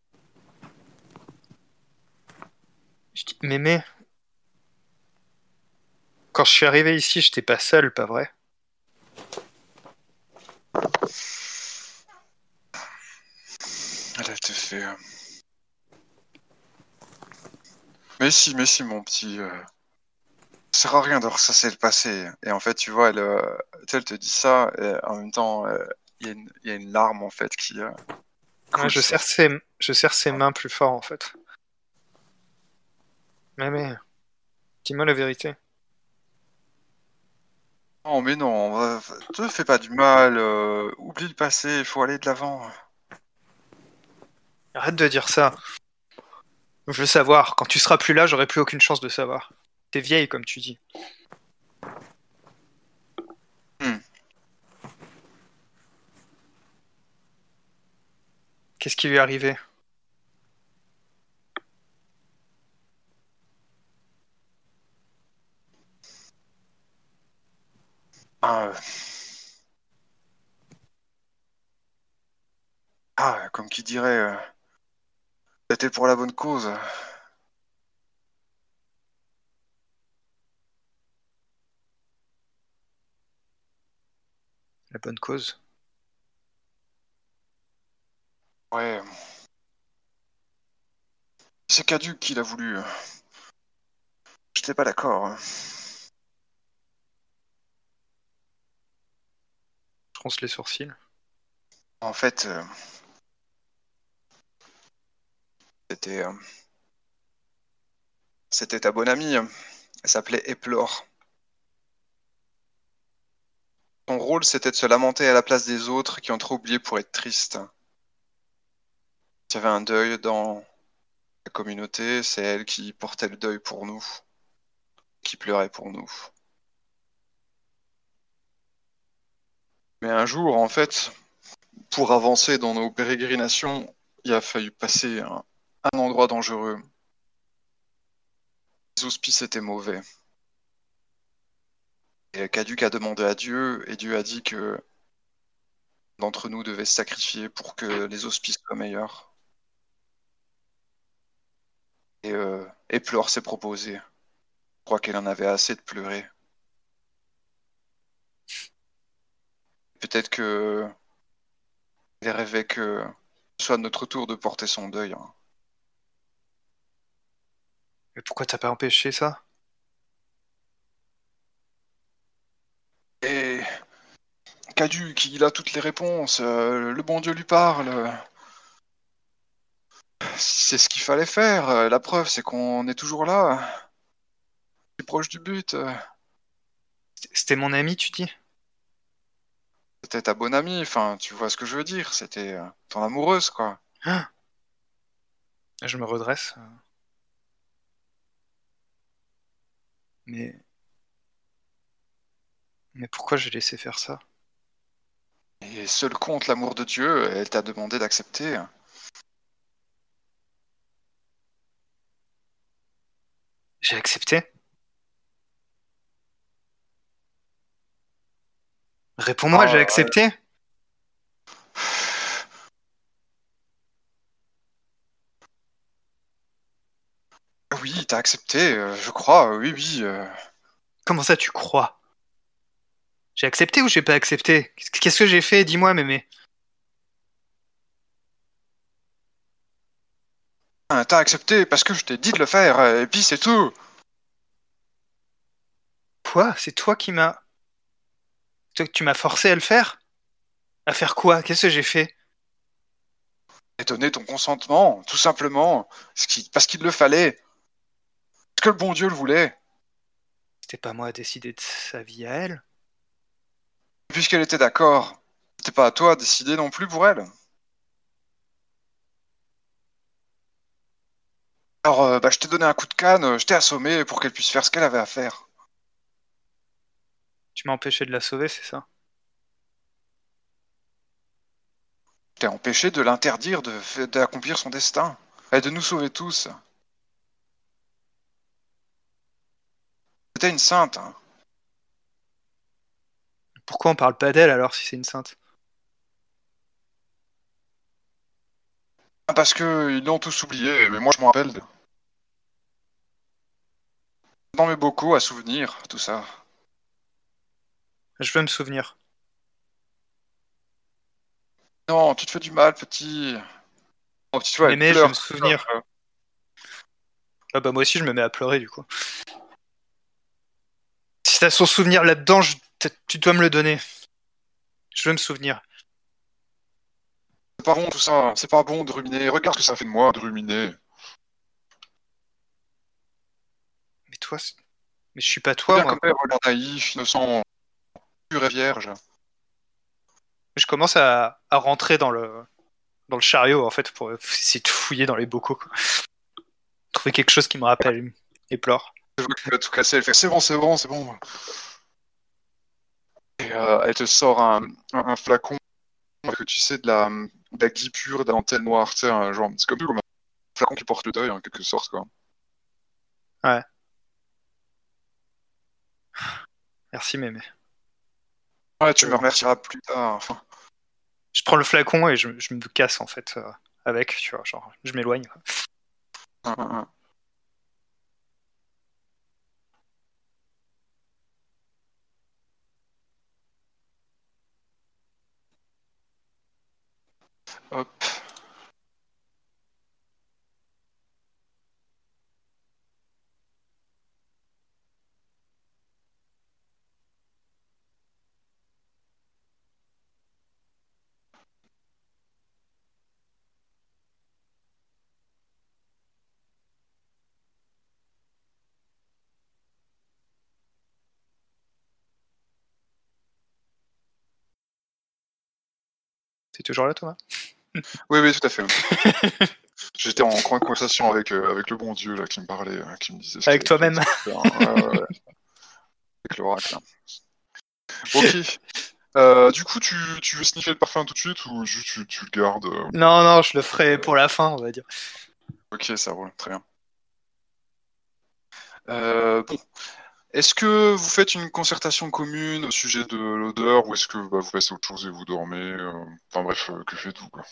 Je dis, Mémé, quand je suis arrivé ici, j'étais pas seul, pas vrai? Elle te fait... euh, Mais si, mais si, mon petit... Euh... Ça sert à rien de ressasser le passé. Et en fait, tu vois, elle, euh, tu sais, elle te dit ça, et en même temps, euh, il y, a une- il y a une larme, en fait, qui euh, Ouais, coule je sur... serre ses, je serre ses mains plus fort, en fait. Mémé, dis-moi la vérité. Non, mais non, euh, te fais pas du mal, euh, oublie le passé, il faut aller de l'avant. Arrête de dire ça. Je veux savoir. Quand tu seras plus là, j'aurai plus aucune chance de savoir. T'es vieille, comme tu dis. Hmm. Qu'est-ce qui lui est arrivé? Ah, euh, ah, comme qui dirait, euh, c'était pour la bonne cause. La bonne cause. Ouais, c'est Caduc qui l'a voulu. J'étais pas d'accord. Je fronce les sourcils. En fait, euh, c'était, euh, c'était ta bonne amie. Elle s'appelait Eplore. Son rôle, c'était de se lamenter à la place des autres qui ont trop oublié pour être tristes. Il y avait un deuil dans la communauté, c'est elle qui portait le deuil pour nous, qui pleurait pour nous. Mais un jour, en fait, pour avancer dans nos pérégrinations, il a fallu passer un, un endroit dangereux. Les auspices étaient mauvais. Et Caduc a demandé à Dieu, et Dieu a dit que d'entre nous devait se sacrifier pour que les auspices soient meilleurs. Et, euh, et Pleur s'est proposé. Je crois qu'elle en avait assez de pleurer. Peut-être que elle rêvait que ce soit notre tour de porter son deuil. Hein. Mais pourquoi t'as pas empêché ça? Et Caduc, il a toutes les réponses. euh, le bon Dieu lui parle. C'est ce qu'il fallait faire. euh, La preuve, c'est qu'on est toujours là. C'est proche du but. euh. C'était mon ami, tu dis? C'était ta bonne amie. Enfin, tu vois ce que je veux dire. C'était euh, ton amoureuse, quoi. Ah, je me redresse. Mais... Mais pourquoi j'ai laissé faire ça? Et seul compte l'amour de Dieu. Elle t'a demandé d'accepter. J'ai accepté. Réponds-moi, j'ai Ah, accepté. oui, t'as accepté, euh, je crois. Oui, oui. euh. Comment ça, tu crois? J'ai accepté ou j'ai pas accepté? Qu'est-ce que j'ai fait? Dis-moi, mémé. Ah, t'as accepté parce que je t'ai dit de le faire. euh, Et puis c'est tout. Quoi? C'est toi qui m'as... Toi, tu m'as forcé à le faire? À faire quoi? Qu'est-ce que j'ai fait? Et donner ton consentement, tout simplement, ce qui- parce qu'il le fallait, parce que le bon Dieu le voulait, C'était pas moi à décider de sa vie à elle. puisqu'elle était d'accord. C'était pas à toi de décider non plus pour elle. Alors, euh, bah, je t'ai donné un coup de canne, euh, je t'ai assommé pour qu'elle puisse faire ce qu'elle avait à faire. Tu m'as empêché de la sauver, c'est ça? Je t'ai empêché de l'interdire de fa- d'accomplir son destin, et de nous sauver tous. C'était une sainte, hein. Pourquoi on parle pas d'elle alors si c'est une sainte? Parce que ils l'ont tous oublié, mais moi je m'en rappelle. Dans mes bocaux à souvenirs, tout ça. Je veux me souvenir. Non, tu te fais du mal, petit. Oh, petit, ouais, elle Mémé, je veux me pleure. souvenir. Ah bah moi aussi je me mets à pleurer du coup. Si t'as son souvenir là-dedans, je- tu dois me le donner. Je veux me souvenir. C'est pas bon tout ça, c'est pas bon de ruminer. Regarde ce que ça fait de moi de ruminer. Mais toi, c'est- mais je suis pas toi, Bien moi. comme elle, regarde naïf, innocent, pur et vierge. Je commence à, à rentrer dans le, dans le chariot en fait pour essayer de fouiller dans les bocaux, quoi. Trouver quelque chose qui me rappelle et pleure. Je vois qu'elle va tout casser, elle fait c'est bon, c'est bon, c'est bon. Et euh, elle te sort un, un, un flacon que tu sais de la, de la gui pure, de la dentelle noire, tu sais, un genre, c'est comme, comme un flacon qui porte le deuil en quelque sorte quoi. Ouais. Merci mémé. Ouais, tu me Euh, remercieras plus tard. Enfin, je prends le flacon et je, je me casse en fait euh, avec, tu vois, genre je m'éloigne, quoi. un, un, un. Hop. T'es toujours là, Thomas? Oui, oui, tout à fait. J'étais en grande conversation avec, euh, avec le bon Dieu là, qui me parlait, euh, qui me disait ce Avec qu'il fallait toi-même. faire. Ouais, ouais, ouais. Avec l'oracle. Ok. Euh, du coup, tu, tu veux sniffer le parfum tout de suite ou juste tu, tu le gardes euh, Non, non, je le ferai pour la fin, on va dire. Ok, ça roule, très bien. Euh, bon, est-ce que vous faites une concertation commune au sujet de l'odeur ou est-ce que bah, vous passez à autre chose et vous dormez euh, Enfin bref, euh, que faites-vous quoi?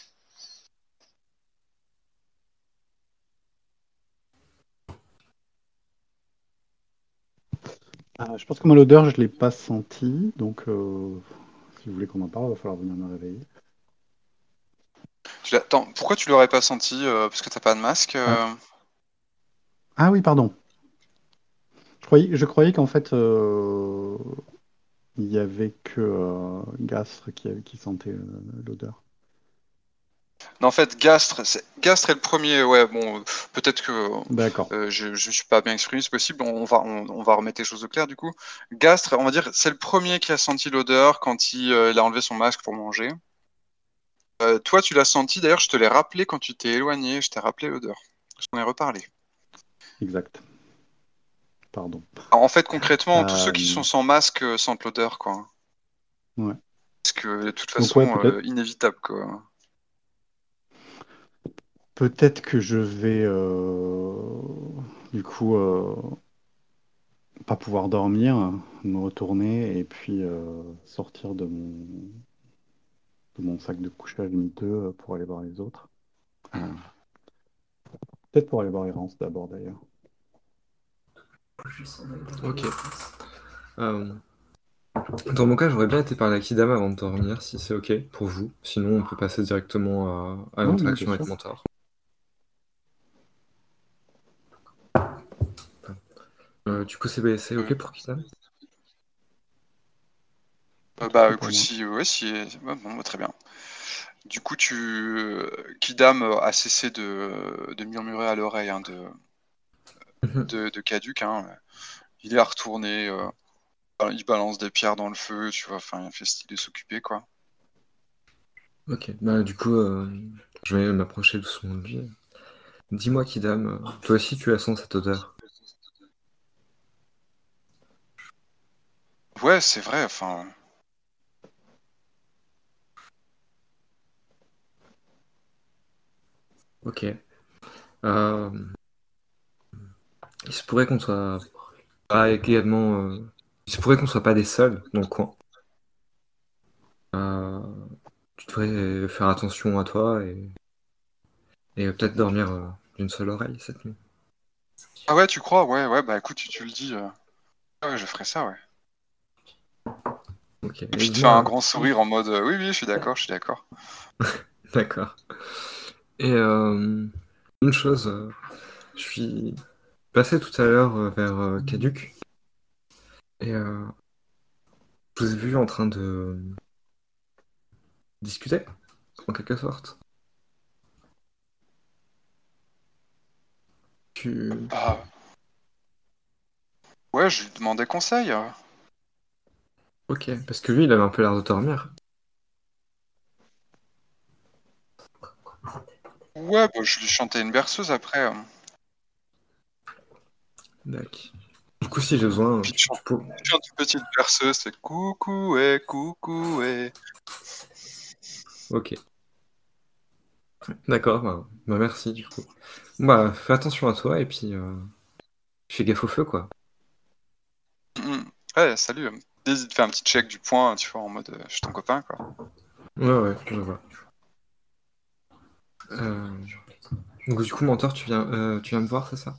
Ah, je pense que moi, l'odeur, je ne l'ai pas sentie. Donc, euh, si vous voulez qu'on en parle, il va falloir venir me réveiller. Tu l'as- Attends, pourquoi tu l'aurais pas senti euh, parce que t'as pas de masque Ah, euh ah oui, pardon. Je croyais, je croyais qu'en fait, euh, il y avait que euh, Gastre qui, qui sentait euh, l'odeur. Non, en fait, Gastre, c'est... Gastre est le premier. Ouais, bon, euh, peut-être que D'accord. euh, je, je suis pas bien exprimé, c'est possible. On va, on, on va remettre les choses au clair du coup. Gastre, on va dire, c'est le premier qui a senti l'odeur quand il, euh, il a enlevé son masque pour manger. Euh, toi, tu l'as senti. D'ailleurs, je te l'ai rappelé quand tu t'es éloigné. Je t'ai rappelé l'odeur. Je t'en ai reparlé. Exact. Pardon. Alors, en fait, concrètement, tous ceux qui Euh, sont sans masque euh, sentent l'odeur, quoi. ouais. Parce que de toute Donc, ouais, façon, peut-être euh, inévitable, quoi. peut-être que je vais, euh, du coup, euh, pas pouvoir dormir, me retourner et puis euh, sortir de mon, de mon sac de couchage miteux euh, pour aller voir les autres. Euh, peut-être pour aller voir Errance d'abord, d'ailleurs. Ok. Euh, dans mon cas, j'aurais bien été parler à Kidama avant de dormir, si c'est ok pour vous. Sinon, on peut passer directement à, à Oui, oui, bien l'interaction avec sûr. Mentor. Euh, du coup, c'est c'est ok Euh, pour Kidama? Euh, bah Pour écoute, moi. si, ouais, si, ouais, bon, bah, très bien. Du coup, tu, euh, Kidam euh, a cessé de, de murmurer à l'oreille hein, de, Mhm. de, de Caduc. Hein. Il est retourné, euh, il balance des pierres dans le feu, tu vois. Enfin, il fait style de s'occuper, quoi. Ok, bah du coup, euh, je vais m'approcher doucement de lui. Dis-moi, Kidam, euh, toi aussi tu as sens cette odeur. Ouais, c'est vrai. Enfin, Ok. Euh, il se pourrait qu'on soit pas également. euh, Il se pourrait qu'on soit pas des seuls dans le coin. Euh, Tu devrais faire attention à toi et, et peut-être dormir euh, d'une seule oreille cette nuit. ah ouais, tu crois? Ouais, ouais. Bah écoute, tu, tu le dis. euh, Ouais, je ferai ça, ouais. Ok. Et Et puis il te fait un dis-moi, grand sourire en mode, euh, oui, oui, je suis d'accord, je suis d'accord. d'accord. Et euh, une chose, euh, je suis passé tout à l'heure euh, vers euh, Caduc et euh, je vous ai vu en train de discuter, en quelque sorte. Tu... Bah ouais, je lui demandais conseil. euh. Ok, parce que lui, il avait un peu l'air de dormir. Ouais, bah je lui chantais une berceuse après. euh. D'accord. Du coup, si j'ai besoin, Puis tu tu, chantes, tu peux... tu chantes une petite berceuse, c'est coucou, et coucou, et. Ok, d'accord, bah, bah merci du coup. Bah, fais attention à toi et puis euh, fais gaffe au feu, quoi. Mm. Ouais, salut. euh. N'hésite de faire un petit check du point, tu vois, en mode, euh, je suis ton copain, quoi. Ouais, ouais, je vois. Euh, Donc du coup, mentor, tu viens, euh, tu viens me voir, c'est ça?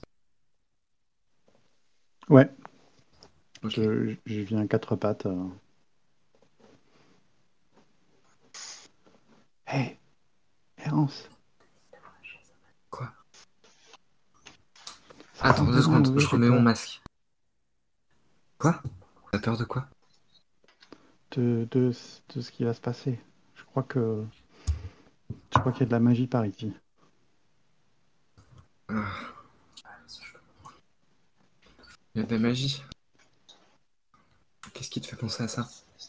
Ouais, Ok. je, je viens à quatre pattes. euh. Hé, Errance, Quoi? ça Attends, sent deux vraiment secondes, mauvais, je j'ai remets mon peur. masque. Quoi? T'as peur de quoi? De, de, de ce qui va se passer. Je crois que je crois qu'il y a de la magie par ici. Ah, il y a de la magie. Qu'est-ce qui te fait penser à ça?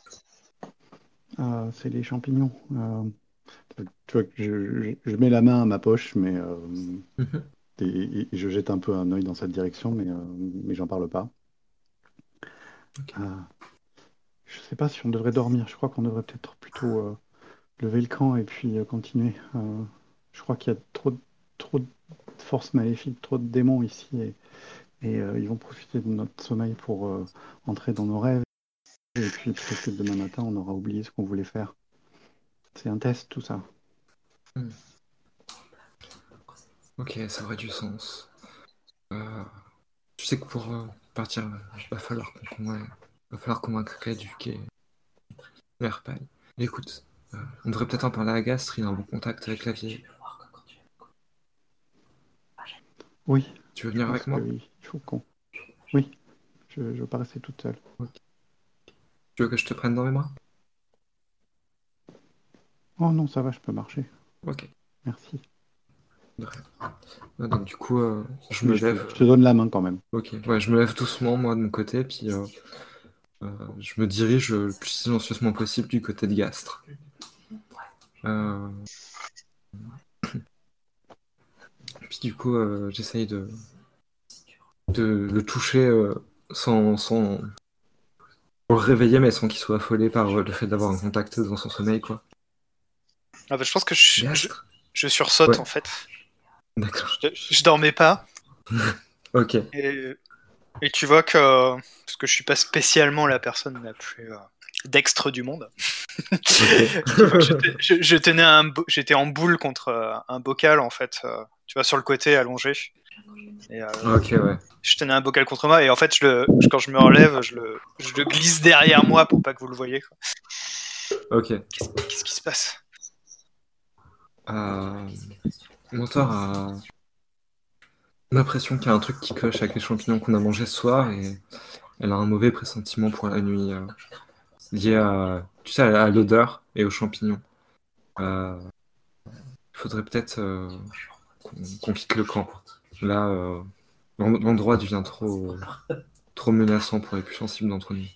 Ah, c'est les champignons. Euh, tu vois que je, je- je mets la main à ma poche, mais euh, Mhm. et, et je jette un peu un œil dans cette direction, mais, euh, mais j'en parle pas. Ok. Ah, je sais pas si on devrait dormir. Je crois qu'on devrait peut-être plutôt euh, lever le camp et puis euh, continuer. Euh, je crois qu'il y a trop, de- trop de forces maléfiques, trop de démons ici, et, et, euh, ils vont profiter de notre sommeil pour euh, entrer dans nos rêves. Et puis peut-être que demain matin, on aura oublié ce qu'on voulait faire. C'est un test, tout ça. Hmm. Ok, ça aurait du sens. Euh, Tu sais que pour euh, partir, il va falloir qu'on ouais, va falloir convaincre Caduc et Verpaille. Écoute, euh, on devrait peut-être en parler à Gastre, il a un bon contact avec la vieille. Oui, Tu veux je venir pense avec moi? qu'il faut qu'on... Oui, je ne veux pas rester toute seule. Ok. Tu veux que je te prenne dans mes bras? Oh non, ça va, je peux marcher. Ok. Merci. De rien. Euh, Donc du coup, euh, je Mais me je te, lève. je te donne la main quand même. Ok. Ouais, je me lève doucement moi de mon côté, puis euh, euh, je me dirige le plus silencieusement possible du côté de Gastre. Euh, Puis du coup, euh, j'essaye de, de le toucher euh, sans, sans pour le réveiller, mais sans qu'il soit affolé par euh, le fait d'avoir un contact dans son sommeil, quoi. En fait, je pense que je, je, Gastre? je sursaute Ouais, en fait. d'accord. Je, je dormais pas. Ok. Et, et tu vois que, parce que je suis pas spécialement la personne la plus euh, dextre du monde, Ok. tu vois que je, te- je- je tenais un, bo- j'étais en boule contre euh, un bocal en fait, euh, tu vois, sur le côté allongé. Et, euh, Ok, ouais. je tenais un bocal contre moi et en fait, je le, je- quand je me relève, je le, je le glisse derrière moi pour pas que vous le voyez, quoi. Ok. Qu'est-ce, qu'est-ce qui se passe? Euh, Mentor a l'impression qu'il y a un truc qui cloche avec les champignons qu'on a mangés ce soir et elle a un mauvais pressentiment pour la nuit. euh. liées à, tu sais, à, à l'odeur et aux champignons. Euh, Il faudrait peut-être euh, qu'on qu'on quitte le camp. Là, euh, l'en- l'endroit devient trop, trop menaçant pour les plus sensibles d'entre nous.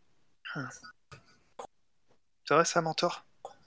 C'est vrai ça, mentor?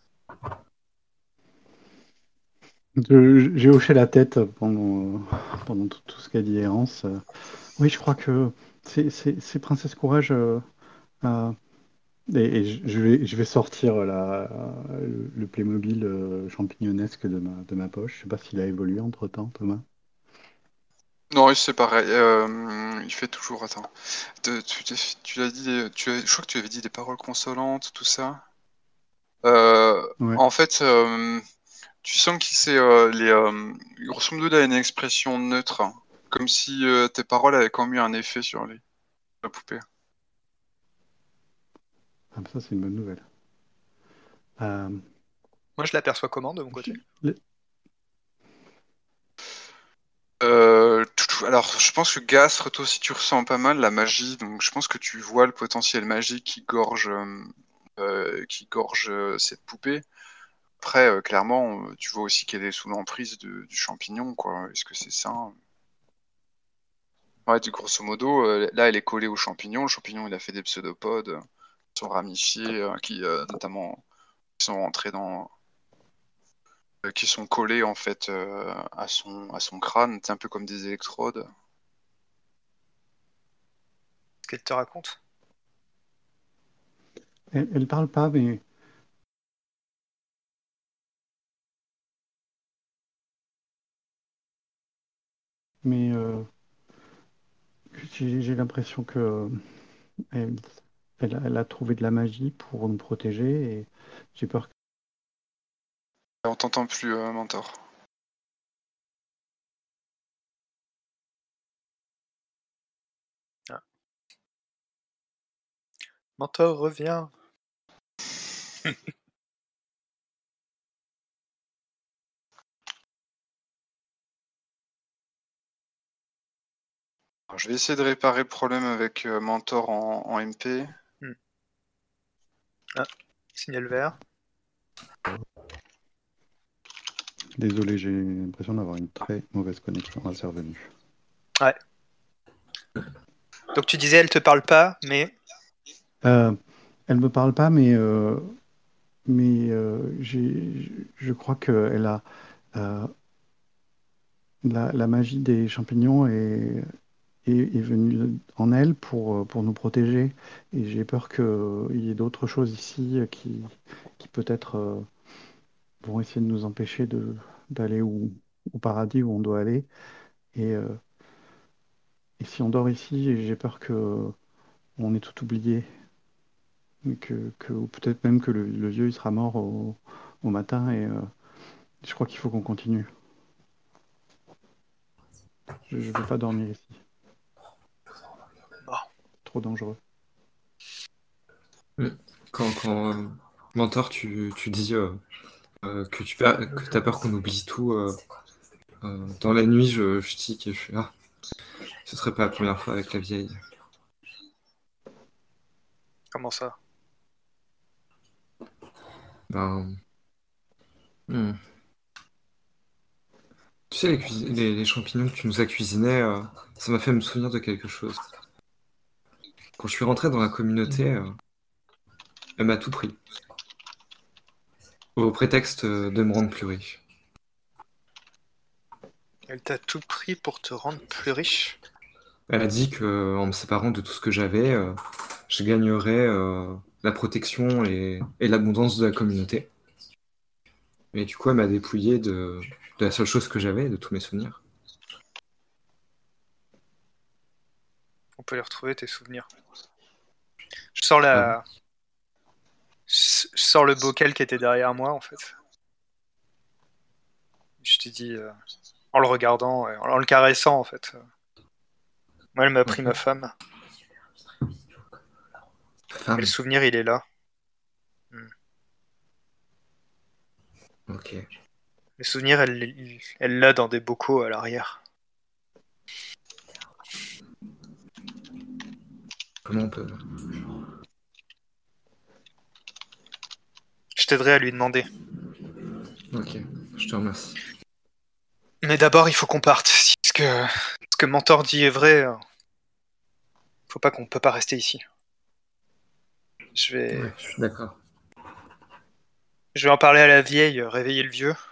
Je- J'ai hoché la tête pendant, euh, pendant tout, tout ce qu'a dit Errance. Euh, Oui, je crois que c'est c'est- c'est Princesse Courage. euh, euh, et et je je vais, je vais sortir la, le, le Playmobil euh, champignonesque de ma, de ma poche. Je sais pas s'il a évolué entre-temps, Thomas. Non, oui, c'est pareil. euh, il fait toujours. Attends. Te- Tu, t'es- tu l'as dit. Tu as- je crois que tu avais dit des paroles consolantes, tout ça. Euh, Ouais. En fait, euh, tu sens qu'il c'est euh, les. Euh, grosso modo, il a une expression neutre, hein. Comme si euh, tes paroles avaient quand même eu un effet sur lui, la poupée. Ah, ça, c'est une bonne nouvelle. Euh, Moi, je l'aperçois comment de mon côté? le- Euh, tout- tout- alors, je pense que Gastre, toi aussi, tu ressens pas mal la magie, donc je pense que tu vois le potentiel magique qui gorge, euh, euh, qui gorge euh, cette poupée. Après, euh, clairement, euh, tu vois aussi qu'elle est sous l'emprise de- du champignon, quoi. Est-ce que c'est ça? Ouais, du grosso modo, euh, là, elle est collée au champignon. Le champignon, il a fait des pseudopodes euh, qui sont ramifiés, euh, qui euh, notamment sont entrés dans, euh, qui sont collés en fait euh, à son à son crâne. C'est un peu comme des électrodes. Ce qu'elle te raconte? elle, elle parle pas, mais, mais euh, j'ai j'ai l'impression que euh, elle, elle a, elle a trouvé de la magie pour nous protéger et j'ai peur que... On t'entend plus, euh, Mentor. Ah. Mentor, reviens! Alors, je vais essayer de réparer le problème avec euh, Mentor en, en M P. Hmm. Ah, signal vert. Désolé, j'ai l'impression d'avoir une très mauvaise connexion. Ah, c'est revenu. Ouais. Donc tu disais, elle te parle pas, mais... Euh, elle me parle pas, mais, euh, mais euh, j'ai, je crois qu'elle a euh, la, la magie des champignons est, est, est venue en elle pour, euh, pour nous protéger. Et j'ai peur qu'il y ait d'autres choses ici qui, qui peut-être euh, vont essayer de nous empêcher de, d'aller où, au paradis où on doit aller. Et, euh, et si on dort ici, j'ai peur que on ait tout oublié. Et Que, que, ou peut-être même que le, le vieux il sera mort au, au matin et euh, je crois qu'il faut qu'on continue. Je ne veux pas dormir ici. Bon. Trop dangereux. Mm. Quand, quand euh, Mentor, tu, tu dis euh, euh, que tu as que t'as peur qu'on oublie tout, euh, euh, dans la nuit, je, je tic et je fais ah, ce serait pas la première fois avec la vieille. Comment ça? Ben, hmm. Tu sais, les, cuisi- les, les champignons que tu nous as cuisinés, euh, ça m'a fait me souvenir de quelque chose. Quand je suis rentré dans la communauté, euh, elle m'a tout pris, au prétexte euh, de me rendre plus riche. Elle t'a tout pris pour te rendre plus riche? Elle a dit que en me séparant de tout ce que j'avais, euh, je gagnerais euh, la protection et, et l'abondance de la communauté. Mais du coup, elle m'a dépouillé de, de la seule chose que j'avais, de tous mes souvenirs. On peut les retrouver, tes souvenirs. Je sors Ah bon? la... Je sors le bocal qui était derrière moi, en fait. Je te dis, euh, en le regardant, euh, en le caressant, en fait. euh, Moi, elle m'a pris ma Ok. femme. Et le Femme. souvenir, il est là. Hmm. Ok. Le souvenir, elle elle l'a dans des bocaux à l'arrière. Comment on peut... t'aiderai à lui demander. Ok, je te remercie. Mais d'abord, il faut qu'on parte. Si ce que, ce que Mentor dit est vrai, euh, faut pas qu'on peut pas rester ici. Je vais, Ouais, je suis d'accord. je vais en parler à la vieille, euh, réveiller le vieux.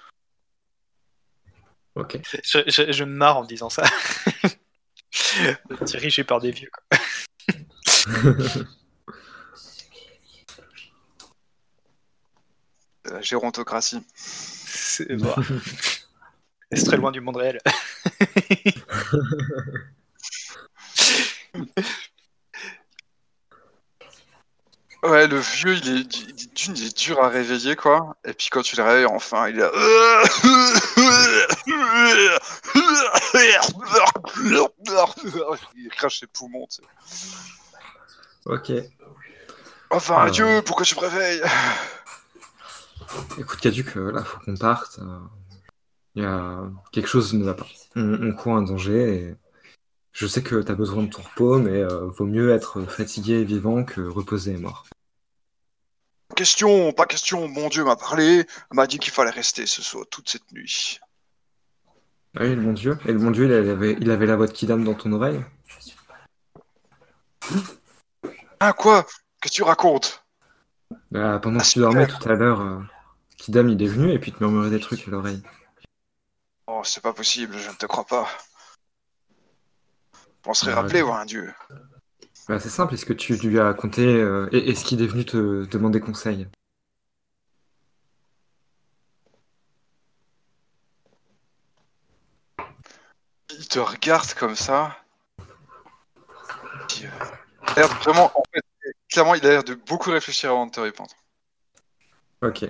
Ok. Je, je- je me marre en disant ça. Dirigé par des vieux, quoi. La gérontocratie. C'est bon. C'est très loin du monde réel. Ouais, le vieux, il est, il- d'une, il est dur à réveiller, quoi. Et puis quand tu le réveilles, enfin, il est... Il crache ses poumons, tu sais. Ok. Enfin, Euh, adieu, pourquoi tu me réveilles? Écoute, Caduc, euh, là, faut qu'on parte. euh, Il y a quelque chose ne va pas. On, on court un danger et je sais que t'as besoin de ton repos, mais euh, vaut mieux être fatigué et vivant que reposé et mort. Question, pas question, mon Dieu m'a parlé, m'a dit qu'il fallait rester ce soir, toute cette nuit. Ah oui, le bon Dieu. Et le bon Dieu, il avait, il avait la voix de Kidam dans ton oreille? Ah, quoi? Qu'est-ce que tu racontes? Bah, pendant Ah, que tu dormais super. tout à l'heure, euh, Kidam, il est venu et puis te murmurait des trucs à l'oreille. Oh, c'est pas possible, je ne te crois pas. On serait Bah, rappelé, voir un dieu. bah, c'est simple, est-ce que tu lui as conté, euh, et- est-ce qu'il est venu te demander conseil? Il te regarde comme ça. Puis, euh, il a l'air de vraiment, en fait, clairement, il a l'air de beaucoup réfléchir avant de te répondre. Ok.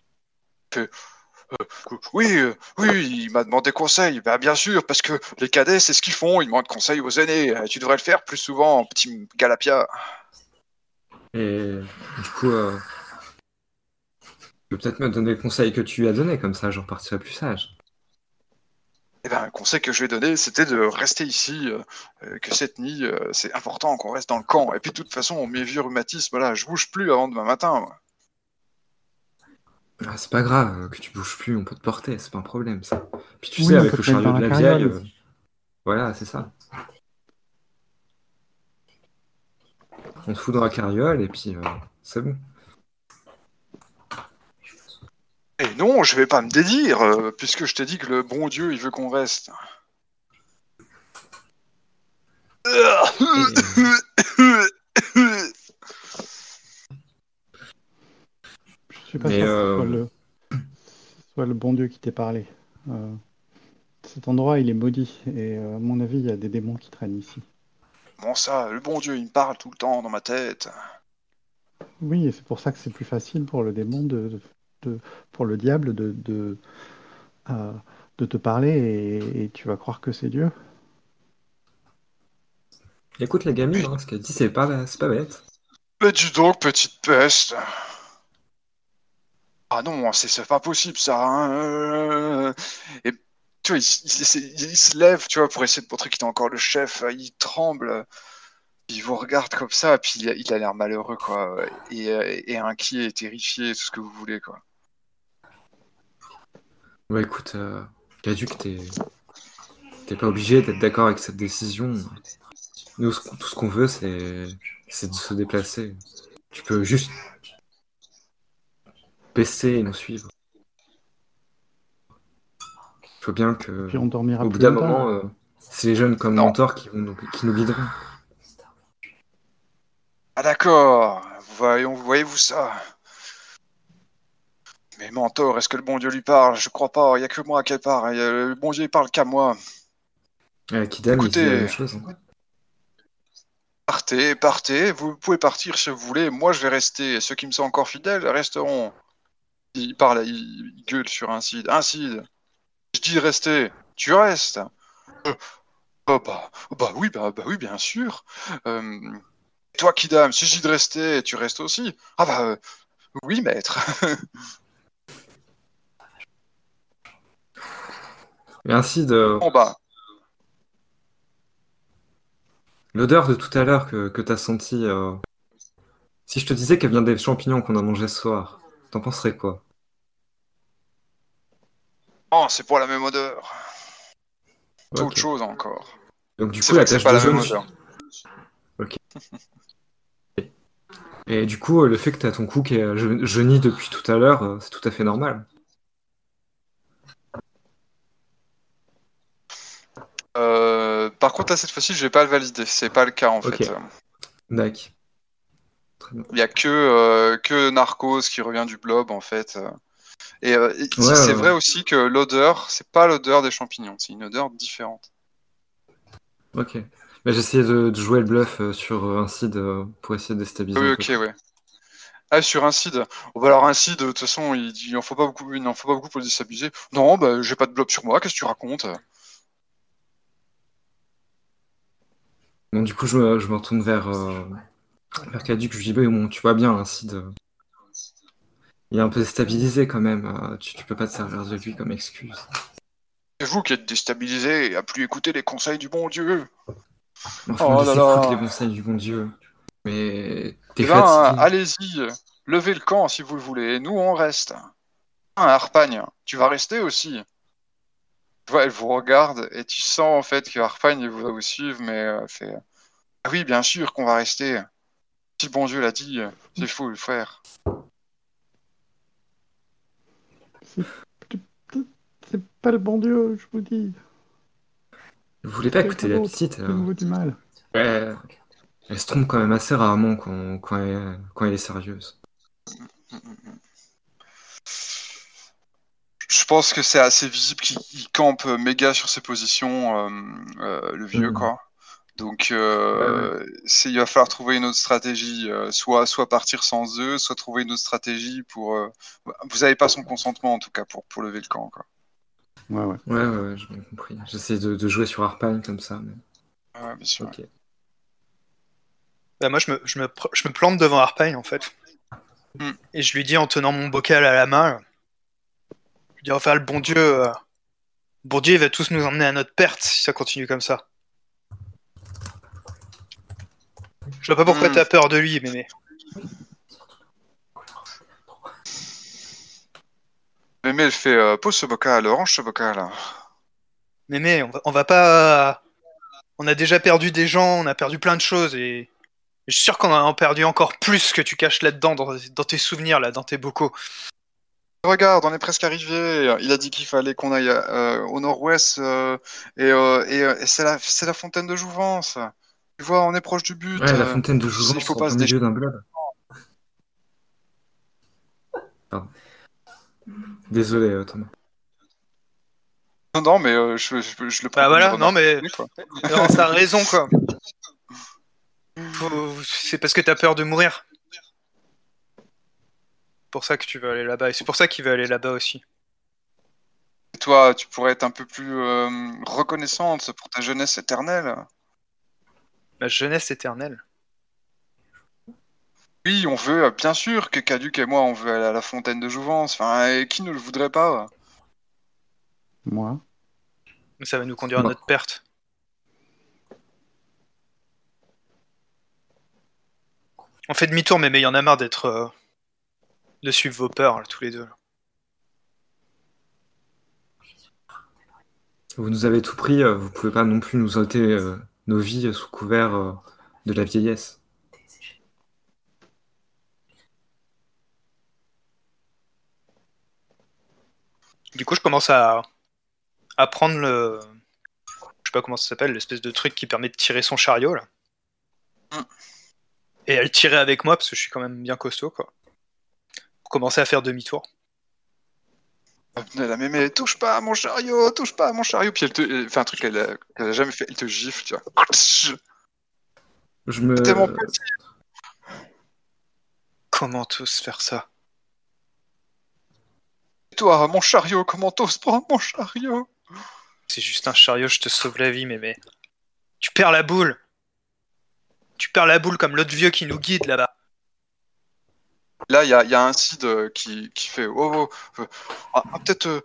Oui, euh, oui, il m'a demandé conseil. Bah, bien sûr, parce que les cadets, c'est ce qu'ils font. Ils demandent conseil aux aînés. Euh, Tu devrais le faire plus souvent, petit Galapia. Et du coup, euh, tu peux peut-être me donner le conseil que tu lui as donné, comme ça je repartirai plus sage. Eh ben, le conseil que je lui ai donné, c'était de rester ici, euh, euh, que cette nuit, euh, c'est important qu'on reste dans le camp. Et puis, de toute façon, mes vieux rhumatismes, là, je bouge plus avant demain matin. moi. Ah, c'est pas grave, euh, que tu bouges plus, on peut te porter, c'est pas un problème ça. Puis tu sais, Oui, on avec peut le te mettre chariot dans de la la vieille, carriole. euh, voilà, c'est ça. On te fout dans la carriole et puis euh, c'est bon. Et non, je vais pas me dédire, euh, puisque je t'ai dit que le bon Dieu, il veut qu'on reste. Je suis pas Mais sûr que ce euh, soit le, ce soit le bon Dieu qui t'ait parlé. Euh, cet endroit, il est maudit. Et euh, à mon avis, il y a des démons qui traînent ici. Bon ça, le bon Dieu, il me parle tout le temps dans ma tête. Oui, et c'est pour ça que c'est plus facile pour le démon de, de- pour le diable de, de, euh, de te parler et, et tu vas croire que c'est Dieu. écoute la gamine, hein, ce qu'elle dit, c'est pas, c'est pas bête. Mais dis donc, petite peste. Ah non, c'est c'est pas possible ça. Hein. euh, Et tu vois, il, s- il s- il se lève, tu vois, pour essayer de montrer qu'il est encore le chef. Il tremble, il vous regarde comme ça, puis il a il a l'air malheureux, quoi. Et, euh, et inquiet, terrifié, tout ce que vous voulez, quoi. Ouais, écoute, euh, Caduc, t'es t'es pas obligé d'être d'accord avec cette décision. Nous, ce qu'on- tout ce qu'on veut, c'est c'est de se déplacer. Tu peux juste baisser et nous suivre. Il faut bien Et que, puis on dormira au bout plus d'un longtemps. moment, euh, c'est les jeunes comme Non. Mentor qui, vont nous, qui nous guideront. Ah d'accord, voyons, voyez-vous ça. Mais Mentor, est-ce que le bon Dieu lui parle? Je crois pas, il y a que moi qui parle. Il y a- Le bon Dieu il parle qu'à moi. Euh, Kidam, il dit la même Écoutez, chose. Hein. partez, partez, vous pouvez partir si vous voulez, moi je vais rester. Ceux qui me sont encore fidèles resteront. Il parle, il, il gueule sur un Cid. Un Cid, je dis rester, tu restes. Euh, bah, bah, bah oui, bah, bah oui, bien sûr. Euh, toi, Kidam, si je dis de rester, tu restes aussi. Ah bah euh, oui, maître. Et ainsi, de Bon bah, l'odeur de tout à l'heure que, que t'as senti, euh, si je te disais qu'elle vient des champignons qu'on a mangés ce soir, t'en penserais quoi? Oh, c'est pas la même odeur. C'est Ok. autre chose encore. Donc du C'est coup, vrai la que c'est tache pas de la même jaune. odeur. Ok. Et du coup, euh, le fait que tu as ton cou qui est euh, ja- jauni depuis tout à l'heure, euh, c'est tout à fait normal. Euh, par contre, là, cette fois-ci, je vais pas le valider. C'est pas le cas, en Ok. fait. D'accord. Très bien. Il y a que, euh, que Narcos qui revient du blob, en fait. Et euh, et Ouais, c'est ouais, vrai ouais. aussi que l'odeur, c'est pas l'odeur des champignons, c'est une odeur différente. Ok. Bah, j'ai essayé de, de jouer le bluff euh, sur euh, un seed euh, pour essayer de déstabiliser Oui, un peu ok, tout. ouais. Ah, sur un seed. Oh, bah alors un seed, de toute façon, il, il en faut pas beaucoup, il n'en faut pas beaucoup pour le déstabiliser. Non, bah j'ai pas de blob sur moi, qu'est-ce que tu racontes? Donc du coup, je, me- je me retourne vers, euh, vers Caduc, je lui dis, bah, bon, tu vois bien, un seed, euh, il est un peu déstabilisé quand même, euh, tu, tu peux pas te servir de lui comme excuse. C'est vous qui êtes déstabilisé et à plus écouter les conseils du bon Dieu. Enfin, Oh je là les écoute, les là. conseils du bon Dieu, mais t'es Eh ben, fatigué. allez-y, levez le camp si vous le voulez, et nous on reste. Ah, Harpagne, tu vas rester aussi. Tu vois, elle vous regarde et tu sens en fait que Harpagne il va vous suivre, mais euh, fait ah oui, bien sûr qu'on va rester. Si le bon Dieu l'a dit, euh, il faut le faire. C'est c'est pas le bon Dieu, je vous dis. Vous voulez pas C'est écouter quelqu'un la d'autre petite qui euh, me veut du mal. ouais, elle se trompe quand même assez rarement quand, quand, elle, quand elle est sérieuse. Je pense que c'est assez visible qu'il il campe méga sur ses positions, euh, euh, le vieux, Hmm. quoi. Donc, Ouais, ouais. euh, c'est- il va falloir trouver une autre stratégie, euh, soit, soit partir sans eux, soit trouver une autre stratégie pour. euh, Vous n'avez pas son consentement en tout cas pour, pour lever le camp, quoi. Ouais, ouais. Ouais, ouais, ouais, j'ai bien compris. J'essaie de, de jouer sur Harpagne comme ça, mais... Ouais, bien sûr. Ok. Bah, moi, je me, je, me, pr- je me plante devant Harpagne, en fait. Hmm. Et je lui dis en tenant mon bocal à la main, je lui dis, enfin, le bon Dieu, euh, bon Dieu, il va tous nous emmener à notre perte si ça continue comme ça. Je vois pas pourquoi Hmm. t'as peur de lui, mémé. Mémé, elle fait euh, pose ce bocal, range ce bocal. Mémé, on va, on va pas... On a déjà perdu des gens, on a perdu plein de choses, et je suis sûr qu'on en a perdu encore plus que tu caches là-dedans, dans, dans tes souvenirs, là, dans tes bocaux. Regarde, on est presque arrivé. Il a dit qu'il fallait qu'on aille euh, au nord-ouest euh, et, euh, et, euh, et c'est la, c'est la fontaine de Jouvence. Tu vois, on est proche du but. Ouais, la euh, fontaine de il Jouvence faut en pas plein se déchirer. milieu d'un blob. Pardon. Désolé, euh, Thomas. Non, non, mais euh, je, je- je le prends Bah comme une voilà, non remarque. mais... Quoi. Non, ça a raison, quoi. Faut- C'est parce que t'as peur de mourir. C'est pour ça que tu veux aller là-bas, et c'est pour ça qu'il veut aller là-bas aussi. Et toi, tu pourrais être un peu plus euh, reconnaissante pour ta jeunesse éternelle. La jeunesse éternelle. Oui, on veut, euh, bien sûr, que Caduc et moi, on veut aller à la fontaine de Jouvence. Enfin, et qui ne le voudrait pas? Moi. Mais ça va nous conduire à Bon. notre perte. On fait demi-tour, mais il y en a marre d'être... euh, de suivre vos peurs, là, tous les deux. Là. Vous nous avez tout pris, euh, vous pouvez pas non plus nous ôter euh, nos vies sous couvert euh, de la vieillesse. Du coup, je commence à, à prendre le... Je sais pas comment ça s'appelle, l'espèce de truc qui permet de tirer son chariot, là. Mm. Et à le tirer avec moi, parce que je suis quand même bien costaud, quoi. Pour commencer à faire demi-tour. La mémé, touche pas à mon chariot, touche pas à mon chariot. Puis elle te elle fait un truc qu'elle a, qu'elle a jamais fait, elle te gifle, tu vois. Je C'était mon me... petit. Comment tous faire ça? Toi, mon chariot, comment t'oses prendre mon chariot? C'est juste un chariot, je te sauve la vie, mais mais... Tu perds la boule! Tu perds la boule comme l'autre vieux qui nous guide, là-bas. Là, il y a, y a un Cid euh, qui, qui fait oh, oh, euh, on va peut-être euh,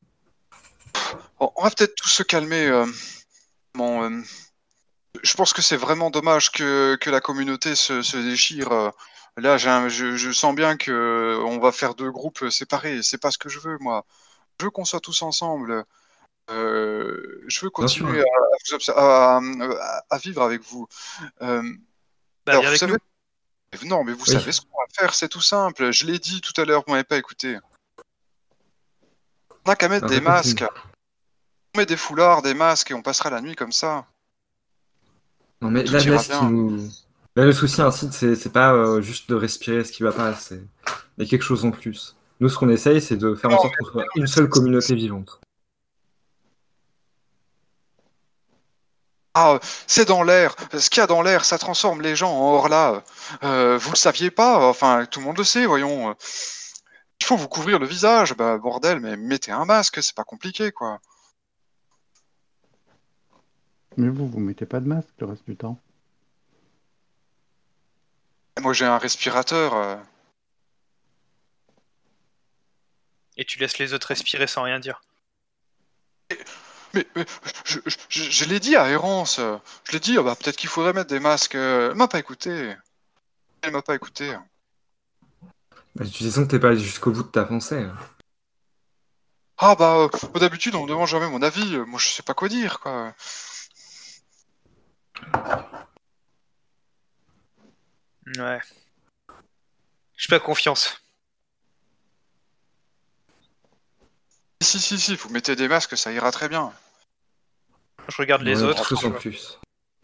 on va peut-être tous se calmer. euh, mon, euh, je pense que c'est vraiment dommage que, que la communauté se, se déchire. euh. Là, j'ai un- je, je sens bien que euh, on va faire deux groupes séparés. C'est pas ce que je veux, moi. je veux qu'on soit tous ensemble. Euh, je veux Bien sûr. continuer à, à vous obser- à- à- à vivre avec vous. Euh, Bah, alors, viens vous avec nous. savez, non, mais vous Oui. savez ce qu'on va faire, c'est tout simple. Je l'ai dit tout à l'heure, vous m'avez pas écouté. On n'a qu'à mettre Ah, des répète-le. masques. On met des foulards, des masques et on passera la nuit comme ça. Non, mais Tout là, ira là, ce qui bien. nous... là, le souci, ainsi, c'est c'est pas euh, juste de respirer ce qui va pas, c'est il y a quelque chose en plus. Nous, ce qu'on essaye, c'est de faire en Non, sorte qu'on soit une seule communauté vivante. Ah, c'est dans l'air. Ce qu'il y a dans l'air, ça transforme les gens en hors-là. Euh, vous le saviez pas. Enfin, tout le monde le sait, voyons. Il faut vous couvrir le visage. Bah, bordel, mais mettez un masque, c'est pas compliqué, quoi. Mais vous, vous mettez pas de masque le reste du temps. Moi, j'ai un respirateur. euh. Et tu laisses les autres respirer sans rien dire. Mais, mais je, je, je- je l'ai dit à Errance. Je l'ai dit, ah bah, peut-être qu'il faudrait mettre des masques. Euh, Elle m'a pas écouté. Elle m'a pas écouté. Bah, tu disons que t'es pas allé jusqu'au bout de ta pensée. Ah bah, euh, d'habitude, on me demande jamais mon avis. Moi, je sais pas quoi dire, quoi. Ouais. J'ai pas confiance. Si, si, si, vous mettez des masques, ça ira très bien. Je regarde Non, il les y a autres. quelque chose tu en vois. plus.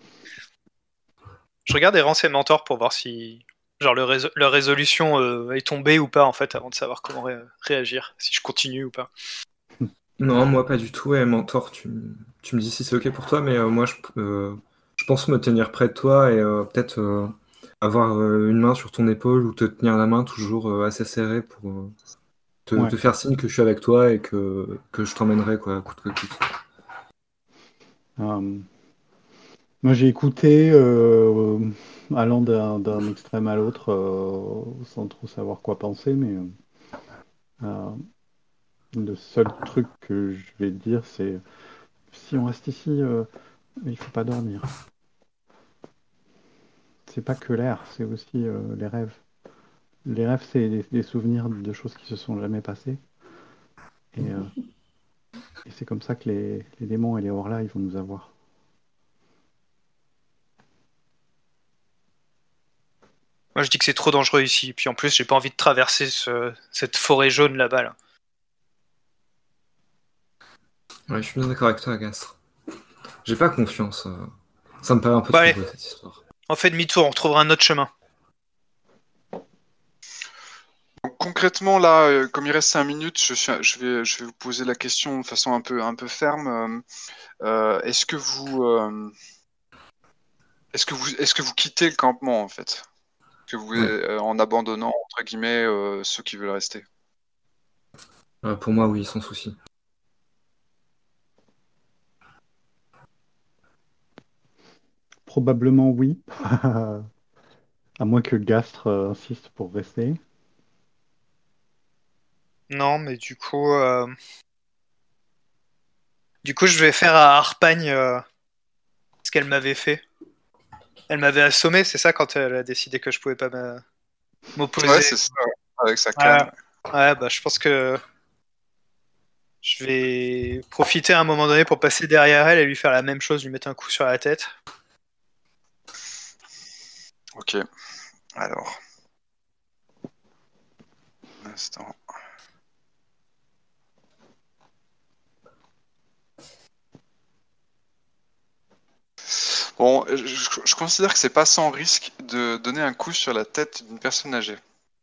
Je regarde Errance et Mentor pour voir si genre le réso- leur résolution euh, est tombée ou pas en fait avant de savoir comment ré- réagir, si je continue ou pas. Non, moi pas du tout. Et mentor, tu, m- tu me dis si c'est ok pour toi, mais euh, moi je, euh, je pense me tenir près de toi et euh, peut-être euh, avoir euh, une main sur ton épaule ou te tenir la main toujours euh, assez serrée pour euh, te, Ouais. te faire signe que je suis avec toi et que, que je t'emmènerai quoi, coûte que coûte. Euh, Moi, j'ai écouté, euh, allant d'un d'un extrême à l'autre, euh, sans trop savoir quoi penser, mais euh, le seul truc que je vais dire, c'est si on reste ici, euh, il faut pas dormir. C'est pas que l'air, c'est aussi euh, les rêves. Les rêves, c'est des, des souvenirs de choses qui se sont jamais passées. Et, euh, et c'est comme ça que les, les démons et les hors-là, ils vont nous avoir. Moi je dis que c'est trop dangereux ici, puis en plus j'ai pas envie de traverser ce- cette forêt jaune là-bas. Là. Ouais, je suis bien d'accord avec toi, Gastre. J'ai pas confiance. euh, Ça me paraît un peu Bon trop allez, beau cette histoire. on fait demi-tour, on trouvera un autre chemin. Donc, concrètement, là, euh, comme il reste cinq minutes, je, suis- je vais, je vais vous poser la question de façon un peu, un peu ferme. Euh, euh, est-ce que vous, euh, est-ce que vous, est-ce que vous quittez le campement en fait, que vous, Oui. euh, en abandonnant entre guillemets euh, ceux qui veulent rester? Euh, pour moi, oui, sans souci. Probablement oui, à moins que Gastre euh, insiste pour rester. Non, mais du coup, euh, du coup je vais faire à Harpagne euh, ce qu'elle m'avait fait. Elle m'avait assommé, c'est ça quand elle a décidé que je pouvais pas me- Ouais, m'opposer. c'est ça, avec sa Ouais, canne. ouais, bah je pense que je vais profiter à un moment donné pour passer derrière elle et lui faire la même chose, lui mettre un coup sur la tête. Ok. Alors, un instant. Bon, je, je- je considère que c'est pas sans risque de donner un coup sur la tête d'une personne âgée.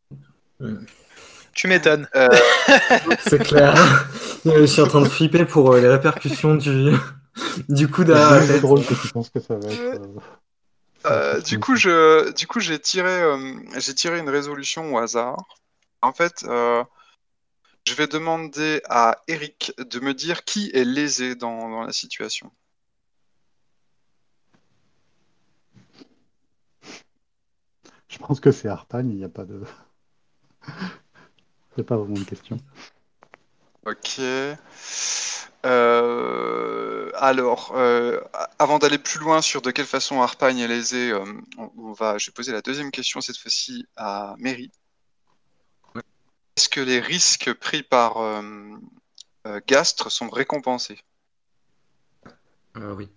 Tu m'étonnes. Euh, C'est clair. Je suis en train de flipper pour euh, les répercussions du, du coup C'est derrière bien la le jeu de tête. rôle que tu penses que ça va être. euh, la euh, du coup, proximité. je, du coup, j'ai tiré, euh, j'ai tiré une résolution au hasard. En fait, euh, je vais demander à Eric de me dire qui est lésé dans, dans la situation. Je pense que c'est Harpagne, il n'y a pas de. Il n'y a pas vraiment de question. Ok. Euh, alors, euh, avant d'aller plus loin sur de quelle façon Harpagne est lésé, euh, on, on va, je vais poser la deuxième question cette fois-ci à Mary. Est-ce que les risques pris par, euh, euh, Gastres sont récompensés. Euh, oui.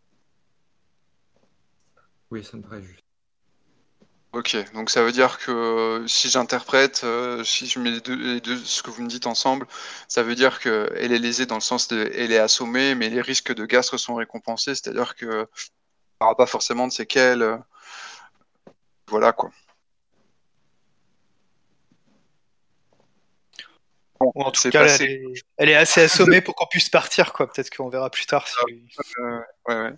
Oui, ça me paraît juste. Ok, donc ça veut dire que euh, si j'interprète, euh, si je mets les deux, les deux, ce que vous me dites ensemble, ça veut dire qu'elle est lésée dans le sens de elle est assommée, mais les risques de Gastres sont récompensés, c'est-à-dire que il n'y aura pas forcément de séquelles. euh, Voilà quoi. Bon, Ou en tout c'est cas, elle passé. est, elle est assez assommée pour qu'on puisse partir, quoi. Peut-être qu'on verra plus tard si. Euh, ouais, ouais.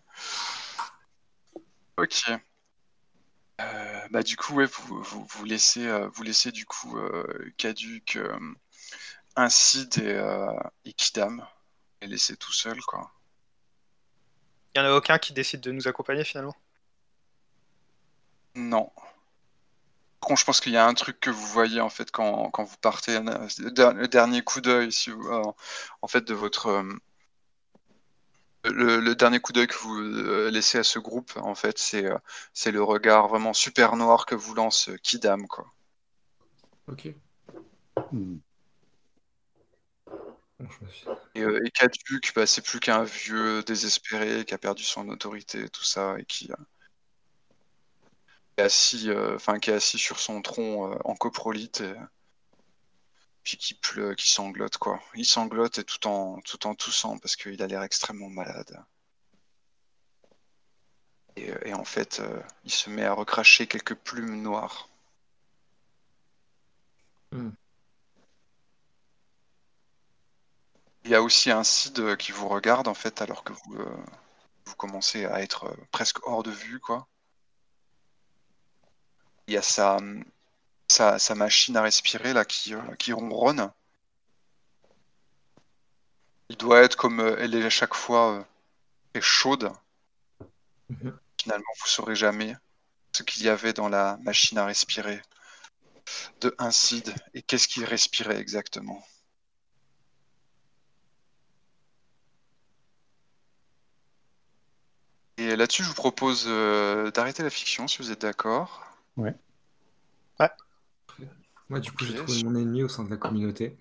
Ok. Euh, bah du coup, ouais, vous, vous, vous laissez, euh, vous laissez du coup euh, Caduc, euh, Incide et, euh, et Kidam, et laisser tout seul quoi. Il n'y en a aucun qui décide de nous accompagner finalement. Non. Par contre, je pense qu'il y a un truc que vous voyez en fait quand, quand vous partez, euh, le der- le dernier coup d'œil, si vous- euh, en fait de votre euh, le, le dernier coup d'œil que vous euh, laissez à ce groupe, en fait, c'est euh, c'est le regard vraiment super noir que vous lance euh, Kidam quoi. Ok. Hmm. Bon, je me suis... Et, euh, et Caduc, bah, c'est plus qu'un vieux désespéré qui a perdu son autorité et tout ça et qui, euh, est assis, euh, enfin qui est assis sur son tronc euh, en coprolite. Et, puis qui pleut, qui sanglote quoi. Il sanglote et tout en tout en toussant parce qu'il a l'air extrêmement malade. Et, euh, et en fait, euh, il se met à recracher quelques plumes noires. Hmm. Il y a aussi un Cid qui vous regarde en fait alors que vous, euh, vous commencez à être euh, presque hors de vue quoi. Il y a sa, sa, sa machine à respirer là qui, euh, qui ronronne. Il doit être comme euh, elle est à chaque fois euh, très chaude. Mhm. Finalement, vous saurez jamais ce qu'il y avait dans la machine à respirer de Incide et qu'est-ce qu'il respirait exactement. Et là-dessus, je vous propose euh, d'arrêter la fiction si vous êtes d'accord. Ouais. Ouais. Moi, du coup, Ok. j'ai trouvé mon ennemi au sein de la communauté.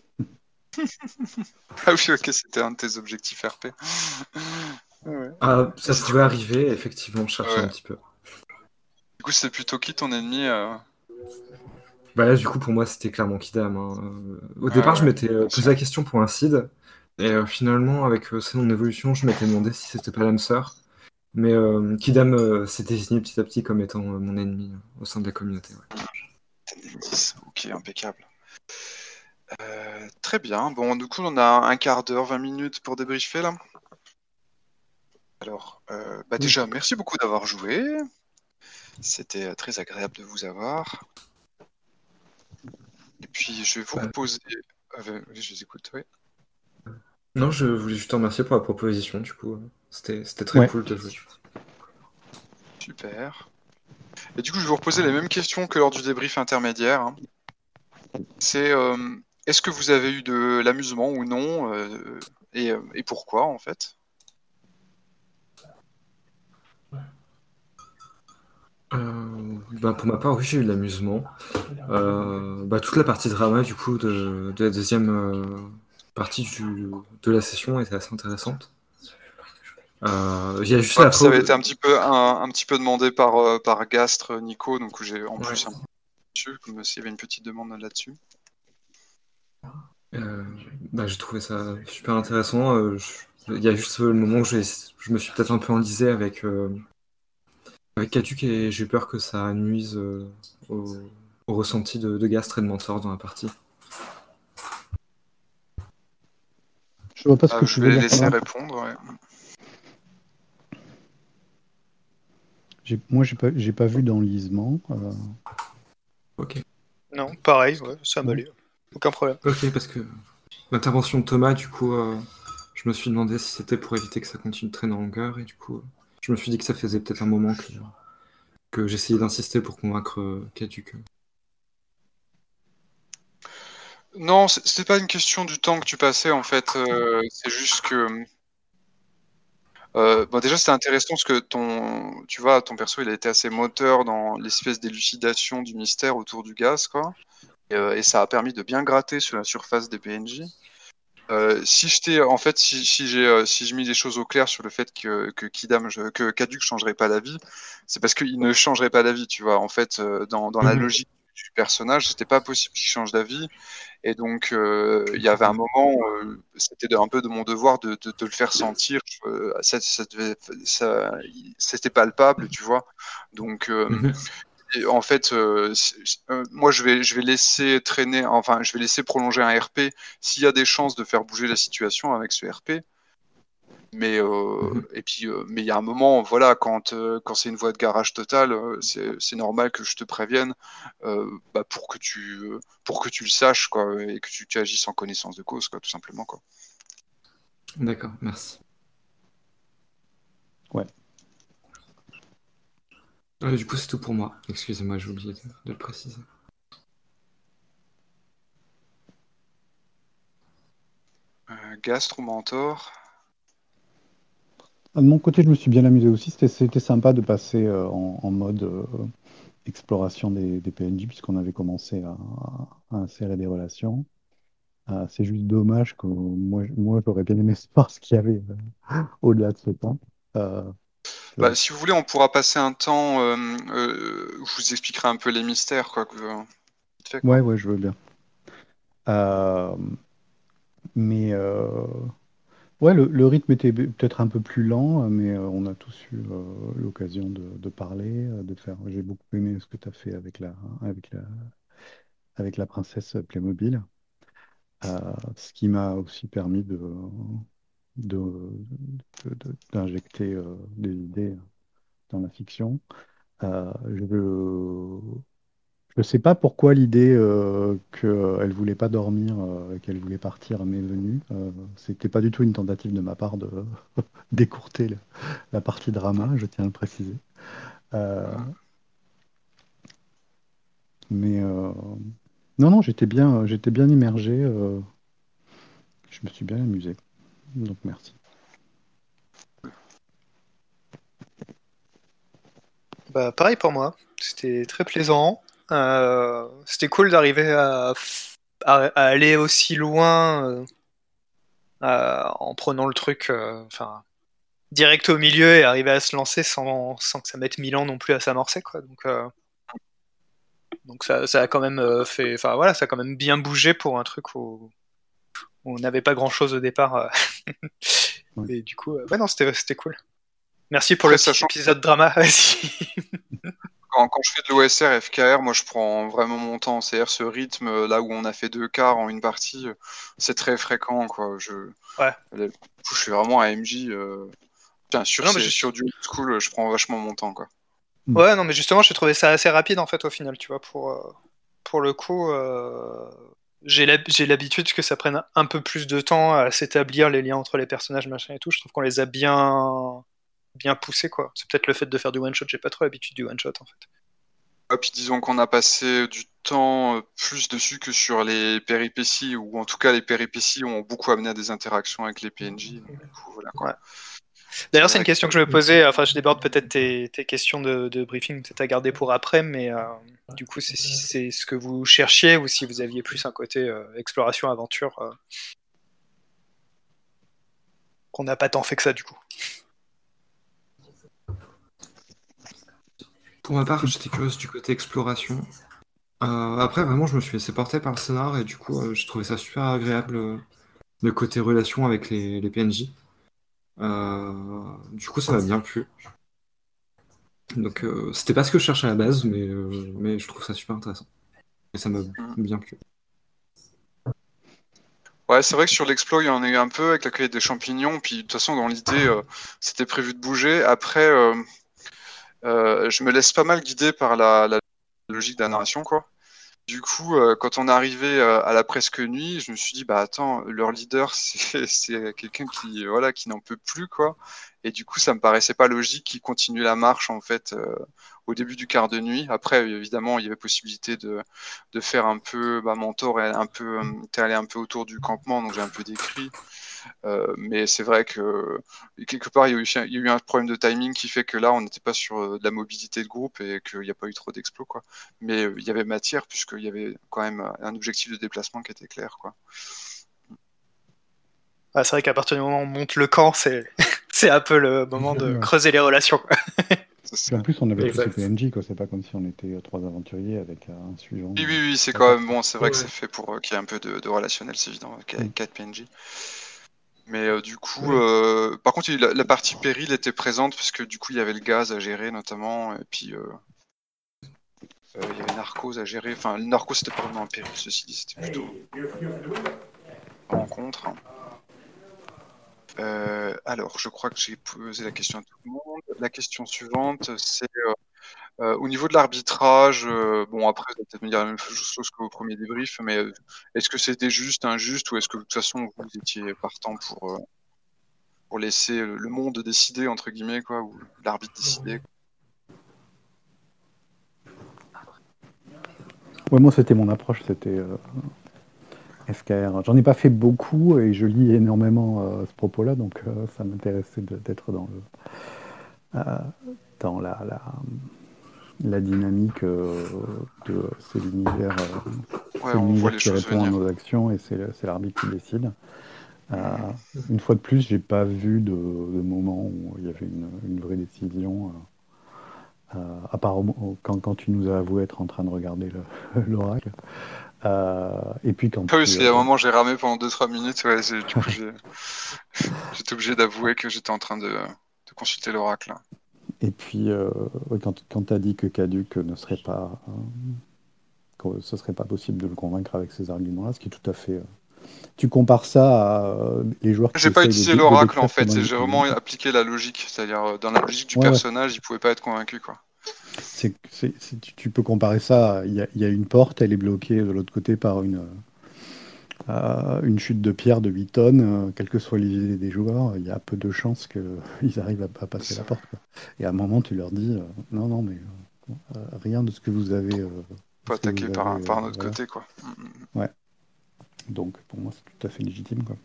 Ah oui, ok, c'était un de tes objectifs R P. Ouais. Ah, ça C'était- pouvait arriver, effectivement, je cherchais Ouais. un petit peu. Du coup, c'est plutôt qui ton ennemi euh Bah là, du coup, pour moi, c'était clairement Kidam, hein. Euh, Au Ouais, départ, je ouais, m'étais euh, bien posé sûr. la question pour un Cid, et euh, finalement, avec euh, son évolution, je m'étais demandé si c'était pas l'âme sœur. Mais euh, Kidam euh, s'est désigné petit à petit comme étant euh, mon ennemi euh, au sein de la communauté. Ouais. T'as des dix. Ok, impeccable. Euh, très bien. Bon, du coup, on a un quart d'heure, vingt minutes pour débriefer là. Alors, euh, bah Oui. déjà, merci beaucoup d'avoir joué. C'était euh, très agréable de vous avoir. Et puis, je vais vous Ouais. reposer. Euh, oui, je vous écoute, oui. Non, je voulais juste te remercier pour la proposition, du coup. euh, C'était c'était très Ouais. cool de jouer. Super. Et du coup, je vais vous reposer les mêmes questions que lors du débrief intermédiaire, hein. C'est euh, est-ce que vous avez eu de l'amusement ou non euh, et, euh, et pourquoi en fait? Euh, bah, pour ma part, oui, j'ai eu de l'amusement. Euh, bah, toute la partie drama, du coup, de, de la deuxième euh, partie du, de la session était assez intéressante. Euh, Il y a juste Ouais, la ça fois où... avait été un petit peu un, un petit peu demandé par euh, par Gastre Nico, donc j'ai en Ouais. plus un dessus, comme s'il y avait une petite demande là-dessus. Euh, bah, j'ai trouvé ça super intéressant. Euh, je- Il y a juste le moment où j'ai- je me suis peut-être un peu enlisé avec, euh, avec Katuk et j'ai eu peur que ça nuise euh, au, au ressenti de, de Gastre et de Mentor dans la partie. Je vois pas ce Ah, que je tu vais veux les dire par laisser là. répondre. Ouais. J'ai- Moi, j'ai pas, j'ai pas vu d'enlisement. euh, Ok. Non, pareil, ouais, ça non. m'allait. Aucun problème. Ok, parce que l'intervention de Thomas, du coup, euh, je me suis demandé si c'était pour éviter que ça continue de traîner en longueur et du coup, euh, je me suis dit que ça faisait peut-être un moment que, que j'essayais d'insister pour convaincre euh, Katuk. Non, c'est- c'était pas une question du temps que tu passais en fait. euh, c'est juste que euh, bon, déjà c'était intéressant parce que ton, tu vois, ton perso il a été assez moteur dans l'espèce d'élucidation du mystère autour du gaz, quoi. Et, euh, et ça a permis de bien gratter sur la surface des P N J. Euh, si je t'ai, en fait, si, si j'ai, euh, si je mis les choses au clair sur le fait que que Kidam, je- que Kaduk changerait pas la vie, c'est parce qu'il ne changerait pas la vie, tu vois. En fait, euh, dans dans la Mhm. logique du personnage, c'était pas possible qu'il change d'avis, et donc euh, il y avait un moment, euh, c'était de- un peu de mon devoir de, de, de le faire sentir. euh, ça, ça devait- ça- c'était palpable, tu vois. Donc euh, Mhm. et en fait, euh, c'est- euh, moi, je vais, je vais laisser traîner, enfin, je vais laisser prolonger un R P s'il y a des chances de faire bouger la situation avec ce R P. Mais euh, Mhm. et puis, euh, mais il y a un moment, voilà, quand euh, quand c'est une voie de garage totale, euh, c'est c'est normal que je te prévienne, euh, bah, pour que tu euh, pour que tu le saches, quoi, et que tu, tu agisses en connaissance de cause, quoi, tout simplement, quoi. D'accord, merci. Ouais. Euh, du coup, c'est tout pour moi. Excusez-moi, j'ai oublié de, de le préciser. Euh, Gastro Mentor. De mon côté, je me suis bien amusé aussi. C'était c'était sympa de passer euh, en, en mode euh, exploration des, des P N J, puisqu'on avait commencé à, à insérer des relations. Euh, c'est juste dommage que moi, moi j'aurais bien aimé savoir ce qu'il y avait euh, au-delà de ce temps. Euh, tu vois. Bah, si vous voulez, on pourra passer un temps euh, euh, où je vous expliquerai un peu les mystères, quoi, que, vite fait, Ouais, quoi. ouais, je veux bien. Euh, mais euh, ouais, le, le rythme était peut-être un peu plus lent, mais euh, on a tous eu euh, l'occasion de, de parler, euh, de faire. J'ai beaucoup aimé ce que tu as fait avec la, avec la, avec la princesse Playmobil, euh, ce qui m'a aussi permis de, de, de- de- d'injecter euh, des idées dans la fiction. Euh, je ne sais pas pourquoi l'idée euh, qu'elle voulait pas dormir, euh, qu'elle voulait partir m'est venue. Euh, c'était pas du tout une tentative de ma part de d'écourter le- la partie drama, je tiens à le préciser. Euh, Mm. mais euh, non, non, j'étais bien, j'étais bien immergé. Euh, je me suis bien amusé. Donc merci. Bah, pareil pour moi. C'était très plaisant. Euh, c'était cool d'arriver à, à- à aller aussi loin euh, à- en prenant le truc euh, enfin, direct au milieu et arriver à se lancer sans, sans que ça mette mille ans non plus à s'amorcer, quoi. Donc, euh, donc ça, ça a quand même euh, fait, enfin voilà, ça a quand même bien bougé pour un truc où, où on n'avait pas grand-chose au départ. euh. Ouais. Et du coup, euh, ouais, non, c'était c'était cool. Merci pour Après, le petit sachant épisode drama. Vas-y. Quand, quand je fais de l'O S R, F K R, moi je prends vraiment mon temps. C'est-à-dire ce rythme, euh, là où on a fait deux quarts en une partie, euh, c'est très fréquent, quoi. Je, Ouais. du coup, je suis vraiment à M J. Euh, tiens, sur, Non, mais ces- juste... sur du old school, euh, je prends vachement mon temps, quoi. Mm. Ouais, non, mais justement, j'ai trouvé ça assez rapide en fait au final, tu vois, pour, euh, pour le coup, euh, j'ai l'hab- j'ai l'habitude que ça prenne un peu plus de temps à s'établir les liens entre les personnages, machin et tout. Je trouve qu'on les a bien, bien poussés, quoi. C'est peut-être le fait de faire du one shot, j'ai pas trop l'habitude du one shot en fait. Et puis disons qu'on a passé du temps euh, plus dessus que sur les péripéties, ou en tout cas les péripéties ont beaucoup amené à des interactions avec les P N J. Donc, du coup, voilà, quoi. Ouais. C'est D'ailleurs, c'est une vrai question que que je me posais, enfin, je déborde peut-être tes, tes questions de, de briefing, peut-être à garder pour après, mais euh, du coup, c'est si c'est ce que vous cherchiez ou si vous aviez plus un côté euh, exploration, aventure, euh, qu'on n'a pas tant fait que ça du coup. Pour ma part, j'étais curieuse du côté exploration. Euh, après, vraiment, je me suis laissé porter par le scénar et du coup, euh, j'ai trouvé ça super agréable, euh, le côté relation avec les, les P N J. Euh, du coup, ça m'a bien plu. Donc, euh, c'était pas ce que je cherchais à la base, mais, euh, mais je trouve ça super intéressant. Et ça m'a Mm. bien plu. Ouais, c'est vrai que sur l'exploit, il y en a eu un peu avec la cueillette des champignons. Puis de toute façon, dans l'idée, euh, c'était prévu de bouger. Après, euh, euh, je me laisse pas mal guider par la, la logique de la narration, quoi. Du coup, euh, quand on est arrivé euh, à la presque nuit, je me suis dit, bah attends, leur leader, c'est c'est quelqu'un qui, euh, voilà, qui n'en peut plus, quoi. Et du coup, ça me paraissait pas logique qu'il continue la marche, en fait, euh, au début du quart de nuit. Après, évidemment, il y avait possibilité de, de faire un peu, bah, mentor et un peu, euh, t'es allé un peu autour du campement, donc j'ai un peu décrit. Euh, mais c'est vrai que quelque part, il y, a eu, il y a eu un problème de timing qui fait que là, on n'était pas sur euh, de la mobilité de groupe et qu'il n'y a pas eu trop d'explos, quoi. Mais euh, il y avait matière puisqu'il y avait quand même un objectif de déplacement qui était clair, quoi. Ah, c'est vrai qu'à partir du moment où on monte le camp, c'est, c'est un peu le moment de Ouais. creuser les relations, quoi. C'est Puis en ça. plus, on avait tous ces Exact. P N J, quoi. C'est pas comme si on était euh, trois aventuriers avec euh, un suivant. Oui, euh, oui, oui, c'est à quand part, même quoi. bon, c'est vrai que Ouais. c'est fait pour euh, qu'il y ait un peu de, de relationnel, c'est évident, avec Mm. quatre P N J. Mais euh, du coup, Ouais. euh, par contre, il- la, la partie péril était présente parce que du coup, il y avait le gaz à gérer notamment, et puis euh, euh, il y avait Narcos à gérer. Enfin, le Narcos, c'était pas vraiment un péril, ceci dit, c'était plutôt une rencontre. Euh, alors, je crois que j'ai posé la question à tout le monde. La question suivante, c'est euh, euh, au niveau de l'arbitrage. Euh, bon, après, vous allez peut-être me dire la même chose qu'au premier débrief, mais euh, est-ce que c'était juste, injuste, ou est-ce que de toute façon vous étiez partant pour, euh, pour laisser le le monde décider, entre guillemets, quoi, ou l'arbitre décider, quoi. Ouais, moi, c'était mon approche, c'était euh, F K R. J'en ai pas fait beaucoup et je lis énormément euh, à ce propos-là, donc euh, ça m'intéressait de- d'être dans le, euh, dans la, la, la dynamique euh, de c'est l'univers, euh, Ouais, c'est on voit l'univers les qui choses répond à venir. nos actions et c'est le- c'est l'arbitre qui décide. Euh, Mhm. une fois de plus, j'ai pas vu de, de moment où il y avait une, une vraie décision. Euh, euh, à part au- au- quand, quand tu nous as avoué être en train de regarder le- l'oracle. Euh, et puis quand Ah oui, tu, parce euh, qu'il y a un moment, j'ai ramé pendant deux trois minutes. Ouais, j'ai- du coup, j'ai- j'étais obligé d'avouer que j'étais en train de, de consulter l'oracle. et puis euh, ouais, quand, quand tu as dit que Caduc ne serait pas, euh, que ce serait pas possible de le convaincre avec ces arguments-là, ce qui est tout à fait. euh, Tu compares ça à euh, les joueurs qui J'ai pas essayent de, utilisé dé- de l'oracle en décrire fait, comment c'est- ils. j'ai vraiment appliqué la logique, c'est-à-dire euh, dans la logique du Ouais, ouais. personnage, il pouvait pas être convaincu, quoi. C'est, c'est- c'est- tu, tu peux comparer ça. à- Il y a, il y a une porte, elle est bloquée de l'autre côté par une, euh, une chute de pierre de huit tonnes. Euh, quelles que soient les idées des joueurs, il y a peu de chances qu'ils arrivent à, à C'est passer la ça. porte, quoi. Et à un moment, tu leur dis euh, non, non, mais euh, rien de ce que vous avez. euh, Faut ce que attaquer vous par un, avez. par euh, un autre voilà. côté, quoi. Mm, mm, mm. Ouais. Donc pour moi, c'est tout à fait légitime, quoi.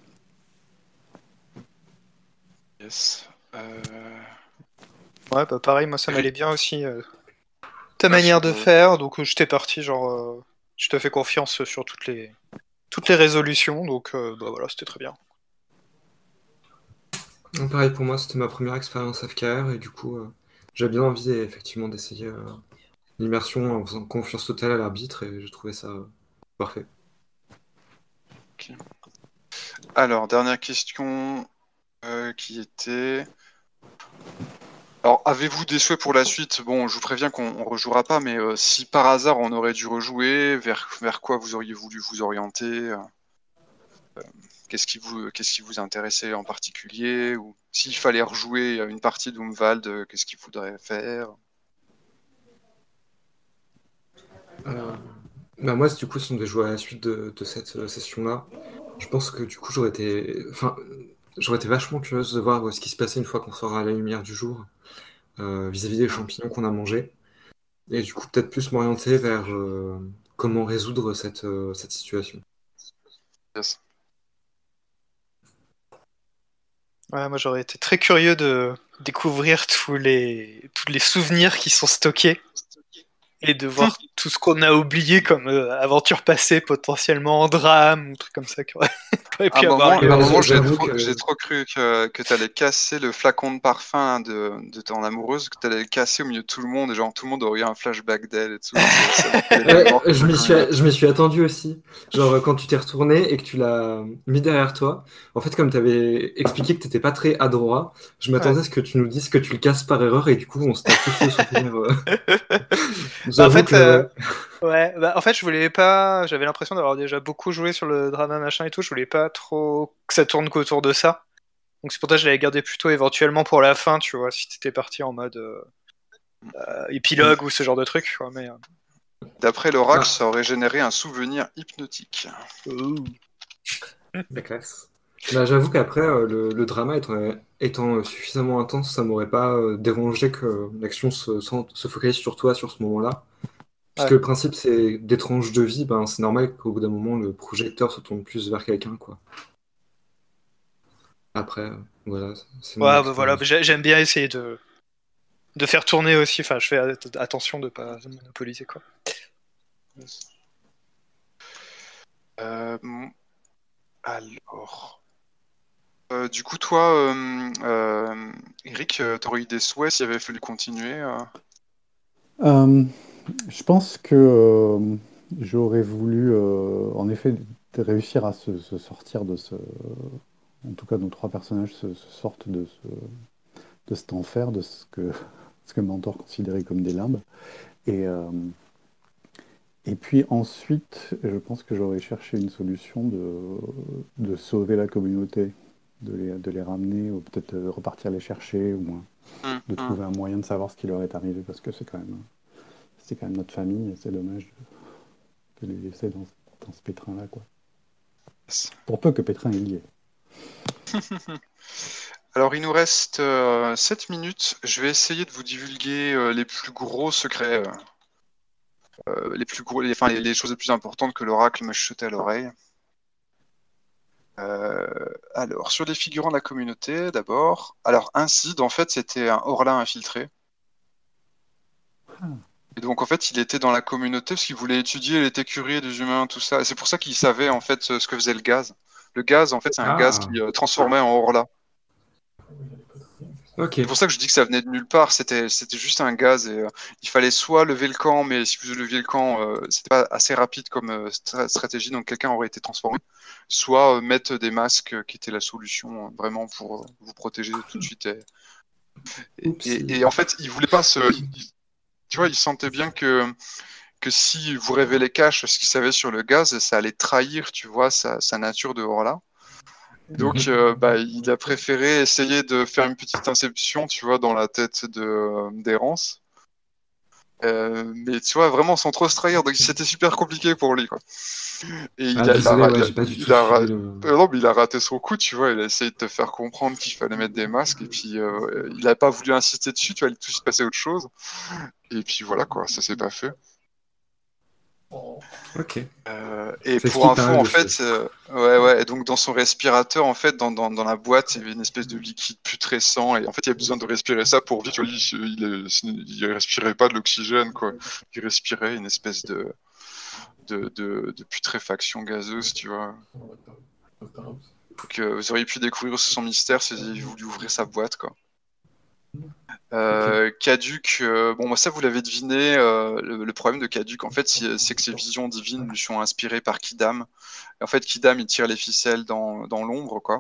Yes. Euh... Ouais, bah pareil, moi ça Ri- m'allait bien aussi, euh, ta ouais, manière sur, de euh, faire, donc euh, j'étais parti, genre, euh, je te fais confiance sur toutes les, toutes les résolutions, donc euh, bah voilà, c'était très bien. Donc, pareil pour moi, c'était ma première expérience F K R et du coup, euh, j'avais bien envie effectivement d'essayer euh, l'immersion en faisant confiance totale à l'arbitre et j'ai trouvé ça euh, parfait. ok. Alors, dernière question euh, qui était... Alors, avez-vous des souhaits pour la suite? Bon, je vous préviens qu'on on rejouera pas, mais euh, si par hasard on aurait dû rejouer, vers, vers quoi vous auriez voulu vous orienter? euh, Qu'est-ce qui vous, qu'est-ce qui vous intéressait en particulier? Ou s'il fallait rejouer une partie d'Umwald, euh, qu'est-ce qu'il faudrait faire? Euh, bah moi, du coup, si on devait jouer à la suite de, de cette euh, session-là, je pense que du coup, j'aurais été, enfin, j'aurais été vachement curieuse de voir euh, ce qui se passait une fois qu'on sera à la lumière du jour euh, vis-à-vis des Hmm. champignons qu'on a mangés. Et du coup, peut-être plus m'orienter vers euh, comment résoudre cette, euh, cette situation. Yes. Ouais, moi j'aurais été très curieux de découvrir tous les, tous les souvenirs qui sont stockés et de voir tout ce qu'on a oublié comme euh, aventure passée potentiellement en drame ou truc comme ça qui aurait, qui aurait À un pu avoir moment, lieu. à un Ouais, moment, j'ai j'avoue trop, que j'ai trop cru que, que tu allais casser le flacon de parfum hein, de, de ton amoureuse, que tu allais le casser au milieu de tout le monde, et genre tout le monde aurait eu un flashback d'elle et tout. Ça, ça aurait été les mêmes morts ouais, que je le m'y suis, premier je m'y épisode. suis attendu aussi. Genre, quand tu t'es retourné et que tu l'as mis derrière toi, en fait, comme tu avais expliqué que t'étais pas très adroit, je Ouais. m'attendais à ce que tu nous dises que tu le casses par erreur et du coup, on se tape tous le souvenir. euh. Bah, en J'avoue fait, que, euh, ouais. ouais, bah, en fait, je voulais pas. J'avais l'impression d'avoir déjà beaucoup joué sur le drama machin et tout. Je voulais pas trop que ça tourne qu'autour de ça. Donc c'est pour ça que je l'avais gardé plutôt éventuellement pour la fin, tu vois, si t'étais parti en mode euh, euh, épilogue ou ce genre de truc, quoi. Mais euh, D'après l'oracle, Ah, ça aurait généré un souvenir hypnotique. ouh. la classe. Bah, j'avoue qu'après, euh, le, le drama étant, étant euh, suffisamment intense, ça m'aurait pas euh, dérangé que l'action se, se se focalise sur toi sur ce moment-là. Puisque Ouais. le principe, c'est des tranches de vie, ben, c'est normal qu'au bout d'un moment, le projecteur se tourne plus vers quelqu'un, quoi. Après, euh, voilà, c'est mon Ouais, bah voilà, expérience. j'ai- j'aime bien essayer de de faire tourner aussi. Enfin, je fais at- attention de pas monopoliser, quoi. Euh, alors, Euh, du coup, toi, euh, euh, Eric, euh, t'aurais eu des souhaits s'il avait fallu continuer euh Euh, je pense que euh, j'aurais voulu, euh, en effet, de réussir à se, se sortir de ce. En tout cas, nos trois personnages se, se sortent de, ce, de cet enfer, de ce que, ce que Mentor considérait comme des limbes. Et, euh, et puis ensuite, je pense que j'aurais cherché une solution de, de sauver la communauté, de les, de les ramener, ou peut-être de repartir les chercher, ou moins, Hum, de hum. trouver un moyen de savoir ce qui leur est arrivé, parce que c'est quand même, c'est quand même notre famille, et c'est dommage de, de les laisser dans, dans ce pétrin-là, quoi. Yes. Pour peu que Pétrin est lié. Alors, il nous reste euh, sept minutes. Je vais essayer de vous divulguer euh, les plus gros secrets, euh, euh, les plus gros, les, enfin, les, les choses les plus importantes que l'oracle m'a chuté à l'oreille. Euh, alors, sur les figurants de la communauté, d'abord. Alors, Incide, en fait, c'était un Orlin infiltré. Ah. Et donc, en fait, il était dans la communauté parce qu'il voulait étudier les écuries des humains, tout ça. Et c'est pour ça qu'il savait, en fait, ce que faisait le gaz. Le gaz, en fait, c'est un gaz Ah, qui euh, transformait en Orla. ok. C'est pour ça que je dis que ça venait de nulle part. C'était, c'était juste un gaz et euh, il fallait soit lever le camp, mais si vous leviez le camp, euh, c'était pas assez rapide comme euh, stra- stratégie, donc quelqu'un aurait été transformé. Soit euh, mettre des masques, euh, qui était la solution euh, vraiment pour euh, vous protéger tout de suite. Et, et, Oupsie. et- et en fait, il voulait pas se, il- il- tu vois, il sentait bien que que si vous révélez cache ce qu'il savait sur le gaz, ça allait trahir, tu vois, sa, sa nature de Horla. Donc, Mhm. euh, bah, il a préféré essayer de faire une petite inception, tu vois, dans la tête de euh, d'Errance. Euh, mais tu vois, vraiment sans trop se trahir. Donc, c'était super compliqué pour lui, quoi. Et il Ah, a, il a, désolé, ra- ouais, il a, j'ai pas du il tout a ra- suivi le. euh, non, mais il a raté son coup, tu vois. Il a essayé de te faire comprendre qu'il fallait mettre des masques. Et puis, euh, il a pas voulu insister dessus, tu vois. Il a tout de suite passé à autre chose. Et puis, voilà, quoi. Ça s'est pas fait. Ok. Euh, et Ça pour explique pas info, mal en de fait, choses. euh, ouais, ouais, et donc dans son respirateur, en fait, dans, dans, dans la boîte, il y avait une espèce de liquide putrescent, et en fait, il y a besoin de respirer ça pour vivre. Tu vois, il, il, il respirait pas de l'oxygène, quoi. Il respirait une espèce de, de, de, de putréfaction gazeuse, tu vois. Donc, euh, vous auriez pu découvrir son mystère si vous aviez voulu ouvrir sa boîte, quoi. Ok. Euh, Caduc, euh, bon, moi ça vous l'avez deviné, euh, le, le problème de Caduc, en fait, c'est c'est que ses visions divines lui sont inspirées par Kidam. En fait, Kidam, il tire les ficelles dans, dans l'ombre, quoi.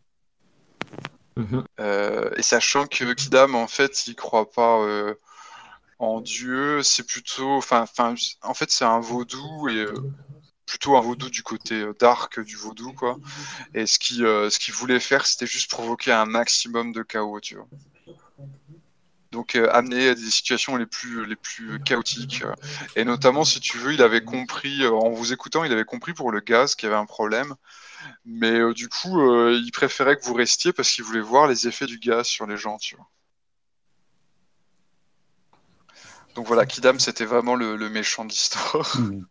Mhm. Euh, et sachant que Kidam, en fait, il croit pas euh, en Dieu, c'est plutôt, enfin, enfin, en fait, c'est un vaudou et euh, plutôt un vaudou du côté euh, dark du vaudou, quoi. Et ce qu'il euh, ce qu'il voulait faire, c'était juste provoquer un maximum de chaos, tu vois. Donc euh, amener à des situations les plus les plus chaotiques. euh. Et notamment, si tu veux, il avait compris, euh, en vous écoutant, il avait compris pour le gaz qu'il y avait un problème. Mais euh, du coup, euh, il préférait que vous restiez parce qu'il voulait voir les effets du gaz sur les gens, tu vois. Donc voilà, Kidam, c'était vraiment le, le méchant de l'histoire. Hmm.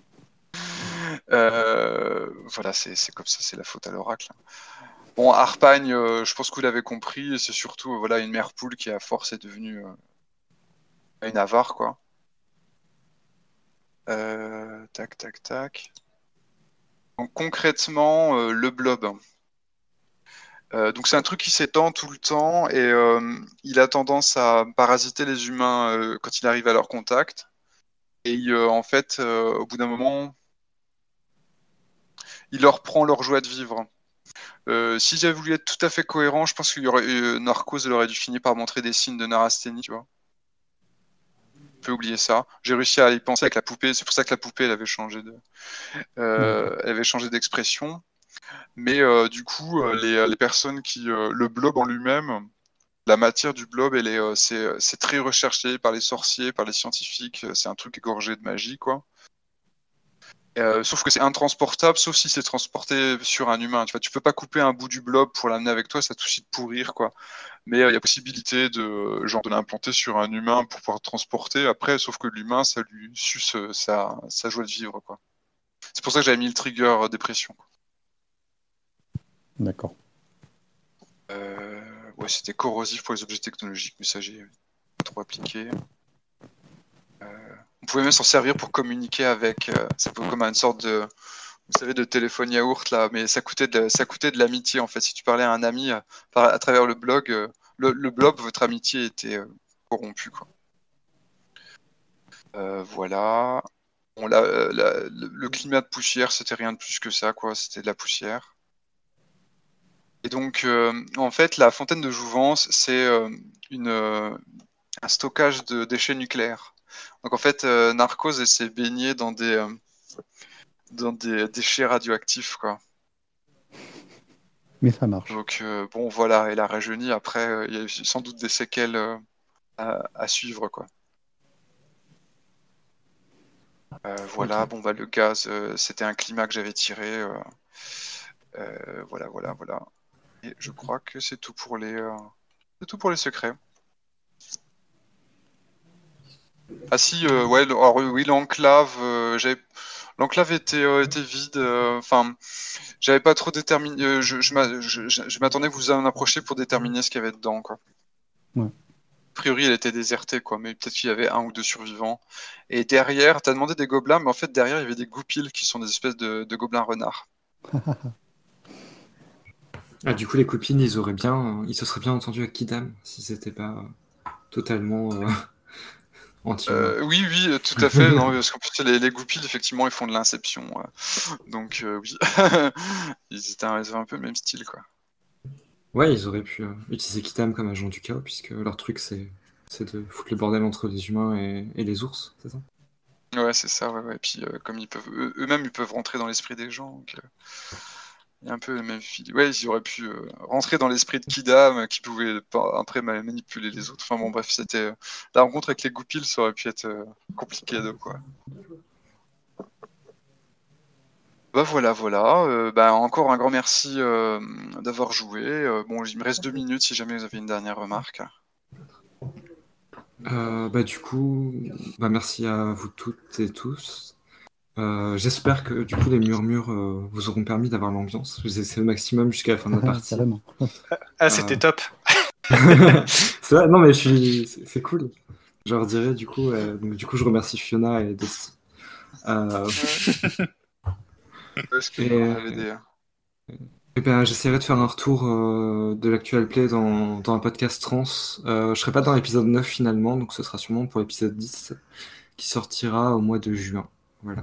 Euh, voilà, c'est c'est comme ça, c'est la faute à l'oracle. Bon, Harpagne, euh, je pense que vous l'avez compris, c'est surtout euh, voilà, une mère poule qui, à force, est devenue euh, une avare, quoi. Euh, tac, tac, tac. Donc concrètement, euh, le blob. Euh, donc c'est un truc qui s'étend tout le temps et euh, il a tendance à parasiter les humains euh, quand il arrive à leur contact. Et euh, en fait, euh, au bout d'un moment, il leur prend leur joie de vivre. Euh, si j'avais voulu être tout à fait cohérent, je pense qu'il y aurait euh, Narcos il aurait dû finir par montrer des signes de neurasthénie, tu vois. On peut oublier ça. J'ai réussi à y penser avec la poupée. C'est pour ça que la poupée, elle avait changé de, D'accord. euh, elle avait changé d'expression. Mais euh, du coup, euh, les, les personnes qui, euh, le blob en lui-même, la matière du blob, elle est, euh, c'est, c'est très recherché par les sorciers, par les scientifiques. C'est un truc égorgé de magie, quoi. Euh, sauf que c'est intransportable, sauf si c'est transporté sur un humain. Tu vois, tu peux pas couper un bout du blob pour l'amener avec toi, ça te suffit de pourrir, quoi. Mais il euh, y a possibilité de, genre, de l'implanter sur un humain pour pouvoir transporter. Après, sauf que l'humain, ça lui suce euh, sa, sa joie de vivre, quoi. C'est pour ça que j'avais mis le trigger euh, dépression, quoi. D'accord. Euh, ouais, c'était corrosif pour les objets technologiques, mais ça, j'ai pas trop appliqué. Euh, on pouvait même s'en servir pour communiquer avec. Euh, ça peut comme une sorte de, vous savez, de téléphone yaourt là, mais ça coûtait de, ça coûtait de l'amitié en fait. Si tu parlais à un ami euh, par- à travers le blog, euh, le, le blob, votre amitié était euh, corrompue quoi. Euh, voilà. Bon, la- la- le, le climat de poussière, c'était rien de plus que ça quoi. C'était de la poussière. Et donc, euh, en fait, la fontaine de Jouvence, c'est euh, une, euh, un stockage de déchets nucléaires. Donc, en fait, euh, Narcos elle s'est baigné dans des, euh, dans des déchets radioactifs, quoi. Mais ça marche. Donc, euh, bon, voilà, et la rajeunit. Après, euh, il y a eu sans doute des séquelles euh, à, à suivre, quoi. Euh, voilà, Ok. bon, bah, le gaz, euh, c'était un climat que j'avais tiré. euh, euh, voilà, voilà, voilà. Et je crois que c'est tout pour les, euh, c'est tout pour les secrets. Ah si, euh, ouais, le- alors, oui, l'enclave, euh, j'avais- l'enclave était, euh, était vide. euh, Enfin, j'avais pas trop déterminé. euh, je je m'a- je- je- je m'attendais que vous en approchiez pour déterminer ce qu'il y avait dedans, quoi. Ouais. A priori, elle était désertée, quoi, mais peut-être qu'il y avait un ou deux survivants. Et derrière, t'as demandé des gobelins, mais en fait, derrière, il y avait des goupils qui sont des espèces de, de gobelins renards. Ah, du coup, les copines, ils auraient bien, ils se seraient bien entendus avec Kidam si c'était pas euh, totalement euh, anti-humain. Euh, oui, oui, euh, tout à fait. Non, parce qu'en plus, les, les goupils, effectivement, ils font de l'inception. euh. Donc, euh, oui. Ils étaient un, ils avaient un peu le même style, quoi. Ouais, ils auraient pu euh, utiliser Kidam comme agent du chaos, puisque leur truc, c'est c'est de foutre le bordel entre les humains et, et les ours, c'est ça? Ouais, c'est ça, ouais, ouais. Et puis, euh, comme ils peuvent, eux- eux-mêmes, ils peuvent rentrer dans l'esprit des gens. Donc, euh, il y a un peu le même fil. Ouais, ils auraient pu euh, rentrer dans l'esprit de Kidam, euh, qui pouvait pas- après ma- manipuler les autres. Enfin bon, bref, c'était euh, la rencontre avec les goupils, ça aurait pu être euh, compliqué, de, quoi. Bah voilà, voilà. Euh, bah, encore un grand merci euh, d'avoir joué. Euh, bon, il me reste deux minutes si jamais vous avez une dernière remarque. Euh, bah, du coup, bah, merci à vous toutes et tous. Euh, j'espère que du coup les murmures euh, vous auront permis d'avoir l'ambiance. Je vais essayer au maximum jusqu'à la fin de la partie. Carrément. Ah, c'était Euh, top. C'est vrai, non mais je suis, c'est c'est cool. Je leur dirais du coup, euh, donc du coup je remercie Fiona et Dusty. Euh, Est-ce que et, on avait des... et ben j'essaierai de faire un retour euh, de l'actual play dans, dans un podcast trans. Euh, je serai pas dans l'épisode neuf finalement, donc ce sera sûrement pour l'épisode dix qui sortira au mois de juin. Voilà.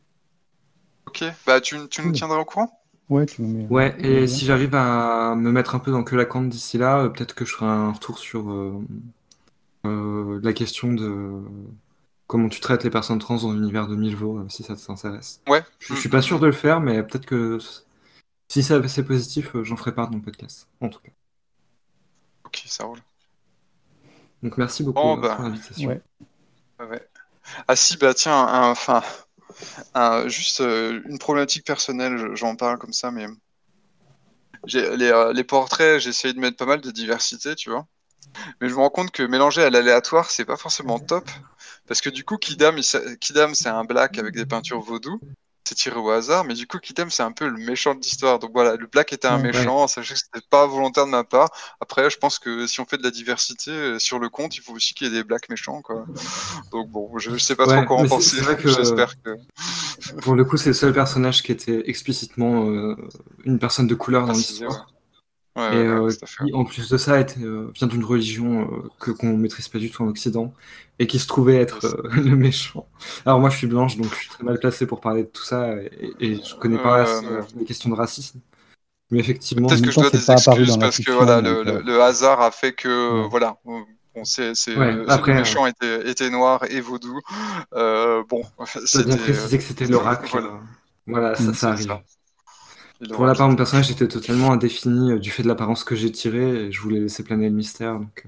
Ok, bah tu, tu nous Cool. tiendras au courant? Ouais, tu nous mets. Ouais, tu nous mets et bien. si j'arrive à me mettre un peu dans que la cante d'ici là, euh, peut-être que je ferai un retour sur euh, euh, la question de comment tu traites les personnes trans dans l'univers de Milvaux, euh, si ça t'intéresse. Ouais. Je, Mm, je suis mm, pas sûr mm. de le faire, mais peut-être que si ça- c'est positif, euh, j'en ferai part dans le podcast, en tout cas. Ok, ça roule. Donc merci beaucoup Oh euh, pour bah, l'invitation. Ouais. ouais, ouais. Ah si, bah tiens, un- enfin, un- juste euh, une problématique personnelle, je- j'en parle comme ça, mais j'ai, les, euh, les portraits, j'ai essayé de mettre pas mal de diversité, tu vois. Mais je me rends compte que mélanger à l'aléatoire, c'est pas forcément top. Parce que du coup, Kidam, il s'a- Kidam, c'est un black avec des peintures vaudou. C'est tiré au hasard, mais du coup, Kidam, c'est un peu le méchant de l'histoire. Donc voilà, le black était un Ouais. Ouais. méchant, sachez que c'était pas volontaire de ma part. Après, je pense que si on fait de la diversité euh, sur le compte, il faut aussi qu'il y ait des blacks méchants, quoi. Donc bon, je, je sais pas trop Ouais, quoi en mais c'est penser. c'est vrai que J'espère que. pour le coup, c'est le seul personnage qui était explicitement euh, une personne de couleur dans Préciser, ouais. l'histoire. Ouais, Et ouais, ouais, euh, tout à fait. qui, en plus de ça, était, euh, vient d'une religion euh, que qu'on maîtrise pas du tout en Occident et qui se trouvait être Yes. euh, le méchant. Alors moi, je suis blanche, donc je suis très mal placé pour parler de tout ça et, et je connais pas Euh, assez euh, mais- les questions de racisme. Mais effectivement, En Peut-être même que je temps, dois c'est des pas apparu excuses dans la parce que fiction, voilà, le, donc. euh, le- le hasard a fait que Ouais. voilà, bon, c'est, c'est, ouais. euh, le Après, euh, méchant était, était noir et vaudou. Euh, bon, je dois bien c'était euh, préciser que c'était l'oracle. voilà, euh, Voilà, ça, Mm. ça c'est arrive. ça. Il Pour aura la part, mon quitté. personnage était totalement indéfini euh, du fait de l'apparence que j'ai tirée et je voulais laisser planer le mystère. Donc, euh,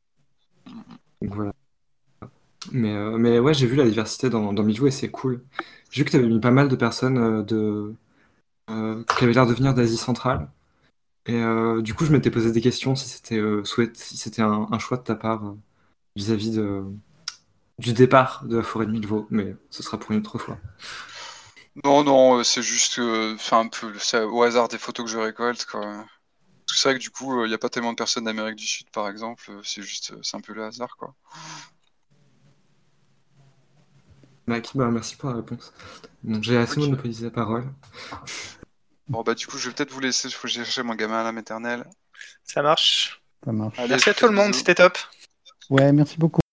donc voilà. Mais, euh, mais ouais, j'ai vu la diversité dans, dans Milou et c'est cool. J'ai vu que tu avais mis pas mal de personnes euh, de, euh, qui avaient l'air de venir d'Asie centrale. Et euh, du coup, je m'étais posé des questions si c'était euh, souhait- si c'était un, un choix de ta part euh, vis-à-vis de, du départ de la forêt de Milvaux, mais ce sera pour une autre fois. Non, non, euh, c'est juste euh, enfin, un peu c'est au hasard des photos que je récolte, quoi. Parce que c'est vrai que du coup, il n'y a pas tellement de personnes d'Amérique du Sud, par exemple. euh, C'est juste, euh, c'est un peu le hasard, quoi. Mac, bah, merci pour la réponse. Bon, j'ai assez Ok. monopolisé la parole. Bon, bah, du coup, je vais peut-être vous laisser. Il faut que j'aille chercher mon gamin à la maternelle. Ça marche. Ça marche. Allez, Merci je à vous tout fais le des monde, bisous. c'était top. Ouais, merci beaucoup.